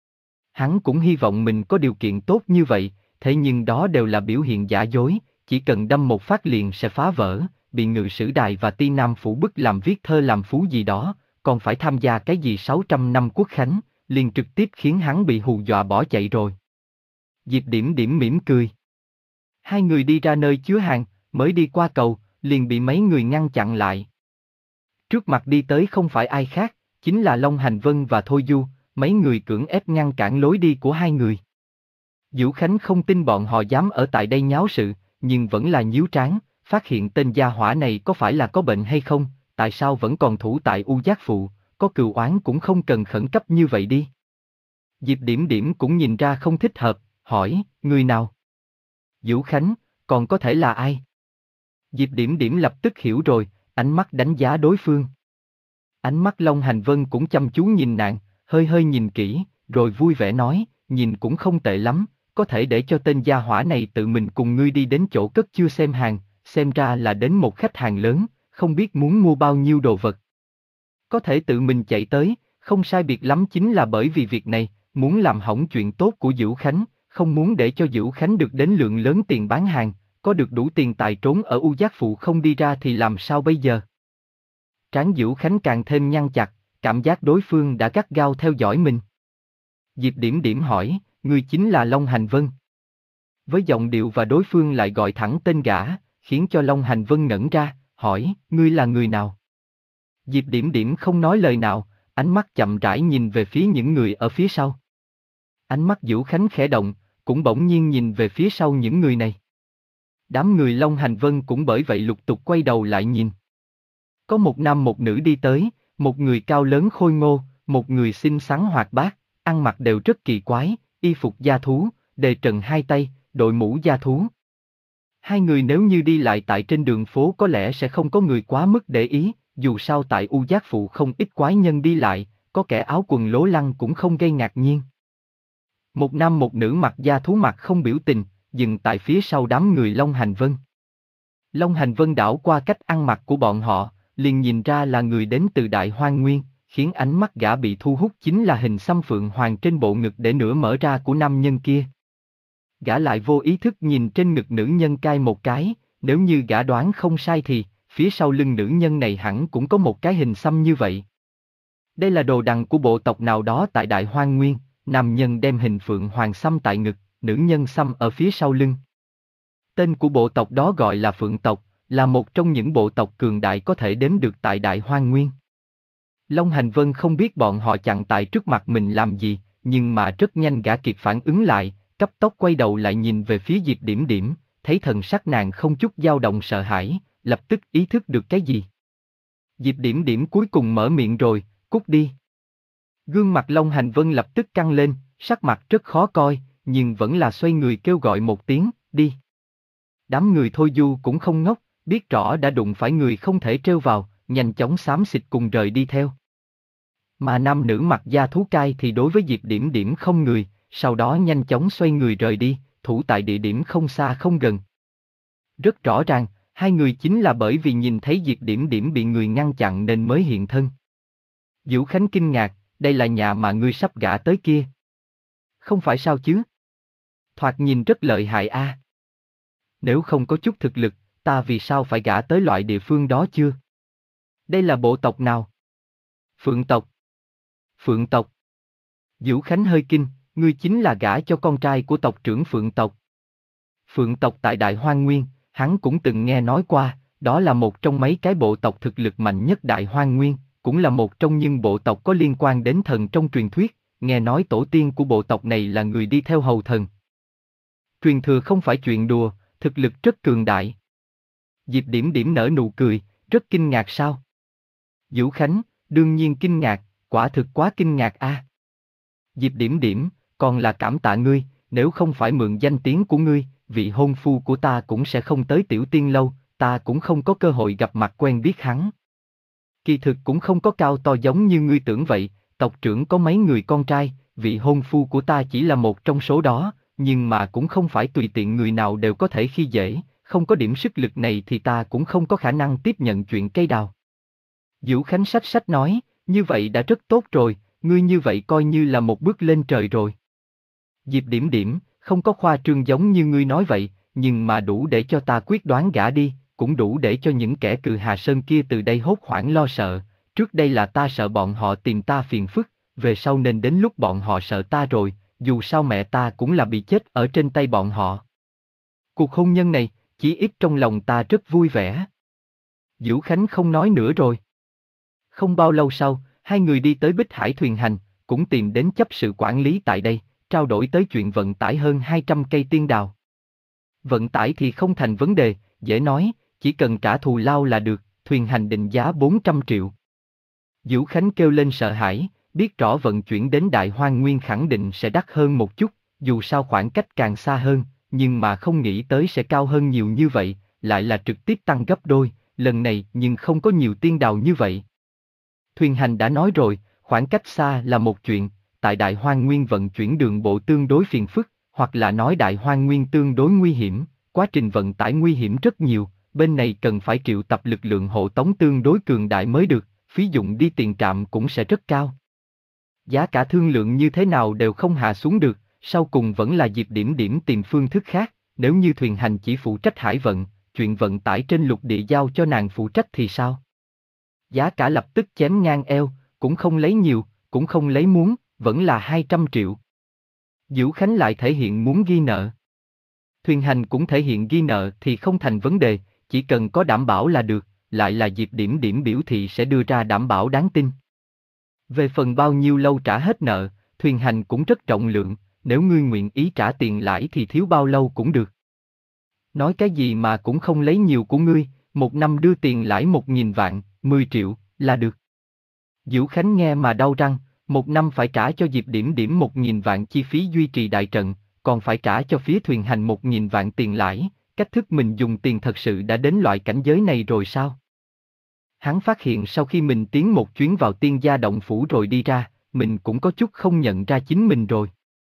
Hắn cũng hy vọng mình có điều kiện tốt như vậy, thế nhưng đó đều là biểu hiện giả dối, chỉ cần đâm một phát liền sẽ phá vỡ, bị Ngự Sử Đài và Ti Nam Phủ bức làm viết thơ làm phú gì đó, còn phải tham gia cái gì sáu trăm năm quốc khánh, liền trực tiếp khiến hắn bị hù dọa bỏ chạy rồi. Diệp Điểm Điểm mỉm cười. Hai người đi ra nơi chứa hàng, mới đi qua cầu, liền bị mấy người ngăn chặn lại. Trước mặt đi tới không phải ai khác, chính là Long Hành Vân và Thôi Du, mấy người cưỡng ép ngăn cản lối đi của hai người. Vũ Khánh không tin bọn họ dám ở tại đây nháo sự, nhưng vẫn là nhíu trán, phát hiện tên gia hỏa này có phải là có bệnh hay không, tại sao vẫn còn thủ tại U Giác Phụ, có cừu oán cũng không cần khẩn cấp như vậy đi. Diệp Điểm Điểm cũng nhìn ra không thích hợp, hỏi, người nào? Vũ Khánh, còn có thể là ai? Diệp Điểm Điểm lập tức hiểu rồi, ánh mắt đánh giá đối phương. Ánh mắt Long Hành Vân cũng chăm chú nhìn nàng, hơi hơi nhìn kỹ, rồi vui vẻ nói, nhìn cũng không tệ lắm, có thể để cho tên gia hỏa này tự mình cùng ngươi đi đến chỗ cất chưa xem hàng, xem ra là đến một khách hàng lớn, không biết muốn mua bao nhiêu đồ vật. Có thể tự mình chạy tới, không sai biệt lắm chính là bởi vì việc này, muốn làm hỏng chuyện tốt của Vũ Khánh, không muốn để cho Dữu Khánh được đến lượng lớn tiền bán hàng, có được đủ tiền tài trốn ở U Giác Phụ không đi ra thì làm sao bây giờ? Trán Dữu Khánh càng thêm nhăn chặt, cảm giác đối phương đã gắt gao theo dõi mình. Diệp Điểm Điểm hỏi, ngươi chính là Long Hành Vân. Với giọng điệu và đối phương lại gọi thẳng tên gã, khiến cho Long Hành Vân ngẩn ra, hỏi, ngươi là người nào? Diệp Điểm Điểm không nói lời nào, ánh mắt chậm rãi nhìn về phía những người ở phía sau. Ánh mắt Dữu Khánh khẽ động, cũng bỗng nhiên nhìn về phía sau những người này. Đám người Long Hành Vân cũng bởi vậy lục tục quay đầu lại nhìn. Có một nam một nữ đi tới, một người cao lớn khôi ngô, một người xinh xắn hoạt bát, ăn mặc đều rất kỳ quái, y phục da thú, đề trần hai tay, đội mũ da thú. Hai người nếu như đi lại tại trên đường phố có lẽ sẽ không có người quá mức để ý, dù sao tại U Giác Phụ không ít quái nhân đi lại, có kẻ áo quần lố lăng cũng không gây ngạc nhiên. Một nam một nữ mặc da thú mặt không biểu tình, dừng tại phía sau đám người Long Hành Vân. Long Hành Vân đảo qua cách ăn mặc của bọn họ, liền nhìn ra là người đến từ Đại Hoang Nguyên, khiến ánh mắt gã bị thu hút chính là hình xăm phượng hoàng trên bộ ngực để nửa mở ra của nam nhân kia. Gã lại vô ý thức nhìn trên ngực nữ nhân cai một cái, nếu như gã đoán không sai thì, phía sau lưng nữ nhân này hẳn cũng có một cái hình xăm như vậy. Đây là đồ đằng của bộ tộc nào đó tại Đại Hoang Nguyên, nam nhân đem hình phượng hoàng xăm tại ngực, nữ nhân xăm ở phía sau lưng. Tên của bộ tộc đó gọi là Phượng tộc, là một trong những bộ tộc cường đại có thể đếm được tại Đại Hoang Nguyên. Long Hành Vân không biết bọn họ chặn tại trước mặt mình làm gì, nhưng mà rất nhanh gã kịp phản ứng lại, cấp tốc quay đầu lại nhìn về phía Diệp Điểm Điểm, thấy thần sắc nàng không chút dao động sợ hãi, lập tức ý thức được cái gì. Diệp Điểm Điểm cuối cùng mở miệng rồi, cút đi. Gương mặt Long Hành Vân lập tức căng lên, sắc mặt rất khó coi, nhưng vẫn là xoay người kêu gọi một tiếng, đi. Đám người Thôi Du cũng không ngốc, biết rõ đã đụng phải người không thể trêu vào, nhanh chóng xám xịt cùng rời đi theo. Mà nam nữ mặc da thú cai thì đối với Diệp Điểm Điểm không người, sau đó nhanh chóng xoay người rời đi, thủ tại địa điểm không xa không gần. Rất rõ ràng, hai người chính là bởi vì nhìn thấy Diệp Điểm Điểm bị người ngăn chặn nên mới hiện thân. Dữu Khánh kinh ngạc, đây là nhà mà ngươi sắp gả tới kia. Không phải sao chứ? Thoạt nhìn rất lợi hại a. À. Nếu không có chút thực lực, ta vì sao phải gả tới loại địa phương đó chưa? Đây là bộ tộc nào? Phượng tộc. Phượng tộc. Dữu Khánh hơi kinh, ngươi chính là gả cho con trai của tộc trưởng Phượng tộc. Phượng tộc tại Đại Hoang Nguyên, hắn cũng từng nghe nói qua, đó là một trong mấy cái bộ tộc thực lực mạnh nhất Đại Hoang Nguyên, cũng là một trong những bộ tộc có liên quan đến thần trong truyền thuyết, nghe nói tổ tiên của bộ tộc này là người đi theo hầu thần. Truyền thừa không phải chuyện đùa, thực lực rất cường đại. Diệp Điểm Điểm nở nụ cười, rất kinh ngạc sao? Dữu Khánh, đương nhiên kinh ngạc, quả thực quá kinh ngạc a. À. Diệp Điểm Điểm, còn là cảm tạ ngươi, nếu không phải mượn danh tiếng của ngươi, vị hôn phu của ta cũng sẽ không tới Tiểu Tiên lâu, ta cũng không có cơ hội gặp mặt quen biết hắn. Kỳ thực cũng không có cao to giống như ngươi tưởng vậy, tộc trưởng có mấy người con trai, vị hôn phu của ta chỉ là một trong số đó, nhưng mà cũng không phải tùy tiện người nào đều có thể khi dễ, không có điểm sức lực này thì ta cũng không có khả năng tiếp nhận chuyện cây đào. Dữu Khánh sách sách nói, như vậy đã rất tốt rồi, ngươi như vậy coi như là một bước lên trời rồi. Diệp Điểm Điểm, không có khoa trương giống như ngươi nói vậy, nhưng mà đủ để cho ta quyết đoán gả đi, cũng đủ để cho những kẻ cừ Hà Sơn kia từ đây hốt hoảng lo sợ, trước đây là ta sợ bọn họ tìm ta phiền phức, về sau nên đến lúc bọn họ sợ ta rồi, dù sao mẹ ta cũng là bị chết ở trên tay bọn họ. Cuộc hôn nhân này, chỉ ít trong lòng ta rất vui vẻ. Dữu Khánh không nói nữa rồi. Không bao lâu sau, hai người đi tới Bích Hải Thuyền Hành, cũng tìm đến chấp sự quản lý tại đây, trao đổi tới chuyện vận tải hơn hai trăm cây tiên đào. Vận tải thì không thành vấn đề, dễ nói, chỉ cần trả thù lao là được, Thuyền Hành định giá bốn trăm triệu. Dữu Khánh kêu lên sợ hãi, biết rõ vận chuyển đến Đại Hoang Nguyên khẳng định sẽ đắt hơn một chút, dù sao khoảng cách càng xa hơn, nhưng mà không nghĩ tới sẽ cao hơn nhiều như vậy, lại là trực tiếp tăng gấp đôi, lần này nhưng không có nhiều tiên đào như vậy. Thuyền Hành đã nói rồi, khoảng cách xa là một chuyện, tại Đại Hoang Nguyên vận chuyển đường bộ tương đối phiền phức, hoặc là nói Đại Hoang Nguyên tương đối nguy hiểm, quá trình vận tải nguy hiểm rất nhiều, bên này cần phải triệu tập lực lượng hộ tống tương đối cường đại mới được, phí dụng đi tiền trạm cũng sẽ rất cao. Giá cả thương lượng như thế nào đều không hạ xuống được, sau cùng vẫn là Diệp Điểm Điểm tìm phương thức khác, nếu như Thuyền Hành chỉ phụ trách hải vận, chuyện vận tải trên lục địa giao cho nàng phụ trách thì sao? Giá cả lập tức chém ngang eo, cũng không lấy nhiều, cũng không lấy muốn, vẫn là hai trăm triệu. Dữu Khánh lại thể hiện muốn ghi nợ. Thuyền Hành cũng thể hiện ghi nợ thì không thành vấn đề, chỉ cần có đảm bảo là được, lại là Diệp Điểm Điểm biểu thị sẽ đưa ra đảm bảo đáng tin. Về phần bao nhiêu lâu trả hết nợ, Thuyền Hành cũng rất rộng lượng, nếu ngươi nguyện ý trả tiền lãi thì thiếu bao lâu cũng được. Nói cái gì mà cũng không lấy nhiều của ngươi, một năm đưa tiền lãi một nghìn vạn, mười triệu, là được. Dữu Khánh nghe mà đau răng, một năm phải trả cho Diệp Điểm Điểm một nghìn vạn chi phí duy trì đại trận, còn phải trả cho phía Thuyền Hành một nghìn vạn tiền lãi, cách thức mình dùng tiền thật sự đã đến loại cảnh giới này rồi sao? Hắn phát hiện sau khi mình tiến một chuyến vào tiên gia động phủ rồi đi ra, mình cũng có chút không nhận ra chính mình rồi.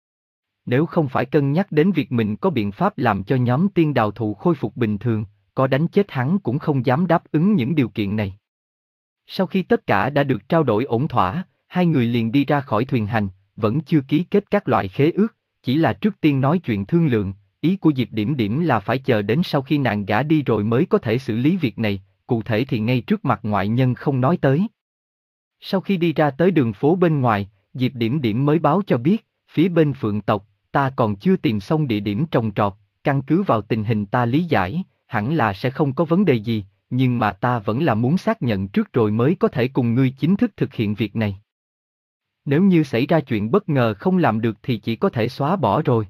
Nếu không phải cân nhắc đến việc mình có biện pháp làm cho nhóm tiên đào thụ khôi phục bình thường, có đánh chết hắn cũng không dám đáp ứng những điều kiện này. Sau khi tất cả đã được trao đổi ổn thỏa, hai người liền đi ra khỏi Thuyền Hành, vẫn chưa ký kết các loại khế ước, chỉ là trước tiên nói chuyện thương lượng, ý của Diệp Điểm Điểm là phải chờ đến sau khi nàng gả đi rồi mới có thể xử lý việc này, cụ thể thì ngay trước mặt ngoại nhân không nói tới. Sau khi đi ra tới đường phố bên ngoài, Diệp Điểm Điểm mới báo cho biết, phía bên Phượng tộc, ta còn chưa tìm xong địa điểm trồng trọt, căn cứ vào tình hình ta lý giải, hẳn là sẽ không có vấn đề gì, nhưng mà ta vẫn là muốn xác nhận trước rồi mới có thể cùng ngươi chính thức thực hiện việc này. Nếu như xảy ra chuyện bất ngờ không làm được thì chỉ có thể xóa bỏ rồi.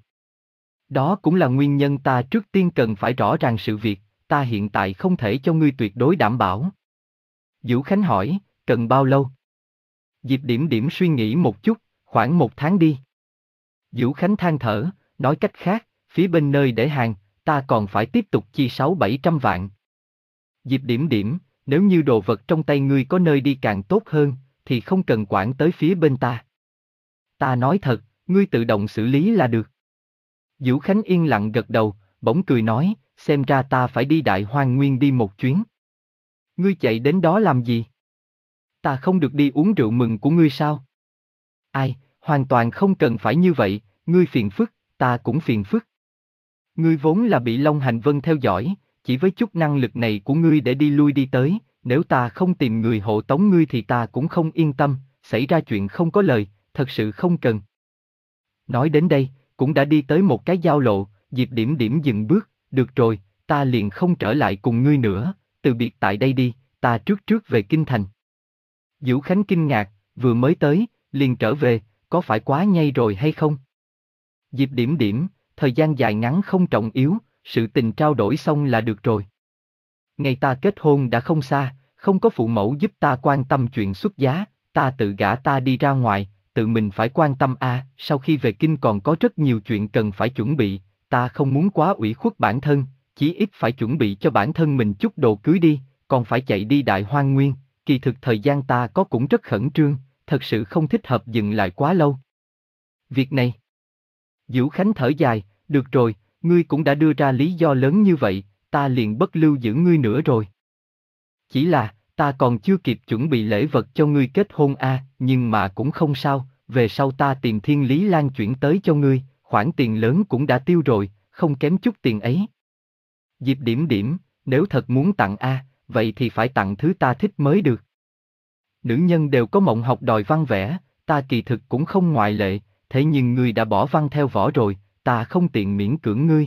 Đó cũng là nguyên nhân ta trước tiên cần phải rõ ràng sự việc, ta hiện tại không thể cho ngươi tuyệt đối đảm bảo. Dữu Khánh hỏi, cần bao lâu? Diệp Điểm Điểm suy nghĩ một chút, khoảng một tháng đi. Dữu Khánh than thở, nói cách khác, phía bên nơi để hàng, ta còn phải tiếp tục chi sáu bảy trăm vạn. Diệp Điểm Điểm, nếu như đồ vật trong tay ngươi có nơi đi càng tốt hơn, thì không cần quản tới phía bên ta. Ta nói thật, ngươi tự động xử lý là được. Dữu Khánh yên lặng gật đầu, bỗng cười nói, xem ra ta phải đi Đại Hoang Nguyên đi một chuyến. Ngươi chạy đến đó làm gì? Ta không được đi uống rượu mừng của ngươi sao? Ai, hoàn toàn không cần phải như vậy, ngươi phiền phức, ta cũng phiền phức. Ngươi vốn là bị Long Hành Vân theo dõi, chỉ với chút năng lực này của ngươi để đi lui đi tới, nếu ta không tìm người hộ tống ngươi thì ta cũng không yên tâm, xảy ra chuyện không có lời, thật sự không cần. Nói đến đây, cũng đã đi tới một cái giao lộ, Diệp Điểm Điểm dừng bước, được rồi, ta liền không trở lại cùng ngươi nữa, từ biệt tại đây đi, ta trước trước về Kinh Thành. Dữu Khánh kinh ngạc, vừa mới tới, liền trở về, có phải quá nhây rồi hay không? Diệp Điểm Điểm, thời gian dài ngắn không trọng yếu, sự tình trao đổi xong là được rồi. Ngày ta kết hôn đã không xa, không có phụ mẫu giúp ta quan tâm chuyện xuất giá, ta tự gả ta đi ra ngoài, tự mình phải quan tâm a. À, sau khi về kinh còn có rất nhiều chuyện cần phải chuẩn bị, ta không muốn quá ủy khuất bản thân, chí ít phải chuẩn bị cho bản thân mình chút đồ cưới đi, còn phải chạy đi Đại Hoang Nguyên, kỳ thực thời gian ta có cũng rất khẩn trương, thật sự không thích hợp dừng lại quá lâu. Việc này. Dữu Khánh thở dài, được rồi, ngươi cũng đã đưa ra lý do lớn như vậy, ta liền bất lưu giữ ngươi nữa rồi. Chỉ là, ta còn chưa kịp chuẩn bị lễ vật cho ngươi kết hôn a, à, nhưng mà cũng không sao, về sau ta tìm Thiên Lý Lan chuyển tới cho ngươi, khoản tiền lớn cũng đã tiêu rồi, không kém chút tiền ấy. Diệp Điểm Điểm, nếu thật muốn tặng a, à, vậy thì phải tặng thứ ta thích mới được. Nữ nhân đều có mộng học đòi văn vẽ, ta kỳ thực cũng không ngoại lệ, thế nhưng ngươi đã bỏ văn theo vỏ rồi, ta không tiện miễn cưỡng ngươi.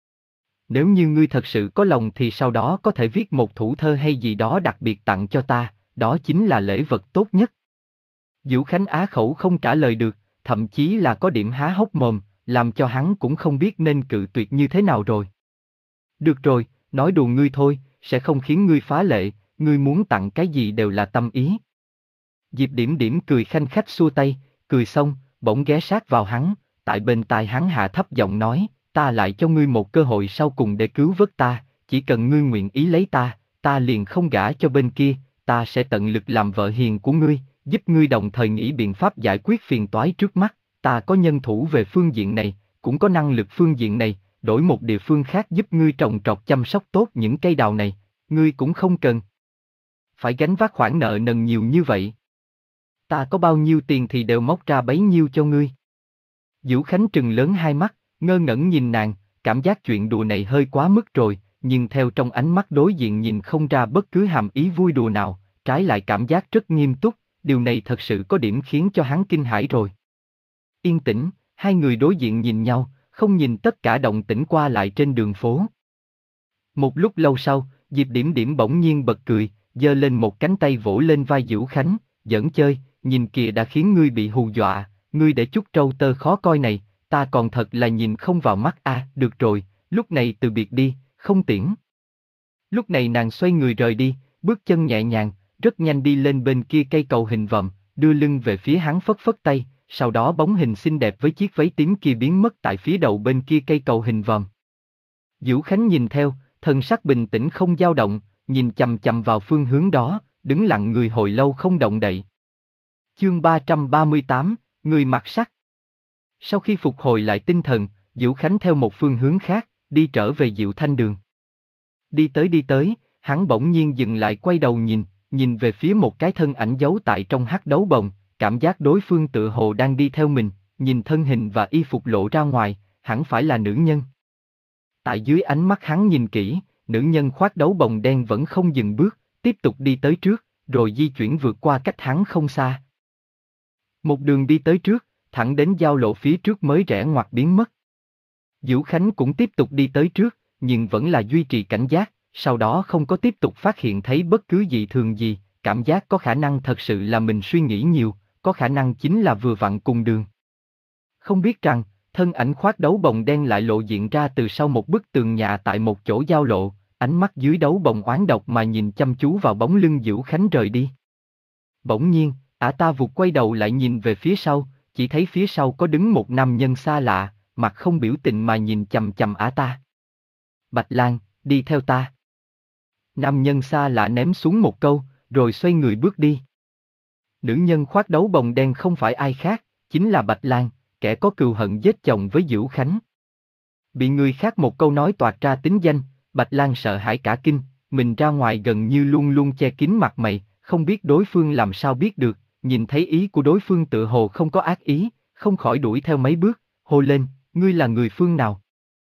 Nếu như ngươi thật sự có lòng thì sau đó có thể viết một thủ thơ hay gì đó đặc biệt tặng cho ta, đó chính là lễ vật tốt nhất. Dữu Khánh á khẩu không trả lời được, thậm chí là có điểm há hốc mồm, làm cho hắn cũng không biết nên cự tuyệt như thế nào rồi. Được rồi, nói đùa ngươi thôi, sẽ không khiến ngươi phá lệ, ngươi muốn tặng cái gì đều là tâm ý. Diệp Điểm Điểm cười khanh khách xua tay, cười xong, bỗng ghé sát vào hắn, tại bên tai hắn hạ thấp giọng nói, ta lại cho ngươi một cơ hội sau cùng để cứu vớt ta, chỉ cần ngươi nguyện ý lấy ta, ta liền không gả cho bên kia, ta sẽ tận lực làm vợ hiền của ngươi, giúp ngươi đồng thời nghĩ biện pháp giải quyết phiền toái trước mắt, ta có nhân thủ về phương diện này, cũng có năng lực phương diện này, đổi một địa phương khác giúp ngươi trồng trọt chăm sóc tốt những cây đào này, ngươi cũng không cần phải gánh vác khoản nợ nần nhiều như vậy. Ta có bao nhiêu tiền thì đều móc ra bấy nhiêu cho ngươi. Diễu Khánh trừng lớn hai mắt, ngơ ngẩn nhìn nàng, cảm giác chuyện đùa này hơi quá mức rồi, nhưng theo trong ánh mắt đối diện nhìn không ra bất cứ hàm ý vui đùa nào, trái lại cảm giác rất nghiêm túc, điều này thật sự có điểm khiến cho hắn kinh hãi rồi. Yên tĩnh, hai người đối diện nhìn nhau, không nhìn tất cả động tĩnh qua lại trên đường phố. Một lúc lâu sau, Diệp Điểm Điểm bỗng nhiên bật cười, giơ lên một cánh tay vỗ lên vai Diễu Khánh, giỡn chơi, nhìn kìa đã khiến ngươi bị hù dọa, ngươi để chút trâu tơ khó coi này, ta còn thật là nhìn không vào mắt a. À, được rồi, lúc này từ biệt đi, không tiễn. Lúc này nàng xoay người rời đi, bước chân nhẹ nhàng, rất nhanh đi lên bên kia cây cầu hình vòm, đưa lưng về phía hắn phất phất tay, sau đó bóng hình xinh đẹp với chiếc váy tím kia biến mất tại phía đầu bên kia cây cầu hình vòm. Diễu Khánh nhìn theo, thần sắc bình tĩnh không dao động, nhìn chằm chằm vào phương hướng đó, đứng lặng người hồi lâu không động đậy. Chương ba trăm ba mươi tám, người mặc sắt. Sau khi phục hồi lại tinh thần, Diễu Khánh theo một phương hướng khác, đi trở về Diệu Thanh Đường. Đi tới đi tới, hắn bỗng nhiên dừng lại quay đầu nhìn, nhìn về phía một cái thân ảnh giấu tại trong hắc đấu bồng, cảm giác đối phương tựa hồ đang đi theo mình, nhìn thân hình và y phục lộ ra ngoài, hẳn phải là nữ nhân. Tại dưới ánh mắt hắn nhìn kỹ, nữ nhân khoác đấu bồng đen vẫn không dừng bước, tiếp tục đi tới trước, rồi di chuyển vượt qua cách hắn không xa. Một đường đi tới trước, thẳng đến giao lộ phía trước mới rẽ ngoặt biến mất. Diễu Khánh cũng tiếp tục đi tới trước, nhưng vẫn là duy trì cảnh giác, sau đó không có tiếp tục phát hiện thấy bất cứ dị thường gì, cảm giác có khả năng thật sự là mình suy nghĩ nhiều, có khả năng chính là vừa vặn cùng đường. Không biết rằng, thân ảnh khoác đấu bồng đen lại lộ diện ra từ sau một bức tường nhà tại một chỗ giao lộ, ánh mắt dưới đấu bồng oán độc mà nhìn chăm chú vào bóng lưng Diễu Khánh rời đi. Bỗng nhiên, ả ta vụt quay đầu lại nhìn về phía sau, chỉ thấy phía sau có đứng một nam nhân xa lạ, mặt không biểu tình mà nhìn chằm chằm ả ta. Bạch Lan, đi theo ta. Nam nhân xa lạ ném xuống một câu, rồi xoay người bước đi. Nữ nhân khoác đấu bồng đen không phải ai khác, chính là Bạch Lan, kẻ có cừu hận giết chồng với Diễu Khánh. Bị người khác một câu nói toạc ra tính danh, Bạch Lan sợ hãi cả kinh, mình ra ngoài gần như luôn luôn che kín mặt mày, không biết đối phương làm sao biết được, nhìn thấy ý của đối phương tựa hồ không có ác ý, không khỏi đuổi theo mấy bước, hô lên, ngươi là người phương nào?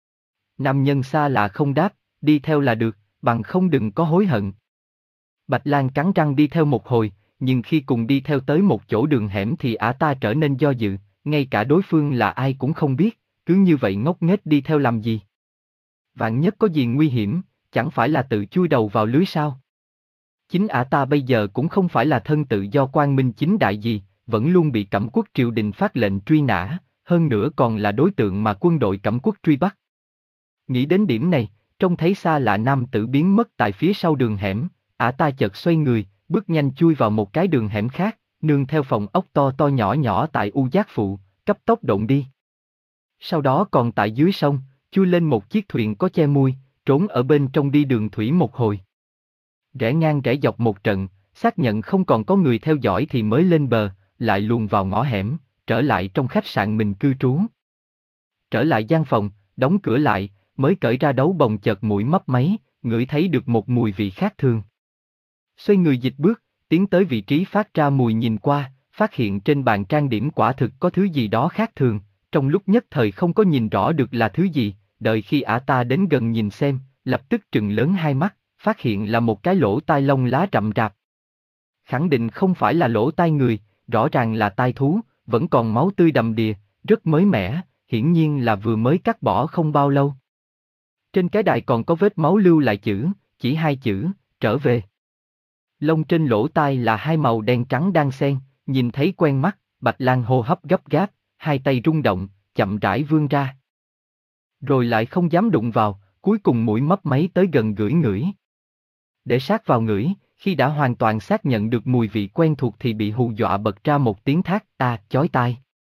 Nam nhân xa lạ không đáp, đi theo là được, bằng không đừng có hối hận. Bạch Lan cắn răng đi theo một hồi, nhưng khi cùng đi theo tới một chỗ đường hẻm thì ả ta trở nên do dự, ngay cả đối phương là ai cũng không biết, cứ như vậy ngốc nghếch đi theo làm gì? Vạn nhất có gì nguy hiểm, chẳng phải là tự chui đầu vào lưới sao? Chính ả ta bây giờ cũng không phải là thân tự do quang minh chính đại gì, vẫn luôn bị Cẩm Quốc triều đình phát lệnh truy nã, hơn nữa còn là đối tượng mà quân đội Cẩm Quốc truy bắt. Nghĩ đến điểm này, trông thấy xa lạ nam tử biến mất tại phía sau đường hẻm, ả ta chợt xoay người, bước nhanh chui vào một cái đường hẻm khác, nương theo phòng ốc to to nhỏ nhỏ tại U Giác Phụ, cấp tốc độn đi. Sau đó còn tại dưới sông, chui lên một chiếc thuyền có che mui, trốn ở bên trong đi đường thủy một hồi. Rẽ ngang rẽ dọc một trận, xác nhận không còn có người theo dõi thì mới lên bờ, lại luồn vào ngõ hẻm, trở lại trong khách sạn mình cư trú. Trở lại gian phòng, đóng cửa lại, mới cởi ra đấu bồng chợt mũi mấp máy, ngửi thấy được một mùi vị khác thường. Xoay người dịch bước, tiến tới vị trí phát ra mùi nhìn qua, phát hiện trên bàn trang điểm quả thực có thứ gì đó khác thường, trong lúc nhất thời không có nhìn rõ được là thứ gì, đợi khi ả ta đến gần nhìn xem, lập tức trừng lớn hai mắt, phát hiện là một cái lỗ tai lông lá rậm rạp. Khẳng định không phải là lỗ tai người, rõ ràng là tai thú, vẫn còn máu tươi đầm đìa, rất mới mẻ, hiển nhiên là vừa mới cắt bỏ không bao lâu. Trên cái đài còn có vết máu lưu lại chữ, chỉ hai chữ, trở về. Lông trên lỗ tai là hai màu đen trắng đan xen, nhìn thấy quen mắt, Bạch Lan hô hấp gấp gáp, hai tay rung động, chậm rãi vươn ra. Rồi lại không dám đụng vào, cuối cùng mũi mấp máy tới gần ngửi ngửi. Để sát vào ngửi, khi đã hoàn toàn xác nhận được mùi vị quen thuộc thì bị hù dọa bật ra một tiếng thét ta, chói tai.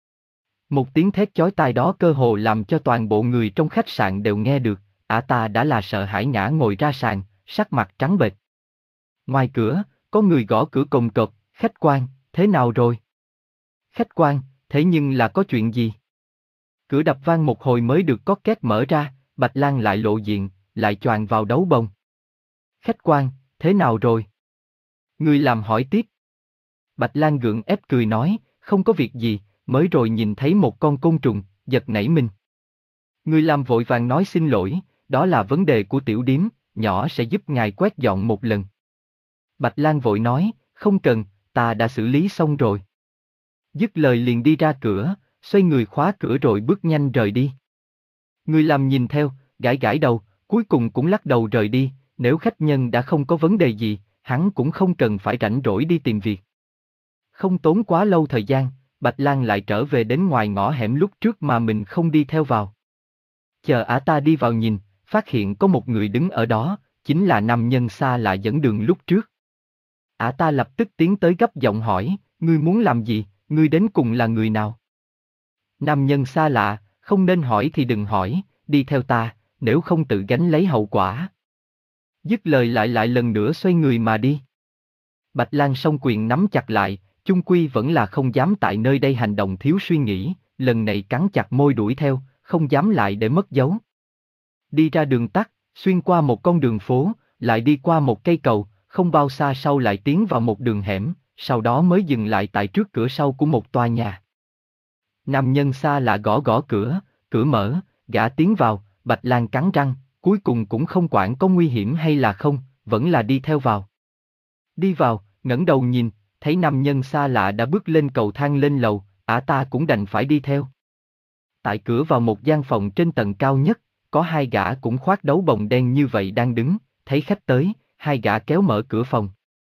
Một tiếng thét chói tai đó cơ hồ làm cho toàn bộ người trong khách sạn đều nghe được, ả ta đã là sợ hãi ngã ngồi ra sàn, sắc mặt trắng bệch. Ngoài cửa, có người gõ cửa cồn cộp, khách quan, thế nào rồi? Khách quan, thế nhưng là có chuyện gì? Cửa đập vang một hồi mới được có két mở ra, Bạch Lan lại lộ diện, lại choàng vào đấu bồng. Khách quan, thế nào rồi? Người làm hỏi tiếp. Bạch Lan gượng ép cười nói, không có việc gì, mới rồi nhìn thấy một con côn trùng, giật nảy mình. Người làm vội vàng nói xin lỗi, đó là vấn đề của tiểu điếm, nhỏ sẽ giúp ngài quét dọn một lần. Bạch Lang vội nói, không cần, ta đã xử lý xong rồi. Dứt lời liền đi ra cửa, xoay người khóa cửa rồi bước nhanh rời đi. Người làm nhìn theo, gãi gãi đầu, cuối cùng cũng lắc đầu rời đi, nếu khách nhân đã không có vấn đề gì, hắn cũng không cần phải rảnh rỗi đi tìm việc. Không tốn quá lâu thời gian, Bạch Lang lại trở về đến ngoài ngõ hẻm lúc trước mà mình không đi theo vào. Chờ ả ta đi vào nhìn, phát hiện có một người đứng ở đó, chính là nam nhân xa lạ dẫn đường lúc trước. Ả ta lập tức tiến tới gấp giọng hỏi, ngươi muốn làm gì, ngươi đến cùng là người nào? Nam nhân xa lạ, không nên hỏi thì đừng hỏi, đi theo ta, nếu không tự gánh lấy hậu quả. Dứt lời lại lại lần nữa xoay người mà đi. Bạch Lang song quyền nắm chặt lại, chung quy vẫn là không dám tại nơi đây hành động thiếu suy nghĩ, lần này cắn chặt môi đuổi theo, không dám lại để mất dấu. Đi ra đường tắt, xuyên qua một con đường phố, lại đi qua một cây cầu, không bao xa sau lại tiến vào một đường hẻm, sau đó mới dừng lại tại trước cửa sau của một tòa nhà. Nam nhân xa lạ gõ gõ cửa, cửa mở, gã tiến vào, Bạch Lang cắn răng, cuối cùng cũng không quản có nguy hiểm hay là không, vẫn là đi theo vào. Đi vào, ngẩng đầu nhìn, thấy nam nhân xa lạ đã bước lên cầu thang lên lầu, ả ta cũng đành phải đi theo. Tại cửa vào một gian phòng trên tầng cao nhất, có hai gã cũng khoác đấu bồng đen như vậy đang đứng, thấy khách tới, hai gã kéo mở cửa phòng.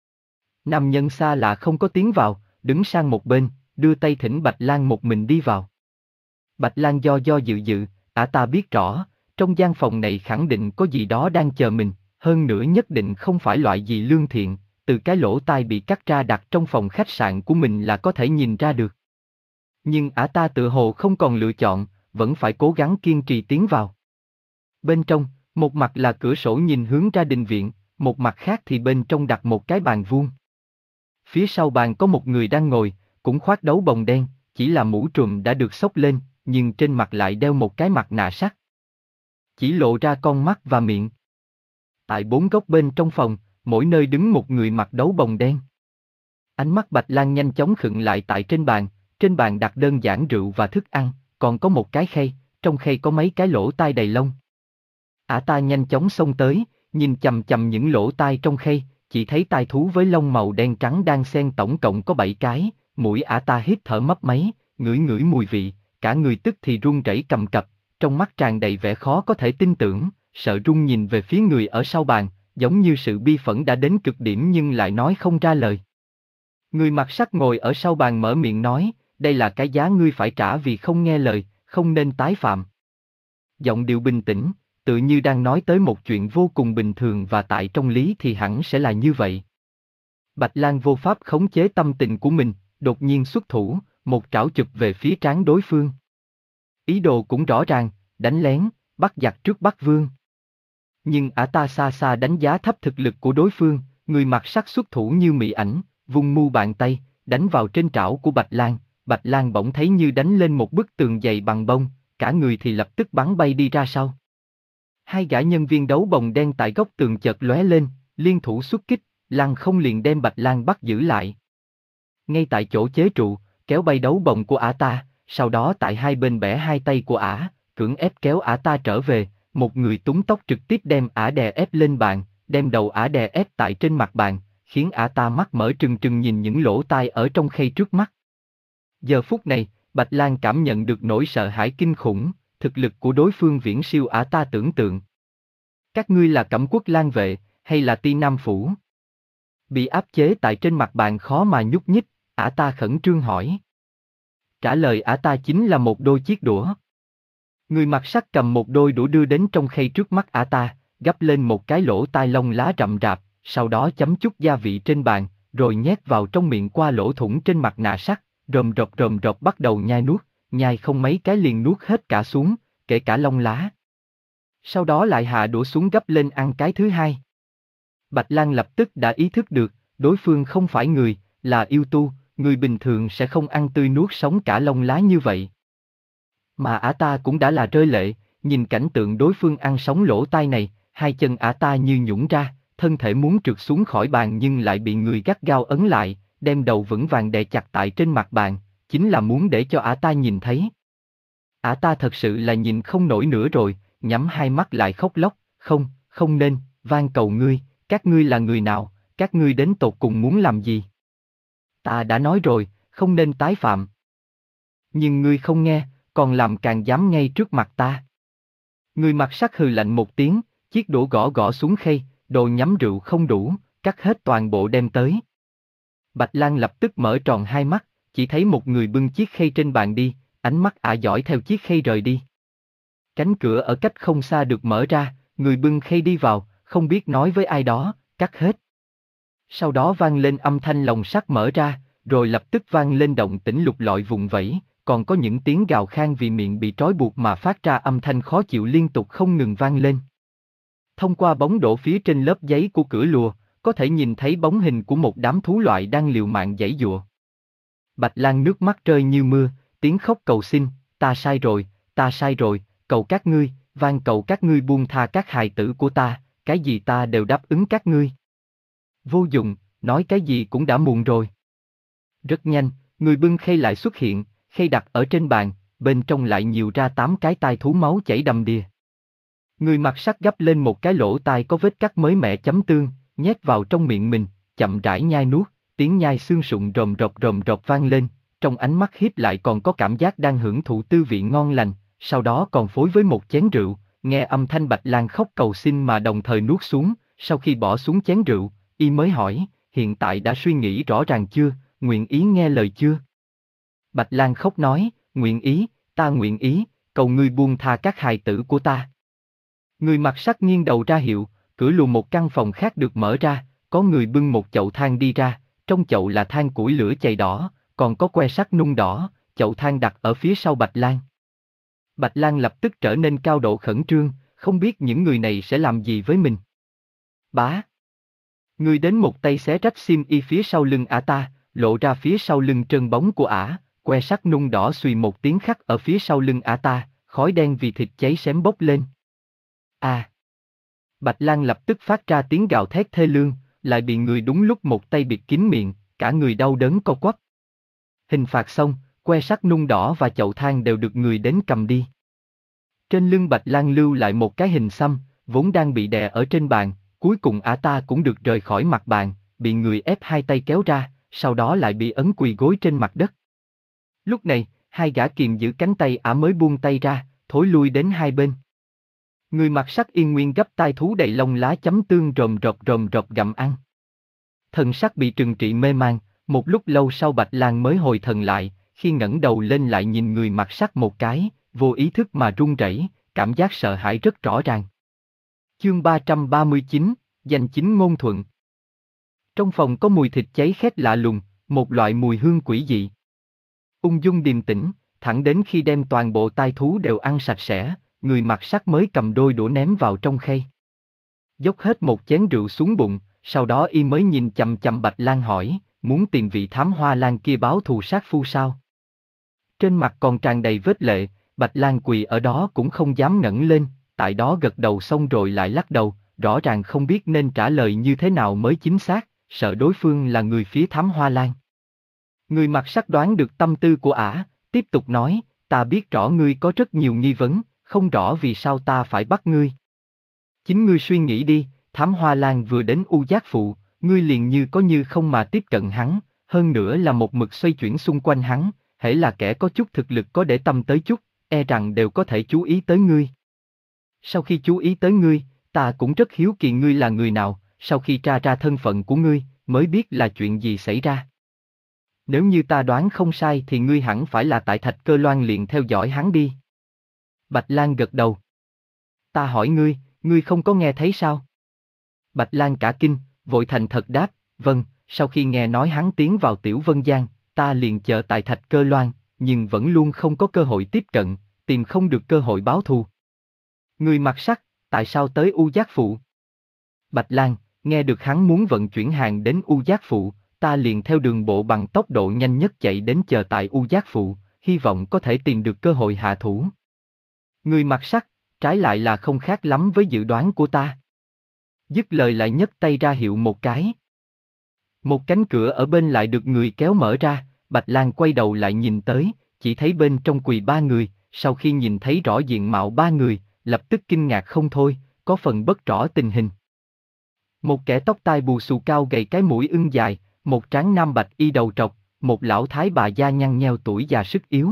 Nam nhân xa lạ không có tiến vào, đứng sang một bên, đưa tay thỉnh Bạch Lang một mình đi vào. Bạch Lang do do dự dự, ả ta biết rõ, trong gian phòng này khẳng định có gì đó đang chờ mình, hơn nữa nhất định không phải loại gì lương thiện, từ cái lỗ tai bị cắt ra đặt trong phòng khách sạn của mình là có thể nhìn ra được. Nhưng ả ta tự hồ không còn lựa chọn, vẫn phải cố gắng kiên trì tiến vào. Bên trong, một mặt là cửa sổ nhìn hướng ra đình viện, một mặt khác thì bên trong đặt một cái bàn vuông. Phía sau bàn có một người đang ngồi, cũng khoác đấu bồng đen, chỉ là mũ trùm đã được xốc lên, nhưng trên mặt lại đeo một cái mặt nạ sắt. Chỉ lộ ra con mắt và miệng. Tại bốn góc bên trong phòng, mỗi nơi đứng một người mặc đấu bồng đen. Ánh mắt Bạch Lang nhanh chóng khựng lại tại trên bàn, trên bàn đặt đơn giản rượu và thức ăn, còn có một cái khay, trong khay có mấy cái lỗ tai đầy lông. Ả ta nhanh chóng xông tới, nhìn chằm chằm những lỗ tai trong khay, chỉ thấy tai thú với lông màu đen trắng đang xen tổng cộng có bảy cái, mũi ả ta hít thở mấp máy, ngửi ngửi mùi vị, cả người tức thì run rẩy cầm cập, trong mắt tràn đầy vẻ khó có thể tin tưởng, sợ run nhìn về phía người ở sau bàn, giống như sự bi phẫn đã đến cực điểm nhưng lại nói không ra lời. Người mặc sắt ngồi ở sau bàn mở miệng nói, đây là cái giá ngươi phải trả vì không nghe lời, không nên tái phạm. Giọng điệu bình tĩnh, tự như đang nói tới một chuyện vô cùng bình thường và tại trong lý thì hẳn sẽ là như vậy. Bạch Lang vô pháp khống chế tâm tình của mình, đột nhiên xuất thủ, một trảo chụp về phía trán đối phương. Ý đồ cũng rõ ràng, đánh lén, bắt giặc trước bắt vương. Nhưng ả ta xa xa đánh giá thấp thực lực của đối phương, người mặc sắt xuất thủ như mị ảnh, vung mu bàn tay, đánh vào trên trảo của Bạch Lang. Bạch Lang bỗng thấy như đánh lên một bức tường dày bằng bông, cả người thì lập tức bắn bay đi ra sau. Hai gã nhân viên đấu bồng đen tại góc tường chợt lóe lên, liên thủ xuất kích, Lăng Không liền đem Bạch Lang bắt giữ lại. Ngay tại chỗ chế trụ, kéo bay đấu bồng của ả ta, sau đó tại hai bên bẻ hai tay của ả, cưỡng ép kéo ả ta trở về, một người túm tóc trực tiếp đem ả đè ép lên bàn, đem đầu ả đè ép tại trên mặt bàn, khiến ả ta mắt mở trừng trừng nhìn những lỗ tai ở trong khay trước mắt. Giờ phút này, Bạch Lang cảm nhận được nỗi sợ hãi kinh khủng, thực lực của đối phương viễn siêu ả ta tưởng tượng. Các ngươi là Cẩm Quốc Lang vệ, hay là Ti Nam Phủ? Bị áp chế tại trên mặt bàn khó mà nhúc nhích, ả ta khẩn trương hỏi. Trả lời ả ta chính là một đôi chiếc đũa. Người mặc sắt cầm một đôi đũa đưa đến trong khay trước mắt ả ta, gắp lên một cái lỗ tai lông lá rậm rạp, sau đó chấm chút gia vị trên bàn, rồi nhét vào trong miệng qua lỗ thủng trên mặt nạ sắt, rồm rộp rồm rộp bắt đầu nhai nuốt, nhai không mấy cái liền nuốt hết cả xuống, kể cả lông lá. Sau đó lại hạ đũa xuống gắp lên ăn cái thứ hai. Bạch Lang lập tức đã ý thức được, đối phương không phải người, là yêu tu, người bình thường sẽ không ăn tươi nuốt sống cả lông lá như vậy. Mà ả ta cũng đã là rơi lệ, nhìn cảnh tượng đối phương ăn sống lỗ tai này, hai chân ả ta như nhũn ra, thân thể muốn trượt xuống khỏi bàn nhưng lại bị người gắt gao ấn lại, đem đầu vững vàng đè chặt tại trên mặt bàn, chính là muốn để cho ả ta nhìn thấy. Ả ta thật sự là nhìn không nổi nữa rồi, nhắm hai mắt lại khóc lóc, không, không nên, van cầu ngươi, các ngươi là người nào, các ngươi đến tột cùng muốn làm gì? Ta đã nói rồi, không nên tái phạm. Nhưng ngươi không nghe, còn làm càng dám ngay trước mặt ta. Người mặc sắc hừ lạnh một tiếng, chiếc đũa gõ gõ xuống khay, đồ nhắm rượu không đủ, cắt hết toàn bộ đem tới. Bạch Lang lập tức mở tròn hai mắt, chỉ thấy một người bưng chiếc khay trên bàn đi, ánh mắt ả dõi theo chiếc khay rời đi. Cánh cửa ở cách không xa được mở ra, người bưng khay đi vào, không biết nói với ai đó, cắt hết. Sau đó vang lên âm thanh lồng sắt mở ra, rồi lập tức vang lên động tĩnh lục lọi vùng vẫy, còn có những tiếng gào khan vì miệng bị trói buộc mà phát ra âm thanh khó chịu liên tục không ngừng vang lên. Thông qua bóng đổ phía trên lớp giấy của cửa lùa, có thể nhìn thấy bóng hình của một đám thú loại đang liều mạng giãy giụa. Bạch Lang nước mắt rơi như mưa, tiếng khóc cầu xin, ta sai rồi, ta sai rồi, cầu các ngươi, van cầu các ngươi buông tha các hài tử của ta, cái gì ta đều đáp ứng các ngươi. Vô dụng, nói cái gì cũng đã muộn rồi. Rất nhanh, người bưng khay lại xuất hiện, khay đặt ở trên bàn, bên trong lại nhiều ra tám cái tai thú máu chảy đầm đìa. Người mặc sắt gấp lên một cái lỗ tai có vết cắt mới mẻ chấm tương, nhét vào trong miệng mình, chậm rãi nhai nuốt, tiếng nhai xương sụn rồm rộp rồm rộp vang lên, trong ánh mắt híp lại còn có cảm giác đang hưởng thụ tư vị ngon lành, sau đó còn phối với một chén rượu, nghe âm thanh Bạch Lang khóc cầu xin mà đồng thời nuốt xuống, sau khi bỏ xuống chén rượu, y mới hỏi, hiện tại đã suy nghĩ rõ ràng chưa, nguyện ý nghe lời chưa? Bạch Lang khóc nói, nguyện ý, ta nguyện ý, cầu ngươi buông tha các hài tử của ta. Người mặc sắt nghiêng đầu ra hiệu, cửa lùa một căn phòng khác được mở ra, có người bưng một chậu than đi ra, trong chậu là than củi lửa chày đỏ, còn có que sắt nung đỏ, chậu than đặt ở phía sau Bạch Lang. Bạch Lang lập tức trở nên cao độ khẩn trương, không biết những người này sẽ làm gì với mình. Bá! Người đến một tay xé rách xiêm y phía sau lưng ả ta, lộ ra phía sau lưng trơn bóng của ả, que sắt nung đỏ xùy một tiếng khắc ở phía sau lưng ả ta, khói đen vì thịt cháy xém bốc lên. À! Bạch Lang lập tức phát ra tiếng gào thét thê lương, lại bị người đúng lúc một tay bịt kín miệng, cả người đau đớn co quắp. Hình phạt xong, que sắt nung đỏ và chậu than đều được người đến cầm đi. Trên lưng Bạch Lang lưu lại một cái hình xăm, vốn đang bị đè ở trên bàn, cuối cùng ả ta cũng được rời khỏi mặt bàn, bị người ép hai tay kéo ra, sau đó lại bị ấn quỳ gối trên mặt đất. Lúc này, hai gã kiềm giữ cánh tay ả mới buông tay ra, thối lui đến hai bên. Người mặc sắt yên nguyên gấp tai thú đầy lông lá chấm tương rồm rộp rồm rộp gặm ăn. Thần sắc bị trừng trị mê man, một lúc lâu sau Bạch Lang mới hồi thần lại, khi ngẩng đầu lên lại nhìn người mặc sắt một cái, vô ý thức mà run rẩy, cảm giác sợ hãi rất rõ ràng. Chương ba trăm ba mươi chín, danh chính ngôn thuận. Trong phòng có mùi thịt cháy khét lạ lùng, một loại mùi hương quỷ dị. Ung dung điềm tĩnh, thẳng đến khi đem toàn bộ tai thú đều ăn sạch sẽ, người mặc sắt mới cầm đôi đũa ném vào trong khay. Dốc hết một chén rượu xuống bụng, sau đó y mới nhìn chằm chằm Bạch Lang hỏi, muốn tìm vị thám hoa lang kia báo thù sát phu sao? Trên mặt còn tràn đầy vết lệ, Bạch Lang quỳ ở đó cũng không dám ngẩng lên, tại đó gật đầu xong rồi lại lắc đầu, rõ ràng không biết nên trả lời như thế nào mới chính xác, sợ đối phương là người phía thám hoa lang. Người mặc sắt đoán được tâm tư của ả, tiếp tục nói, ta biết rõ ngươi có rất nhiều nghi vấn, không rõ vì sao ta phải bắt ngươi. Chính ngươi suy nghĩ đi, thám hoa lang vừa đến U Giác Phụ, ngươi liền như có như không mà tiếp cận hắn, hơn nữa là một mực xoay chuyển xung quanh hắn, hễ là kẻ có chút thực lực có để tâm tới chút, e rằng đều có thể chú ý tới ngươi. Sau khi chú ý tới ngươi, ta cũng rất hiếu kỳ ngươi là người nào, sau khi tra ra thân phận của ngươi, mới biết là chuyện gì xảy ra. Nếu như ta đoán không sai thì ngươi hẳn phải là tại Thạch Cơ Loan liền theo dõi hắn đi. Bạch Lang gật đầu. Ta hỏi ngươi, ngươi không có nghe thấy sao? Bạch Lang cả kinh, vội thành thật đáp, vâng, sau khi nghe nói hắn tiến vào Tiểu Vân Giang, ta liền chờ tại Thạch Cơ Loan, nhưng vẫn luôn không có cơ hội tiếp cận, tìm không được cơ hội báo thù. Người mặc sắt, tại sao tới U Giác Phụ? Bạch Lang, nghe được hắn muốn vận chuyển hàng đến U Giác Phụ, ta liền theo đường bộ bằng tốc độ nhanh nhất chạy đến chờ tại U Giác Phụ, hy vọng có thể tìm được cơ hội hạ thủ. Người mặc sắt, trái lại là không khác lắm với dự đoán của ta. Dứt lời lại nhấc tay ra hiệu một cái. Một cánh cửa ở bên lại được người kéo mở ra, Bạch Lang quay đầu lại nhìn tới, chỉ thấy bên trong quỳ ba người, sau khi nhìn thấy rõ diện mạo ba người, lập tức kinh ngạc không thôi, có phần bất rõ tình hình. Một kẻ tóc tai bù xù cao gầy cái mũi ưng dài, một tráng nam bạch y đầu trọc, một lão thái bà da nhăn nheo tuổi già sức yếu.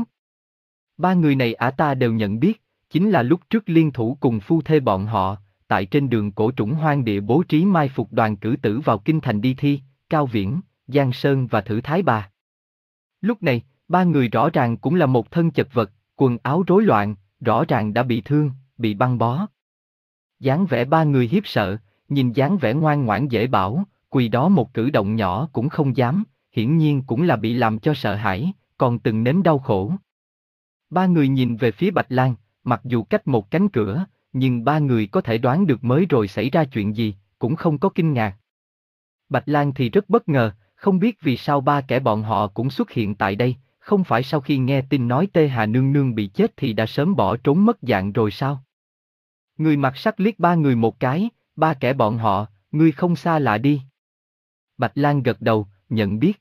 Ba người này ả ta đều nhận biết, chính là lúc trước liên thủ cùng phu thê bọn họ, tại trên đường cổ trũng hoang địa bố trí mai phục đoàn cử tử vào kinh thành đi thi, Cao Viễn, Giang Sơn và Thử Thái Bà. Lúc này, ba người rõ ràng cũng là một thân chật vật, quần áo rối loạn, rõ ràng đã bị thương, bị băng bó. Dáng vẻ ba người hiếp sợ, nhìn dáng vẻ ngoan ngoãn dễ bảo, quỳ đó một cử động nhỏ cũng không dám, hiển nhiên cũng là bị làm cho sợ hãi, còn từng nếm đau khổ. Ba người nhìn về phía Bạch Lang, mặc dù cách một cánh cửa, nhưng ba người có thể đoán được mới rồi xảy ra chuyện gì, cũng không có kinh ngạc. Bạch Lang thì rất bất ngờ, không biết vì sao ba kẻ bọn họ cũng xuất hiện tại đây, không phải sau khi nghe tin nói Tê Hà Nương Nương bị chết thì đã sớm bỏ trốn mất dạng rồi sao? Người mặc sắc liếc ba người một cái, ba kẻ bọn họ, ngươi không xa lạ đi. Bạch Lang gật đầu, nhận biết.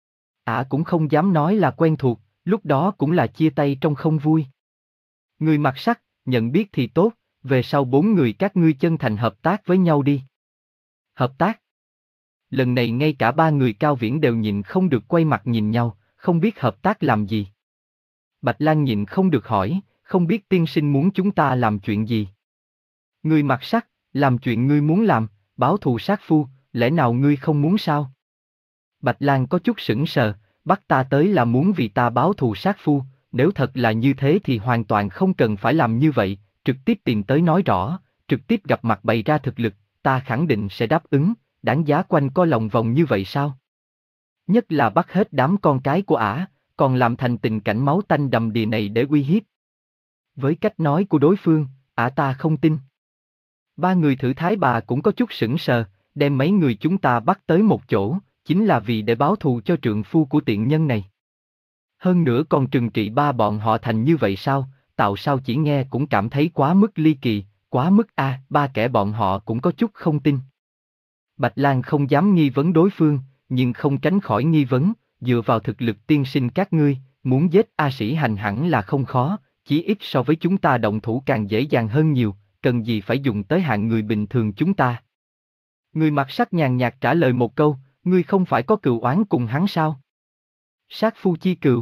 Ả cũng không dám nói là quen thuộc, lúc đó cũng là chia tay trong không vui. Người mặc sắc, nhận biết thì tốt, về sau bốn người các ngươi chân thành hợp tác với nhau đi. Hợp tác? Lần này ngay cả ba người Cao Viễn đều nhìn không được quay mặt nhìn nhau, không biết hợp tác làm gì. Bạch Lang nhịn không được hỏi, không biết tiên sinh muốn chúng ta làm chuyện gì? Người mặc sắc, làm chuyện ngươi muốn làm, báo thù sát phu, lẽ nào ngươi không muốn sao? Bạch Lang có chút sững sờ, bắt ta tới là muốn vì ta báo thù sát phu, nếu thật là như thế thì hoàn toàn không cần phải làm như vậy, trực tiếp tìm tới nói rõ, trực tiếp gặp mặt bày ra thực lực, ta khẳng định sẽ đáp ứng, đáng giá quanh co lòng vòng như vậy sao? Nhất là bắt hết đám con cái của ả, còn làm thành tình cảnh máu tanh đầm đìa này để uy hiếp. Với cách nói của đối phương, ả ta không tin. Ba người Thử Thái Bà cũng có chút sững sờ, đem mấy người chúng ta bắt tới một chỗ, chính là vì để báo thù cho trượng phu của tiện nhân này. Hơn nữa còn trừng trị ba bọn họ thành như vậy sao, tạo sao chỉ nghe cũng cảm thấy quá mức ly kỳ, quá mức a, à, ba kẻ bọn họ cũng có chút không tin. Bạch Lang không dám nghi vấn đối phương, nhưng không tránh khỏi nghi vấn, dựa vào thực lực tiên sinh các ngươi, muốn giết A Sĩ Hành hẳn là không khó, chỉ ít so với chúng ta động thủ càng dễ dàng hơn nhiều, cần gì phải dùng tới hạng người bình thường chúng ta. Người mặc sắc nhàn nhạt trả lời một câu, ngươi không phải có cừu oán cùng hắn sao? Sát phu chi cừu.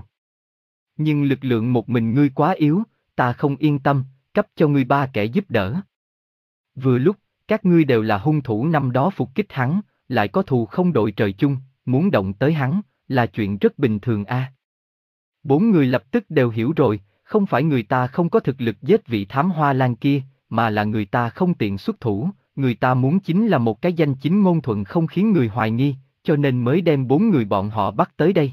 Nhưng lực lượng một mình ngươi quá yếu, ta không yên tâm, cấp cho ngươi ba kẻ giúp đỡ. Vừa lúc, các ngươi đều là hung thủ năm đó phục kích hắn, lại có thù không đội trời chung, muốn động tới hắn, là chuyện rất bình thường a. À. Bốn người lập tức đều hiểu rồi, không phải người ta không có thực lực giết vị thám hoa lan kia, mà là người ta không tiện xuất thủ, người ta muốn chính là một cái danh chính ngôn thuận không khiến người hoài nghi, cho nên mới đem bốn người bọn họ bắt tới đây.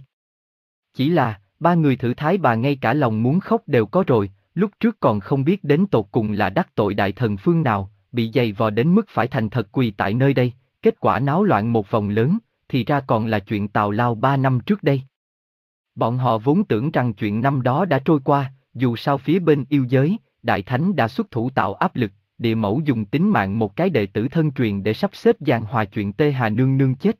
Chỉ là, ba người Thử Thái Bà ngay cả lòng muốn khóc đều có rồi, lúc trước còn không biết đến tột cùng là đắc tội đại thần phương nào, bị giày vò đến mức phải thành thật quỳ tại nơi đây, kết quả náo loạn một vòng lớn, thì ra còn là chuyện tào lao ba năm trước đây. Bọn họ vốn tưởng rằng chuyện năm đó đã trôi qua, dù sao phía bên yêu giới, Đại Thánh đã xuất thủ tạo áp lực, địa mẫu dùng tính mạng một cái đệ tử thân truyền để sắp xếp giàn hòa chuyện Tê Hà Nương Nương chết.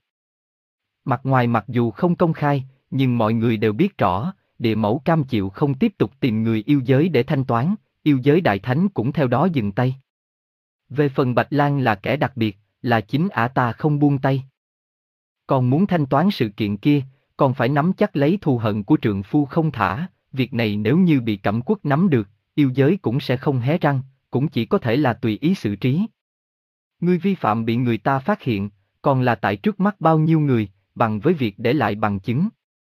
Mặt ngoài mặc dù không công khai, nhưng mọi người đều biết rõ, địa mẫu cam chịu không tiếp tục tìm người yêu giới để thanh toán, yêu giới Đại Thánh cũng theo đó dừng tay. Về phần Bạch Lang là kẻ đặc biệt, là chính ả ta không buông tay. Còn muốn thanh toán sự kiện kia, còn phải nắm chắc lấy thù hận của trượng phu không thả, việc này nếu như bị Cẩm Quốc nắm được, yêu giới cũng sẽ không hé răng, cũng chỉ có thể là tùy ý xử trí. Ngươi vi phạm bị người ta phát hiện, còn là tại trước mắt bao nhiêu người, bằng với việc để lại bằng chứng.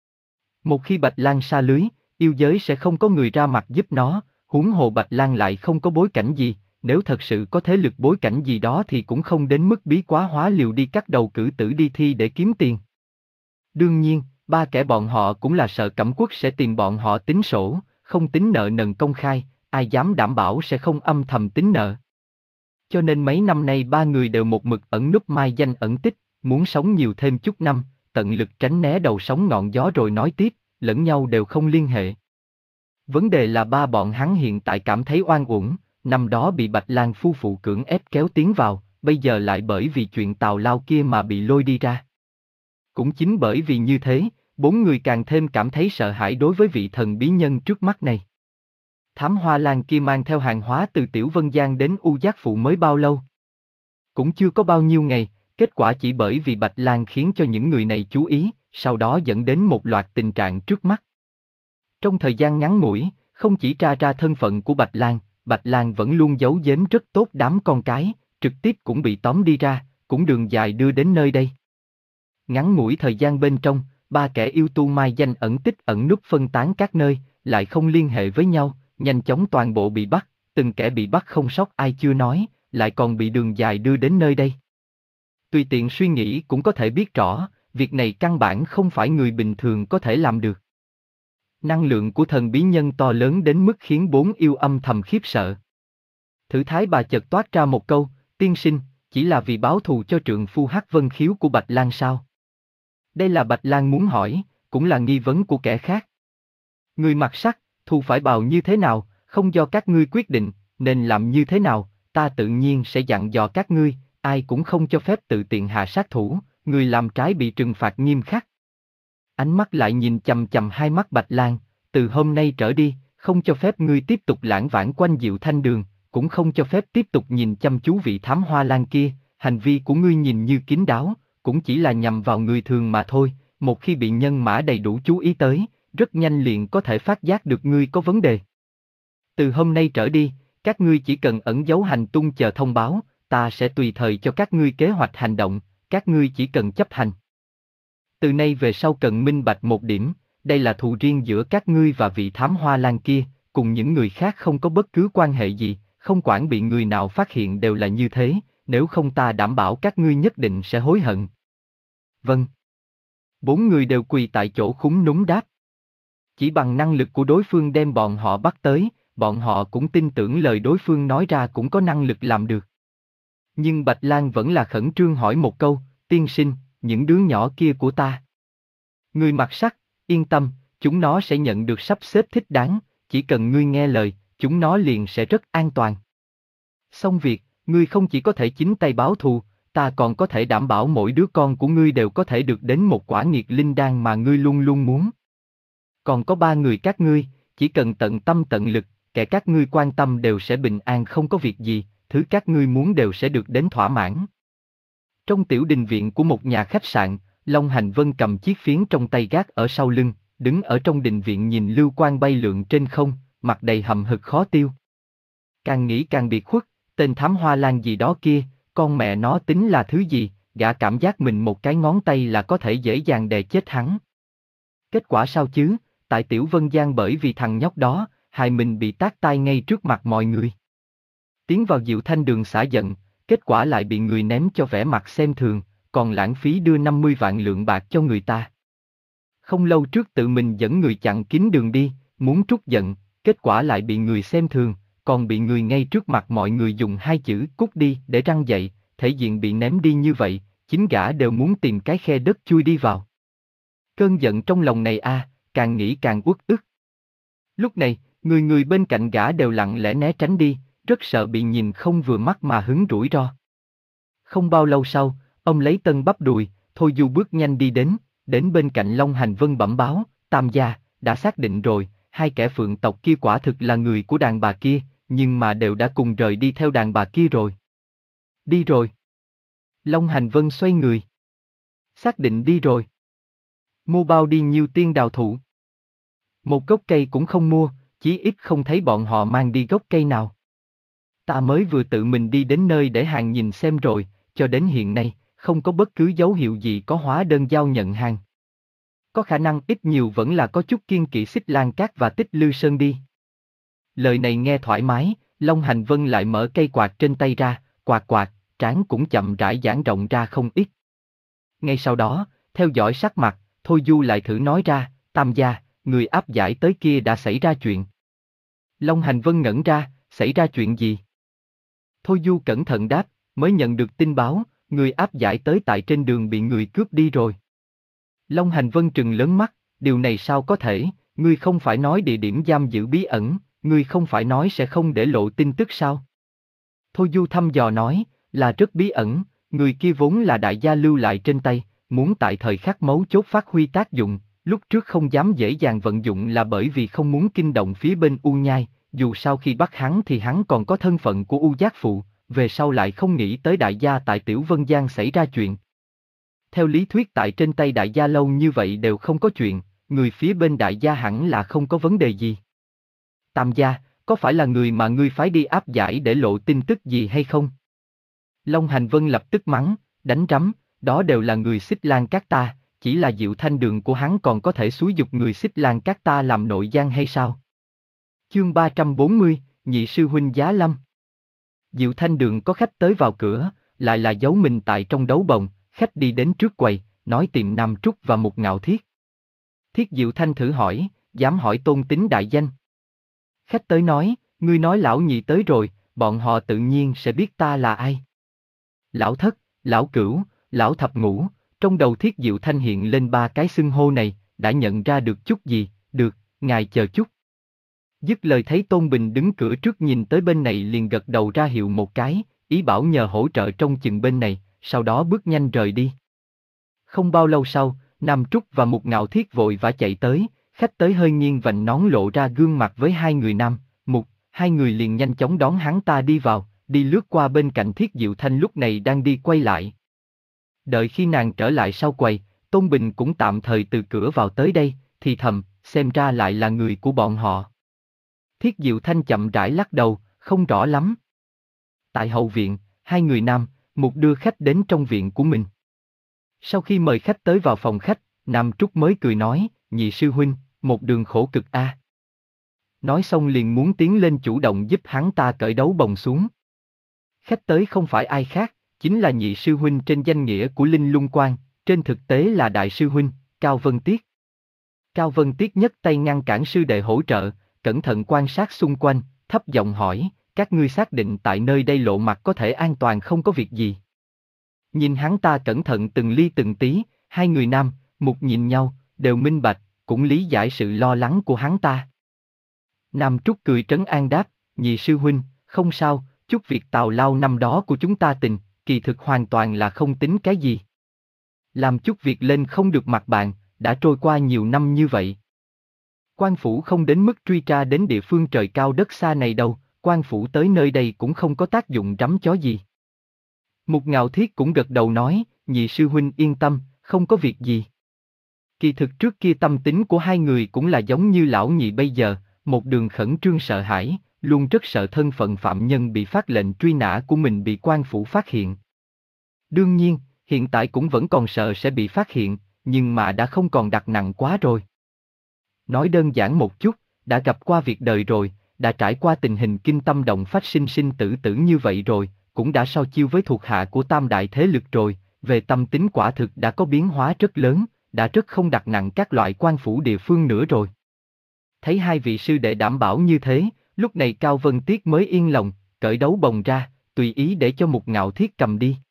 Một khi Bạch Lang sa lưới, yêu giới sẽ không có người ra mặt giúp nó, huống hồ Bạch Lang lại không có bối cảnh gì, nếu thật sự có thế lực bối cảnh gì đó thì cũng không đến mức bí quá hóa liều đi cắt đầu cử tử đi thi để kiếm tiền. Đương nhiên, ba kẻ bọn họ cũng là sợ Cẩm Quốc sẽ tìm bọn họ tính sổ, không tính nợ nần công khai, ai dám đảm bảo sẽ không âm thầm tính nợ. Cho nên mấy năm nay ba người đều một mực ẩn núp mai danh ẩn tích, muốn sống nhiều thêm chút năm, tận lực tránh né đầu sóng ngọn gió rồi nói tiếp, lẫn nhau đều không liên hệ. Vấn đề là ba bọn hắn hiện tại cảm thấy oan uổng, năm đó bị Bạch Lang phu phụ cưỡng ép kéo tiến vào, bây giờ lại bởi vì chuyện tào lao kia mà bị lôi đi ra. Cũng chính bởi vì như thế, bốn người càng thêm cảm thấy sợ hãi đối với vị thần bí nhân trước mắt này. thám hoa lang kia mang theo hàng hóa từ Tiểu Vân Giang đến U Giác Phụ mới bao lâu? Cũng chưa có bao nhiêu ngày, kết quả chỉ bởi vì Bạch Lang khiến cho những người này chú ý, sau đó dẫn đến một loạt tình trạng trước mắt. Trong thời gian ngắn ngủi, không chỉ tra ra thân phận của Bạch Lang, Bạch Lang vẫn luôn giấu giếm rất tốt đám con cái, trực tiếp cũng bị tóm đi ra, cũng đường dài đưa đến nơi đây. Ngắn ngủi thời gian bên trong, ba kẻ yêu tu mai danh ẩn tích ẩn núp phân tán các nơi, lại không liên hệ với nhau, nhanh chóng toàn bộ bị bắt, từng kẻ bị bắt không sót ai chưa nói, lại còn bị đường dài đưa đến nơi đây. Tùy tiện suy nghĩ cũng có thể biết rõ, việc này căn bản không phải người bình thường có thể làm được. Năng lượng của thần bí nhân to lớn đến mức khiến bốn yêu âm thầm khiếp sợ. Thử thái bà chợt toát ra một câu, tiên sinh, chỉ là vì báo thù cho trượng phu Hắc Vân Khiếu của Bạch Lang sao? Đây là Bạch Lang muốn hỏi, cũng là nghi vấn của kẻ khác. Người mặc sắc, thù phải bào như thế nào, không do các ngươi quyết định, nên làm như thế nào, ta tự nhiên sẽ dặn dò các ngươi, ai cũng không cho phép tự tiện hạ sát thủ, người làm trái bị trừng phạt nghiêm khắc. Ánh mắt lại nhìn chằm chằm hai mắt Bạch Lang, từ hôm nay trở đi, không cho phép ngươi tiếp tục lãng vãng quanh Diệu Thanh Đường, cũng không cho phép tiếp tục nhìn chăm chú vị thám hoa lang kia, hành vi của ngươi nhìn như kín đáo, cũng chỉ là nhằm vào người thường mà thôi, một khi bị nhân mã đầy đủ chú ý tới, rất nhanh liền có thể phát giác được ngươi có vấn đề. Từ hôm nay trở đi, các ngươi chỉ cần ẩn giấu hành tung chờ thông báo, ta sẽ tùy thời cho các ngươi kế hoạch hành động, các ngươi chỉ cần chấp hành. Từ nay về sau cần minh bạch một điểm, đây là thù riêng giữa các ngươi và vị thám hoa lang kia, cùng những người khác không có bất cứ quan hệ gì, không quản bị người nào phát hiện đều là như thế, nếu không ta đảm bảo các ngươi nhất định sẽ hối hận. Vâng. Bốn người đều quỳ tại chỗ khúm núm đáp. Chỉ bằng năng lực của đối phương đem bọn họ bắt tới, bọn họ cũng tin tưởng lời đối phương nói ra cũng có năng lực làm được. Nhưng Bạch Lang vẫn là khẩn trương hỏi một câu, tiên sinh, những đứa nhỏ kia của ta. Ngươi mặc sắc, yên tâm, chúng nó sẽ nhận được sắp xếp thích đáng, chỉ cần ngươi nghe lời, chúng nó liền sẽ rất an toàn. Xong việc, ngươi không chỉ có thể chính tay báo thù, ta còn có thể đảm bảo mỗi đứa con của ngươi đều có thể được đến một quả nghiệt linh đan mà ngươi luôn luôn muốn. Còn có ba người các ngươi, chỉ cần tận tâm tận lực, kẻ các ngươi quan tâm đều sẽ bình an không có việc gì, thứ các ngươi muốn đều sẽ được đến thỏa mãn. Trong tiểu đình viện của một nhà khách sạn, Long Hành Vân cầm chiếc phiến trong tay gác ở sau lưng, đứng ở trong đình viện nhìn lưu quang bay lượn trên không, mặt đầy hậm hực khó tiêu. Càng nghĩ càng biệt khuất, tên thám hoa lang gì đó kia, con mẹ nó tính là thứ gì, gã cảm giác mình một cái ngón tay là có thể dễ dàng đè chết hắn. Kết quả sao chứ, tại Tiểu Vân Giang bởi vì thằng nhóc đó, hại mình bị tát tai ngay trước mặt mọi người. Tiến vào Diệu Thanh Đường xả giận, kết quả lại bị người ném cho vẻ mặt xem thường, còn lãng phí đưa năm mươi vạn lượng bạc cho người ta. Không lâu trước tự mình dẫn người chặn kín đường đi, muốn trút giận, kết quả lại bị người xem thường, còn bị người ngay trước mặt mọi người dùng hai chữ cút đi để răng dậy, thể diện bị ném đi như vậy, chính gã đều muốn tìm cái khe đất chui đi vào. Cơn giận trong lòng này a, à, càng nghĩ càng uất ức. Lúc này, người người bên cạnh gã đều lặng lẽ né tránh đi, rất sợ bị nhìn không vừa mắt mà hứng rủi ro. Không bao lâu sau, ông lấy tân bắp đùi, Thôi Du bước nhanh đi đến, đến bên cạnh Long Hành Vân bẩm báo, Tam gia, đã xác định rồi, hai kẻ phượng tộc kia quả thực là người của đàn bà kia, nhưng mà đều đã cùng rời đi theo đàn bà kia rồi. Đi rồi. Long Hành Vân xoay người. Xác định đi rồi. Mua bao đi nhiêu tiên đào thụ? Một gốc cây cũng không mua, chí ít không thấy bọn họ mang đi gốc cây nào. Ta mới vừa tự mình đi đến nơi để hàng nhìn xem rồi, cho đến hiện nay, không có bất cứ dấu hiệu gì có hóa đơn giao nhận hàng. Có khả năng ít nhiều vẫn là có chút kiêng kỵ Xích Lan Cát và Tích Lư Sơn đi. Lời này nghe thoải mái, Long Hành Vân lại mở cây quạt trên tay ra, quạt quạt, trán cũng chậm rãi giãn rộng ra không ít. Ngay sau đó, theo dõi sắc mặt, Thôi Du lại thử nói ra, Tam gia, người áp giải tới kia đã xảy ra chuyện. Long Hành Vân ngẩn ra, xảy ra chuyện gì? Thôi Du cẩn thận đáp, mới nhận được tin báo, người áp giải tới tại trên đường bị người cướp đi rồi. Long Hành Vân trừng lớn mắt, điều này sao có thể, ngươi không phải nói địa điểm giam giữ bí ẩn, ngươi không phải nói sẽ không để lộ tin tức sao? Thôi Du thăm dò nói, là rất bí ẩn, người kia vốn là đại gia lưu lại trên tay, muốn tại thời khắc mấu chốt phát huy tác dụng, lúc trước không dám dễ dàng vận dụng là bởi vì không muốn kinh động phía bên U Nhai, dù sau khi bắt hắn thì hắn còn có thân phận của U Giác Phụ, về sau lại không nghĩ tới đại gia tại Tiểu Vân Giang xảy ra chuyện. Theo lý thuyết tại trên tay đại gia lâu như vậy đều không có chuyện, người phía bên đại gia hẳn là không có vấn đề gì. Tam gia, có phải là người mà ngươi phái đi áp giải để lộ tin tức gì hay không? Long Hành Vân lập tức mắng, đánh rắm, đó đều là người Xích Lan Các ta, chỉ là Diệu Thanh Đường của hắn còn có thể xúi giục người Xích Lan Các ta làm nội gian hay sao? Chương ba trăm bốn mươi, Nhị sư huynh giá lâm. Diệu Thanh Đường có khách tới vào cửa, lại là giấu mình tại trong đấu bồng, khách đi đến trước quầy, nói tìm Nam Trúc và Mục Ngạo Thiết. Thiết Diệu Thanh thử hỏi, dám hỏi tôn tính đại danh. Khách tới nói, ngươi nói lão nhị tới rồi, bọn họ tự nhiên sẽ biết ta là ai. Lão thất, lão cửu, lão thập ngũ, trong đầu Thiết Diệu Thanh hiện lên ba cái xưng hô này, đã nhận ra được chút gì, được, ngài chờ chút. Dứt lời thấy Tôn Bình đứng cửa trước nhìn tới bên này liền gật đầu ra hiệu một cái, ý bảo nhờ hỗ trợ trông chừng bên này, sau đó bước nhanh rời đi. Không bao lâu sau, Nam Trúc và Mục Ngạo Thiết vội vã chạy tới, khách tới hơi nghiêng vành nón lộ ra gương mặt với hai người Nam, Mục, hai người liền nhanh chóng đón hắn ta đi vào, đi lướt qua bên cạnh Thiết Diệu Thanh lúc này đang đi quay lại. Đợi khi nàng trở lại sau quầy, Tôn Bình cũng tạm thời từ cửa vào tới đây, thì thầm, xem ra lại là người của bọn họ. Thiết Diệu Thanh chậm rãi lắc đầu, không rõ lắm. Tại hậu viện, hai người Nam, Mục đưa khách đến trong viện của mình. Sau khi mời khách tới vào phòng khách, Nam Trúc mới cười nói, nhị sư huynh, một đường khổ cực a. Nói xong liền muốn tiến lên chủ động giúp hắn ta cởi đấu bồng xuống. Khách tới không phải ai khác, chính là nhị sư huynh trên danh nghĩa của Linh Lung Quan, trên thực tế là đại sư huynh, Cao Vân Tiết. Cao Vân Tiết nhấc tay ngăn cản sư đệ hỗ trợ, cẩn thận quan sát xung quanh, thấp giọng hỏi, các ngươi xác định tại nơi đây lộ mặt có thể an toàn không có việc gì. Nhìn hắn ta cẩn thận từng ly từng tí, hai người Nam, Mục nhìn nhau, đều minh bạch, cũng lý giải sự lo lắng của hắn ta. Nam Trúc cười trấn an đáp, nhị sư huynh, không sao, chút việc tào lao năm đó của chúng ta tình, kỳ thực hoàn toàn là không tính cái gì. Làm chút việc lên không được mặt bạn, đã trôi qua nhiều năm như vậy. Quan phủ không đến mức truy tra đến địa phương trời cao đất xa này đâu, quan phủ tới nơi đây cũng không có tác dụng rắm chó gì. Mục Ngạo Thiết cũng gật đầu nói, nhị sư huynh yên tâm, không có việc gì. Kỳ thực trước kia tâm tính của hai người cũng là giống như lão nhị bây giờ, một đường khẩn trương sợ hãi, luôn rất sợ thân phận phạm nhân bị phát lệnh truy nã của mình bị quan phủ phát hiện. Đương nhiên, hiện tại cũng vẫn còn sợ sẽ bị phát hiện, nhưng mà đã không còn đặt nặng quá rồi. Nói đơn giản một chút, đã gặp qua việc đời rồi, đã trải qua tình hình kinh tâm động phách sinh sinh tử tử như vậy rồi, cũng đã so chiêu với thuộc hạ của tam đại thế lực rồi, về tâm tính quả thực đã có biến hóa rất lớn, đã rất không đặt nặng các loại quan phủ địa phương nữa rồi. Thấy hai vị sư đệ đảm bảo như thế, lúc này Cao Vân Tiết mới yên lòng, cởi đấu bồng ra, tùy ý để cho Mục Ngạo Thiết cầm đi.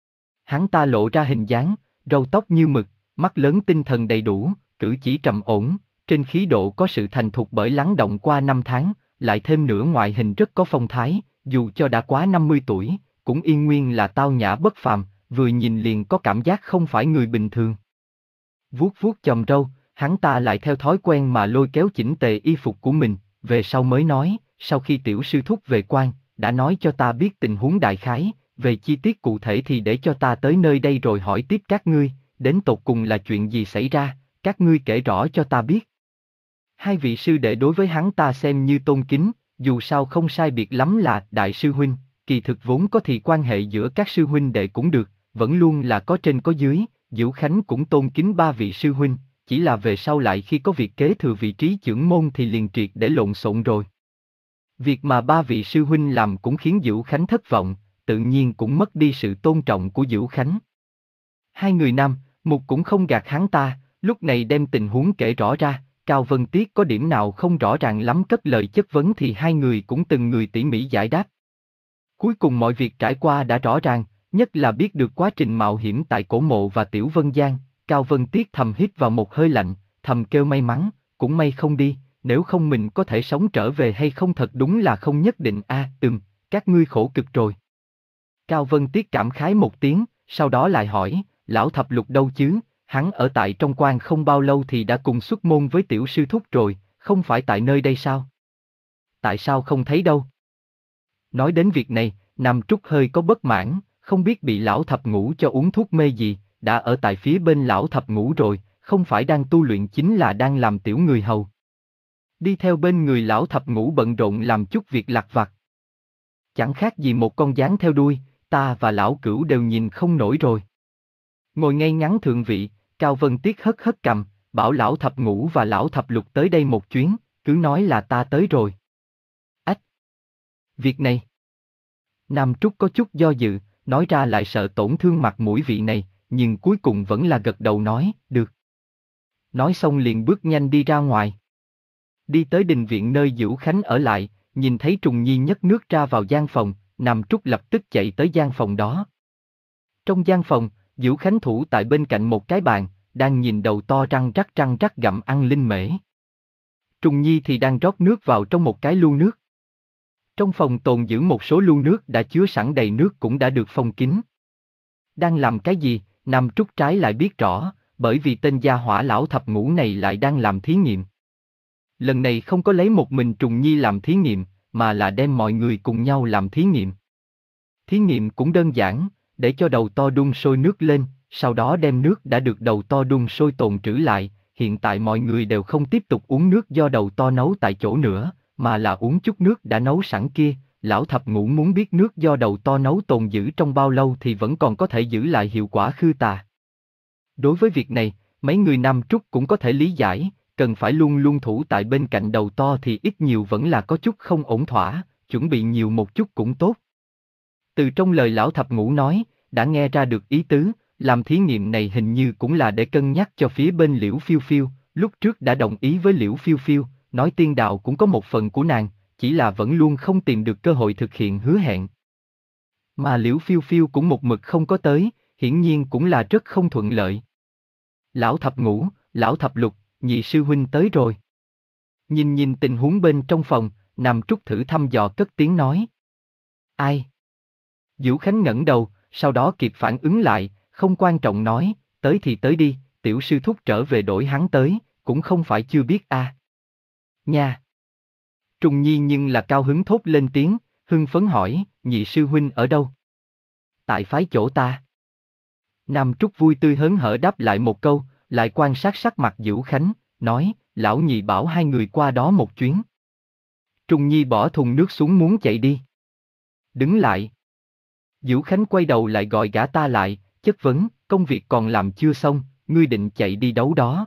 Hắn ta lộ ra hình dáng, râu tóc như mực, mắt lớn tinh thần đầy đủ, cử chỉ trầm ổn, trên khí độ có sự thành thục bởi lắng động qua năm tháng, lại thêm nữa ngoại hình rất có phong thái, dù cho đã quá năm mươi tuổi, cũng yên nguyên là tao nhã bất phàm, vừa nhìn liền có cảm giác không phải người bình thường. Vuốt vuốt chòm râu, hắn ta lại theo thói quen mà lôi kéo chỉnh tề y phục của mình, về sau mới nói, sau khi tiểu sư thúc về quan, đã nói cho ta biết tình huống đại khái, về chi tiết cụ thể thì để cho ta tới nơi đây rồi hỏi tiếp các ngươi, đến tột cùng là chuyện gì xảy ra, các ngươi kể rõ cho ta biết. Hai vị sư đệ đối với hắn ta xem như tôn kính, dù sao không sai biệt lắm là đại sư huynh, kỳ thực vốn có thì quan hệ giữa các sư huynh đệ cũng được, vẫn luôn là có trên có dưới, Diệu Khánh cũng tôn kính ba vị sư huynh, chỉ là về sau lại khi có việc kế thừa vị trí trưởng môn thì liền triệt để lộn xộn rồi. Việc mà ba vị sư huynh làm cũng khiến Diệu Khánh thất vọng, tự nhiên cũng mất đi sự tôn trọng của Diệu Khánh. Hai người Nam, Mục cũng không gạt hắn ta, lúc này đem tình huống kể rõ ra, Cao Vân Tiết có điểm nào không rõ ràng lắm cất lời chất vấn thì hai người cũng từng người tỉ mỉ giải đáp. Cuối cùng mọi việc trải qua đã rõ ràng, nhất là biết được quá trình mạo hiểm tại Cổ Mộ và Tiểu Vân Giang, Cao Vân Tiết thầm hít vào một hơi lạnh, thầm kêu may mắn, cũng may không đi, nếu không mình có thể sống trở về hay không thật đúng là không nhất định a. À, ừm, các ngươi khổ cực rồi. Cao Vân Tiết cảm khái một tiếng, sau đó lại hỏi, lão thập lục đâu chứ, hắn ở tại trong quan không bao lâu thì đã cùng xuất môn với tiểu sư thúc rồi, không phải tại nơi đây sao? tại sao không thấy đâu? Nói đến việc này, Nam Trúc hơi có bất mãn, không biết bị lão thập ngũ cho uống thuốc mê gì, đã ở tại phía bên lão thập ngũ rồi, không phải đang tu luyện chính là đang làm tiểu người hầu. Đi theo bên người lão thập ngũ bận rộn làm chút việc lặt vặt. Chẳng khác gì một con gián theo đuôi, ta và lão cửu đều nhìn không nổi rồi. Ngồi ngay ngắn thượng vị, Cao Vân Tiết hất hất cằm, bảo lão thập ngũ và lão thập lục tới đây một chuyến, cứ nói là ta tới rồi. Ách! Việc này! Nam Trúc có chút do dự, nói ra lại sợ tổn thương mặt mũi vị này, nhưng cuối cùng vẫn là gật đầu nói, được. Nói xong liền bước nhanh đi ra ngoài. Đi tới đình viện nơi Dữu Khánh ở lại, nhìn thấy Trùng Nhi nhấc nước ra vào gian phòng, Nam Trúc lập tức chạy tới gian phòng đó. Trong gian phòng, Dữu Khánh thủ tại bên cạnh một cái bàn, đang nhìn đầu to răng rắc răng rắc gặm ăn linh mễ. Trùng Nhi thì đang rót nước vào trong một cái lu nước. Trong phòng tồn giữ một số lu nước đã chứa sẵn đầy nước cũng đã được phong kín. Đang làm cái gì, Nam Trúc trái lại biết rõ, bởi vì tên gia hỏa lão thập ngũ này lại đang làm thí nghiệm. Lần này không có lấy một mình Trùng Nhi làm thí nghiệm, mà là đem mọi người cùng nhau làm thí nghiệm. Thí nghiệm cũng đơn giản, để cho đầu to đun sôi nước lên, sau đó đem nước đã được đầu to đun sôi tồn trữ lại. Hiện tại mọi người đều không tiếp tục uống nước do đầu to nấu tại chỗ nữa, mà là uống chút nước đã nấu sẵn kia. Lão thập ngũ muốn biết nước do đầu to nấu tồn giữ trong bao lâu thì vẫn còn có thể giữ lại hiệu quả khư tà. Đối với việc này, mấy người Nam Trúc cũng có thể lý giải, cần phải luôn luôn thủ tại bên cạnh đầu to thì ít nhiều vẫn là có chút không ổn thỏa, chuẩn bị nhiều một chút cũng tốt. Từ trong lời lão thập ngũ nói, đã nghe ra được ý tứ, làm thí nghiệm này hình như cũng là để cân nhắc cho phía bên Liễu Phiêu Phiêu, lúc trước đã đồng ý với Liễu Phiêu Phiêu, nói tiên đạo cũng có một phần của nàng, chỉ là vẫn luôn không tìm được cơ hội thực hiện hứa hẹn. Mà Liễu Phiêu Phiêu cũng một mực không có tới, hiển nhiên cũng là rất không thuận lợi. Lão thập ngũ, lão thập lục, nhị sư huynh tới rồi. Nhìn nhìn tình huống bên trong phòng, Nam Trúc thử thăm dò cất tiếng nói. Ai? Dữu Khánh ngẩng đầu, sau đó kịp phản ứng lại, không quan trọng nói, tới thì tới đi, tiểu sư thúc trở về đổi hắn tới, cũng không phải chưa biết a. À. Nha. Trùng Nhi nhưng là cao hứng thốt lên tiếng, hưng phấn hỏi, nhị sư huynh ở đâu? Tại phái chỗ ta. Nam Trúc vui tươi hớn hở đáp lại một câu, lại quan sát sắc mặt Dữu Khánh, nói, lão nhị bảo hai người qua đó một chuyến. Trùng Nhi bỏ thùng nước xuống muốn chạy đi. Đứng lại. Dữu Khánh quay đầu lại gọi gã ta lại, chất vấn, công việc còn làm chưa xong, ngươi định chạy đi đấu đó.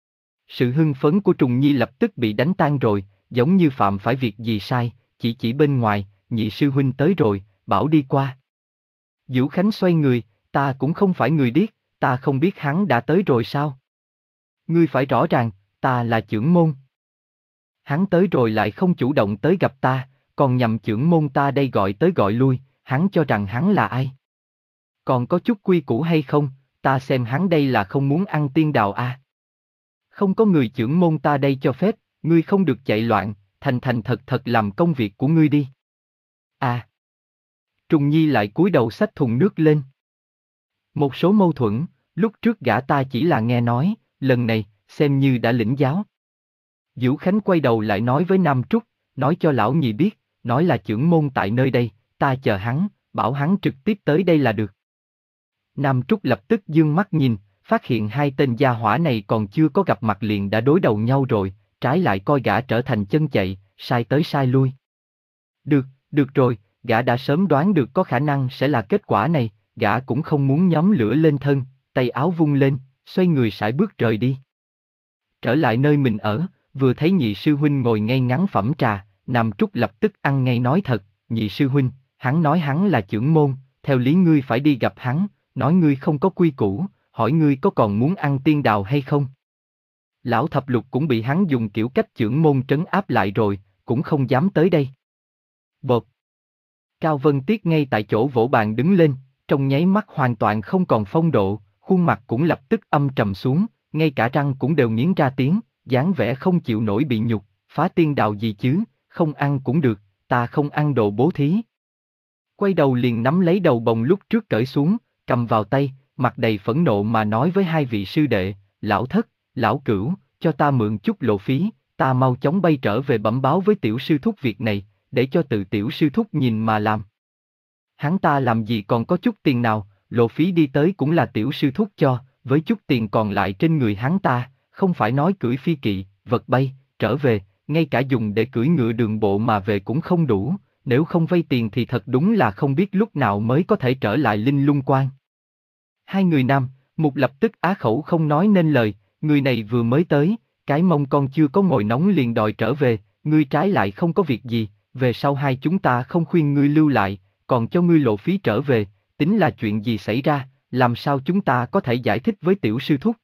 Sự hưng phấn của Trùng Nhi lập tức bị đánh tan rồi, giống như phạm phải việc gì sai, chỉ chỉ bên ngoài, nhị sư huynh tới rồi, bảo đi qua. Dữu Khánh xoay người, ta cũng không phải người điếc, ta không biết hắn đã tới rồi sao? Ngươi phải rõ ràng, ta là chưởng môn. Hắn tới rồi lại không chủ động tới gặp ta, còn nhằm chưởng môn ta đây gọi tới gọi lui, hắn cho rằng hắn là ai? Còn có chút quy củ hay không, ta xem hắn đây là không muốn ăn tiên đào à? Không có người chưởng môn ta đây cho phép, ngươi không được chạy loạn, thành thành thật thật làm công việc của ngươi đi. À! Trùng Nhi lại cúi đầu xách thùng nước lên. Một số mâu thuẫn, lúc trước gã ta chỉ là nghe nói, lần này, xem như đã lĩnh giáo. Dữu Khánh quay đầu lại nói với Nam Trúc, nói cho lão nhị biết, nói là chưởng môn tại nơi đây, ta chờ hắn, bảo hắn trực tiếp tới đây là được. Nam Trúc lập tức dương mắt nhìn, phát hiện hai tên gia hỏa này còn chưa có gặp mặt liền đã đối đầu nhau rồi, trái lại coi gã trở thành chân chạy, sai tới sai lui. Được, được rồi, gã đã sớm đoán được có khả năng sẽ là kết quả này, gã cũng không muốn nhóm lửa lên thân, tay áo vung lên, xoay người sải bước rời đi. Trở lại nơi mình ở, vừa thấy nhị sư huynh ngồi ngay ngắn phẩm trà, Nam Trúc lập tức ăn ngay nói thật, nhị sư huynh, hắn nói hắn là chưởng môn, theo lý ngươi phải đi gặp hắn, nói ngươi không có quy củ, hỏi ngươi có còn muốn ăn tiên đào hay không? Lão thập lục cũng bị hắn dùng kiểu cách chưởng môn trấn áp lại rồi, cũng không dám tới đây. Bột. Cao Vân Tiết ngay tại chỗ vỗ bàn đứng lên, trong nháy mắt hoàn toàn không còn phong độ, khuôn mặt cũng lập tức âm trầm xuống, ngay cả răng cũng đều nghiến ra tiếng, dáng vẻ không chịu nổi bị nhục, phá tiên đào gì chứ, không ăn cũng được, ta không ăn đồ bố thí. Quay đầu liền nắm lấy đầu bồng lúc trước cởi xuống, cầm vào tay, mặt đầy phẫn nộ mà nói với hai vị sư đệ, lão thất, lão cửu, cho ta mượn chút lộ phí, ta mau chóng bay trở về bẩm báo với tiểu sư thúc việc này, để cho tự tiểu sư thúc nhìn mà làm. Hắn ta làm gì còn có chút tiền nào, lộ phí đi tới cũng là tiểu sư thúc cho, với chút tiền còn lại trên người hắn ta, không phải nói cưỡi phi kỵ, vật bay, trở về, ngay cả dùng để cưỡi ngựa đường bộ mà về cũng không đủ, nếu không vay tiền thì thật đúng là không biết lúc nào mới có thể trở lại Linh Lung Quan. Hai người nam, Mục lập tức á khẩu không nói nên lời, người này vừa mới tới, cái mông con chưa có ngồi nóng liền đòi trở về, ngươi trái lại không có việc gì, về sau hai chúng ta không khuyên ngươi lưu lại, còn cho ngươi lộ phí trở về, tính là chuyện gì xảy ra, làm sao chúng ta có thể giải thích với tiểu sư thúc.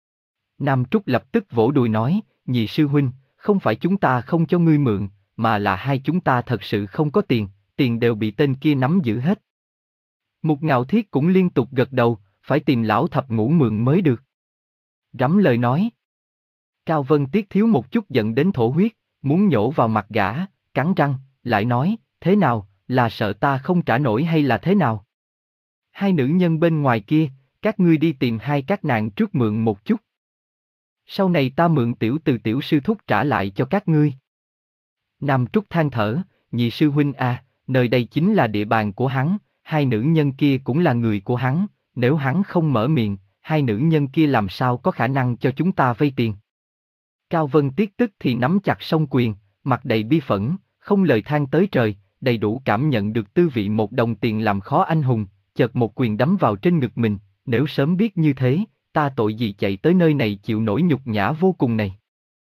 Nam Trúc lập tức vỗ đùi nói, nhị sư huynh, không phải chúng ta không cho ngươi mượn, mà là hai chúng ta thật sự không có tiền, tiền đều bị tên kia nắm giữ hết. Mục Ngạo Thiết cũng liên tục gật đầu, phải tìm lão thập ngũ mượn mới được. Rắm lời nói. Cao Vân Tiết thiếu một chút giận đến thổ huyết, muốn nhổ vào mặt gã, cắn răng, lại nói, thế nào, là sợ ta không trả nổi hay là thế nào? Hai nữ nhân bên ngoài kia, các ngươi đi tìm hai các nàng trước mượn một chút. Sau này ta mượn tiểu từ tiểu sư thúc trả lại cho các ngươi. Nam Trúc than thở, nhị sư huynh à, nơi đây chính là địa bàn của hắn, hai nữ nhân kia cũng là người của hắn, nếu hắn không mở miệng, hai nữ nhân kia làm sao có khả năng cho chúng ta vay tiền. Cao Vân Tiết tức thì nắm chặt song quyền, mặt đầy bi phẫn, không lời than tới trời, đầy đủ cảm nhận được tư vị một đồng tiền làm khó anh hùng, chợt một quyền đấm vào trên ngực mình, nếu sớm biết như thế, ta tội gì chạy tới nơi này chịu nổi nhục nhã vô cùng này.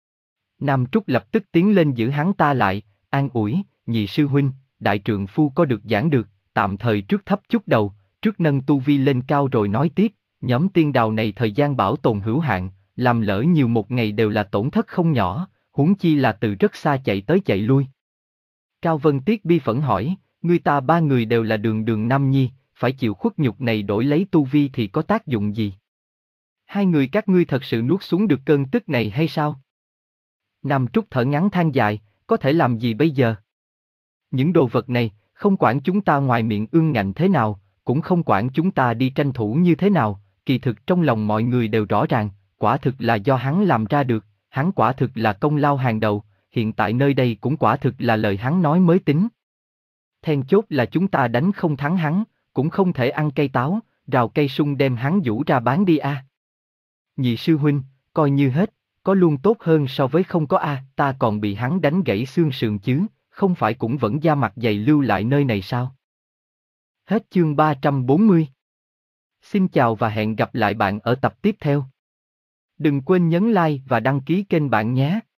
Nam Trúc lập tức tiến lên giữ hắn ta lại, an ủi, nhị sư huynh, đại trượng phu có được giảng được, tạm thời trước thấp chút đầu, trước nâng tu vi lên cao rồi nói tiếp, nhóm tiên đào này thời gian bảo tồn hữu hạn, làm lỡ nhiều một ngày đều là tổn thất không nhỏ, huống chi là từ rất xa chạy tới chạy lui. Cao Vân Tiết bi phẫn hỏi, người ta ba người đều là đường đường nam nhi, phải chịu khuất nhục này đổi lấy tu vi thì có tác dụng gì? Hai người các ngươi thật sự nuốt xuống được cơn tức này hay sao? Nam Trúc thở ngắn than dài, có thể làm gì bây giờ? Những đồ vật này, không quản chúng ta ngoài miệng ương ngạnh thế nào, cũng không quản chúng ta đi tranh thủ như thế nào, kỳ thực trong lòng mọi người đều rõ ràng, quả thực là do hắn làm ra được, hắn quả thực là công lao hàng đầu, hiện tại nơi đây cũng quả thực là lời hắn nói mới tính. Then chốt là chúng ta đánh không thắng hắn, cũng không thể ăn cây táo, rào cây sung đem hắn giũ ra bán đi a. À. Nhị sư huynh, coi như hết, có luôn tốt hơn so với không có a, à, ta còn bị hắn đánh gãy xương sườn chứ, không phải cũng vẫn da mặt dày lưu lại nơi này sao? Hết chương ba trăm bốn mươi. Xin chào và hẹn gặp lại bạn ở tập tiếp theo. Đừng quên nhấn like và đăng ký kênh bạn nhé.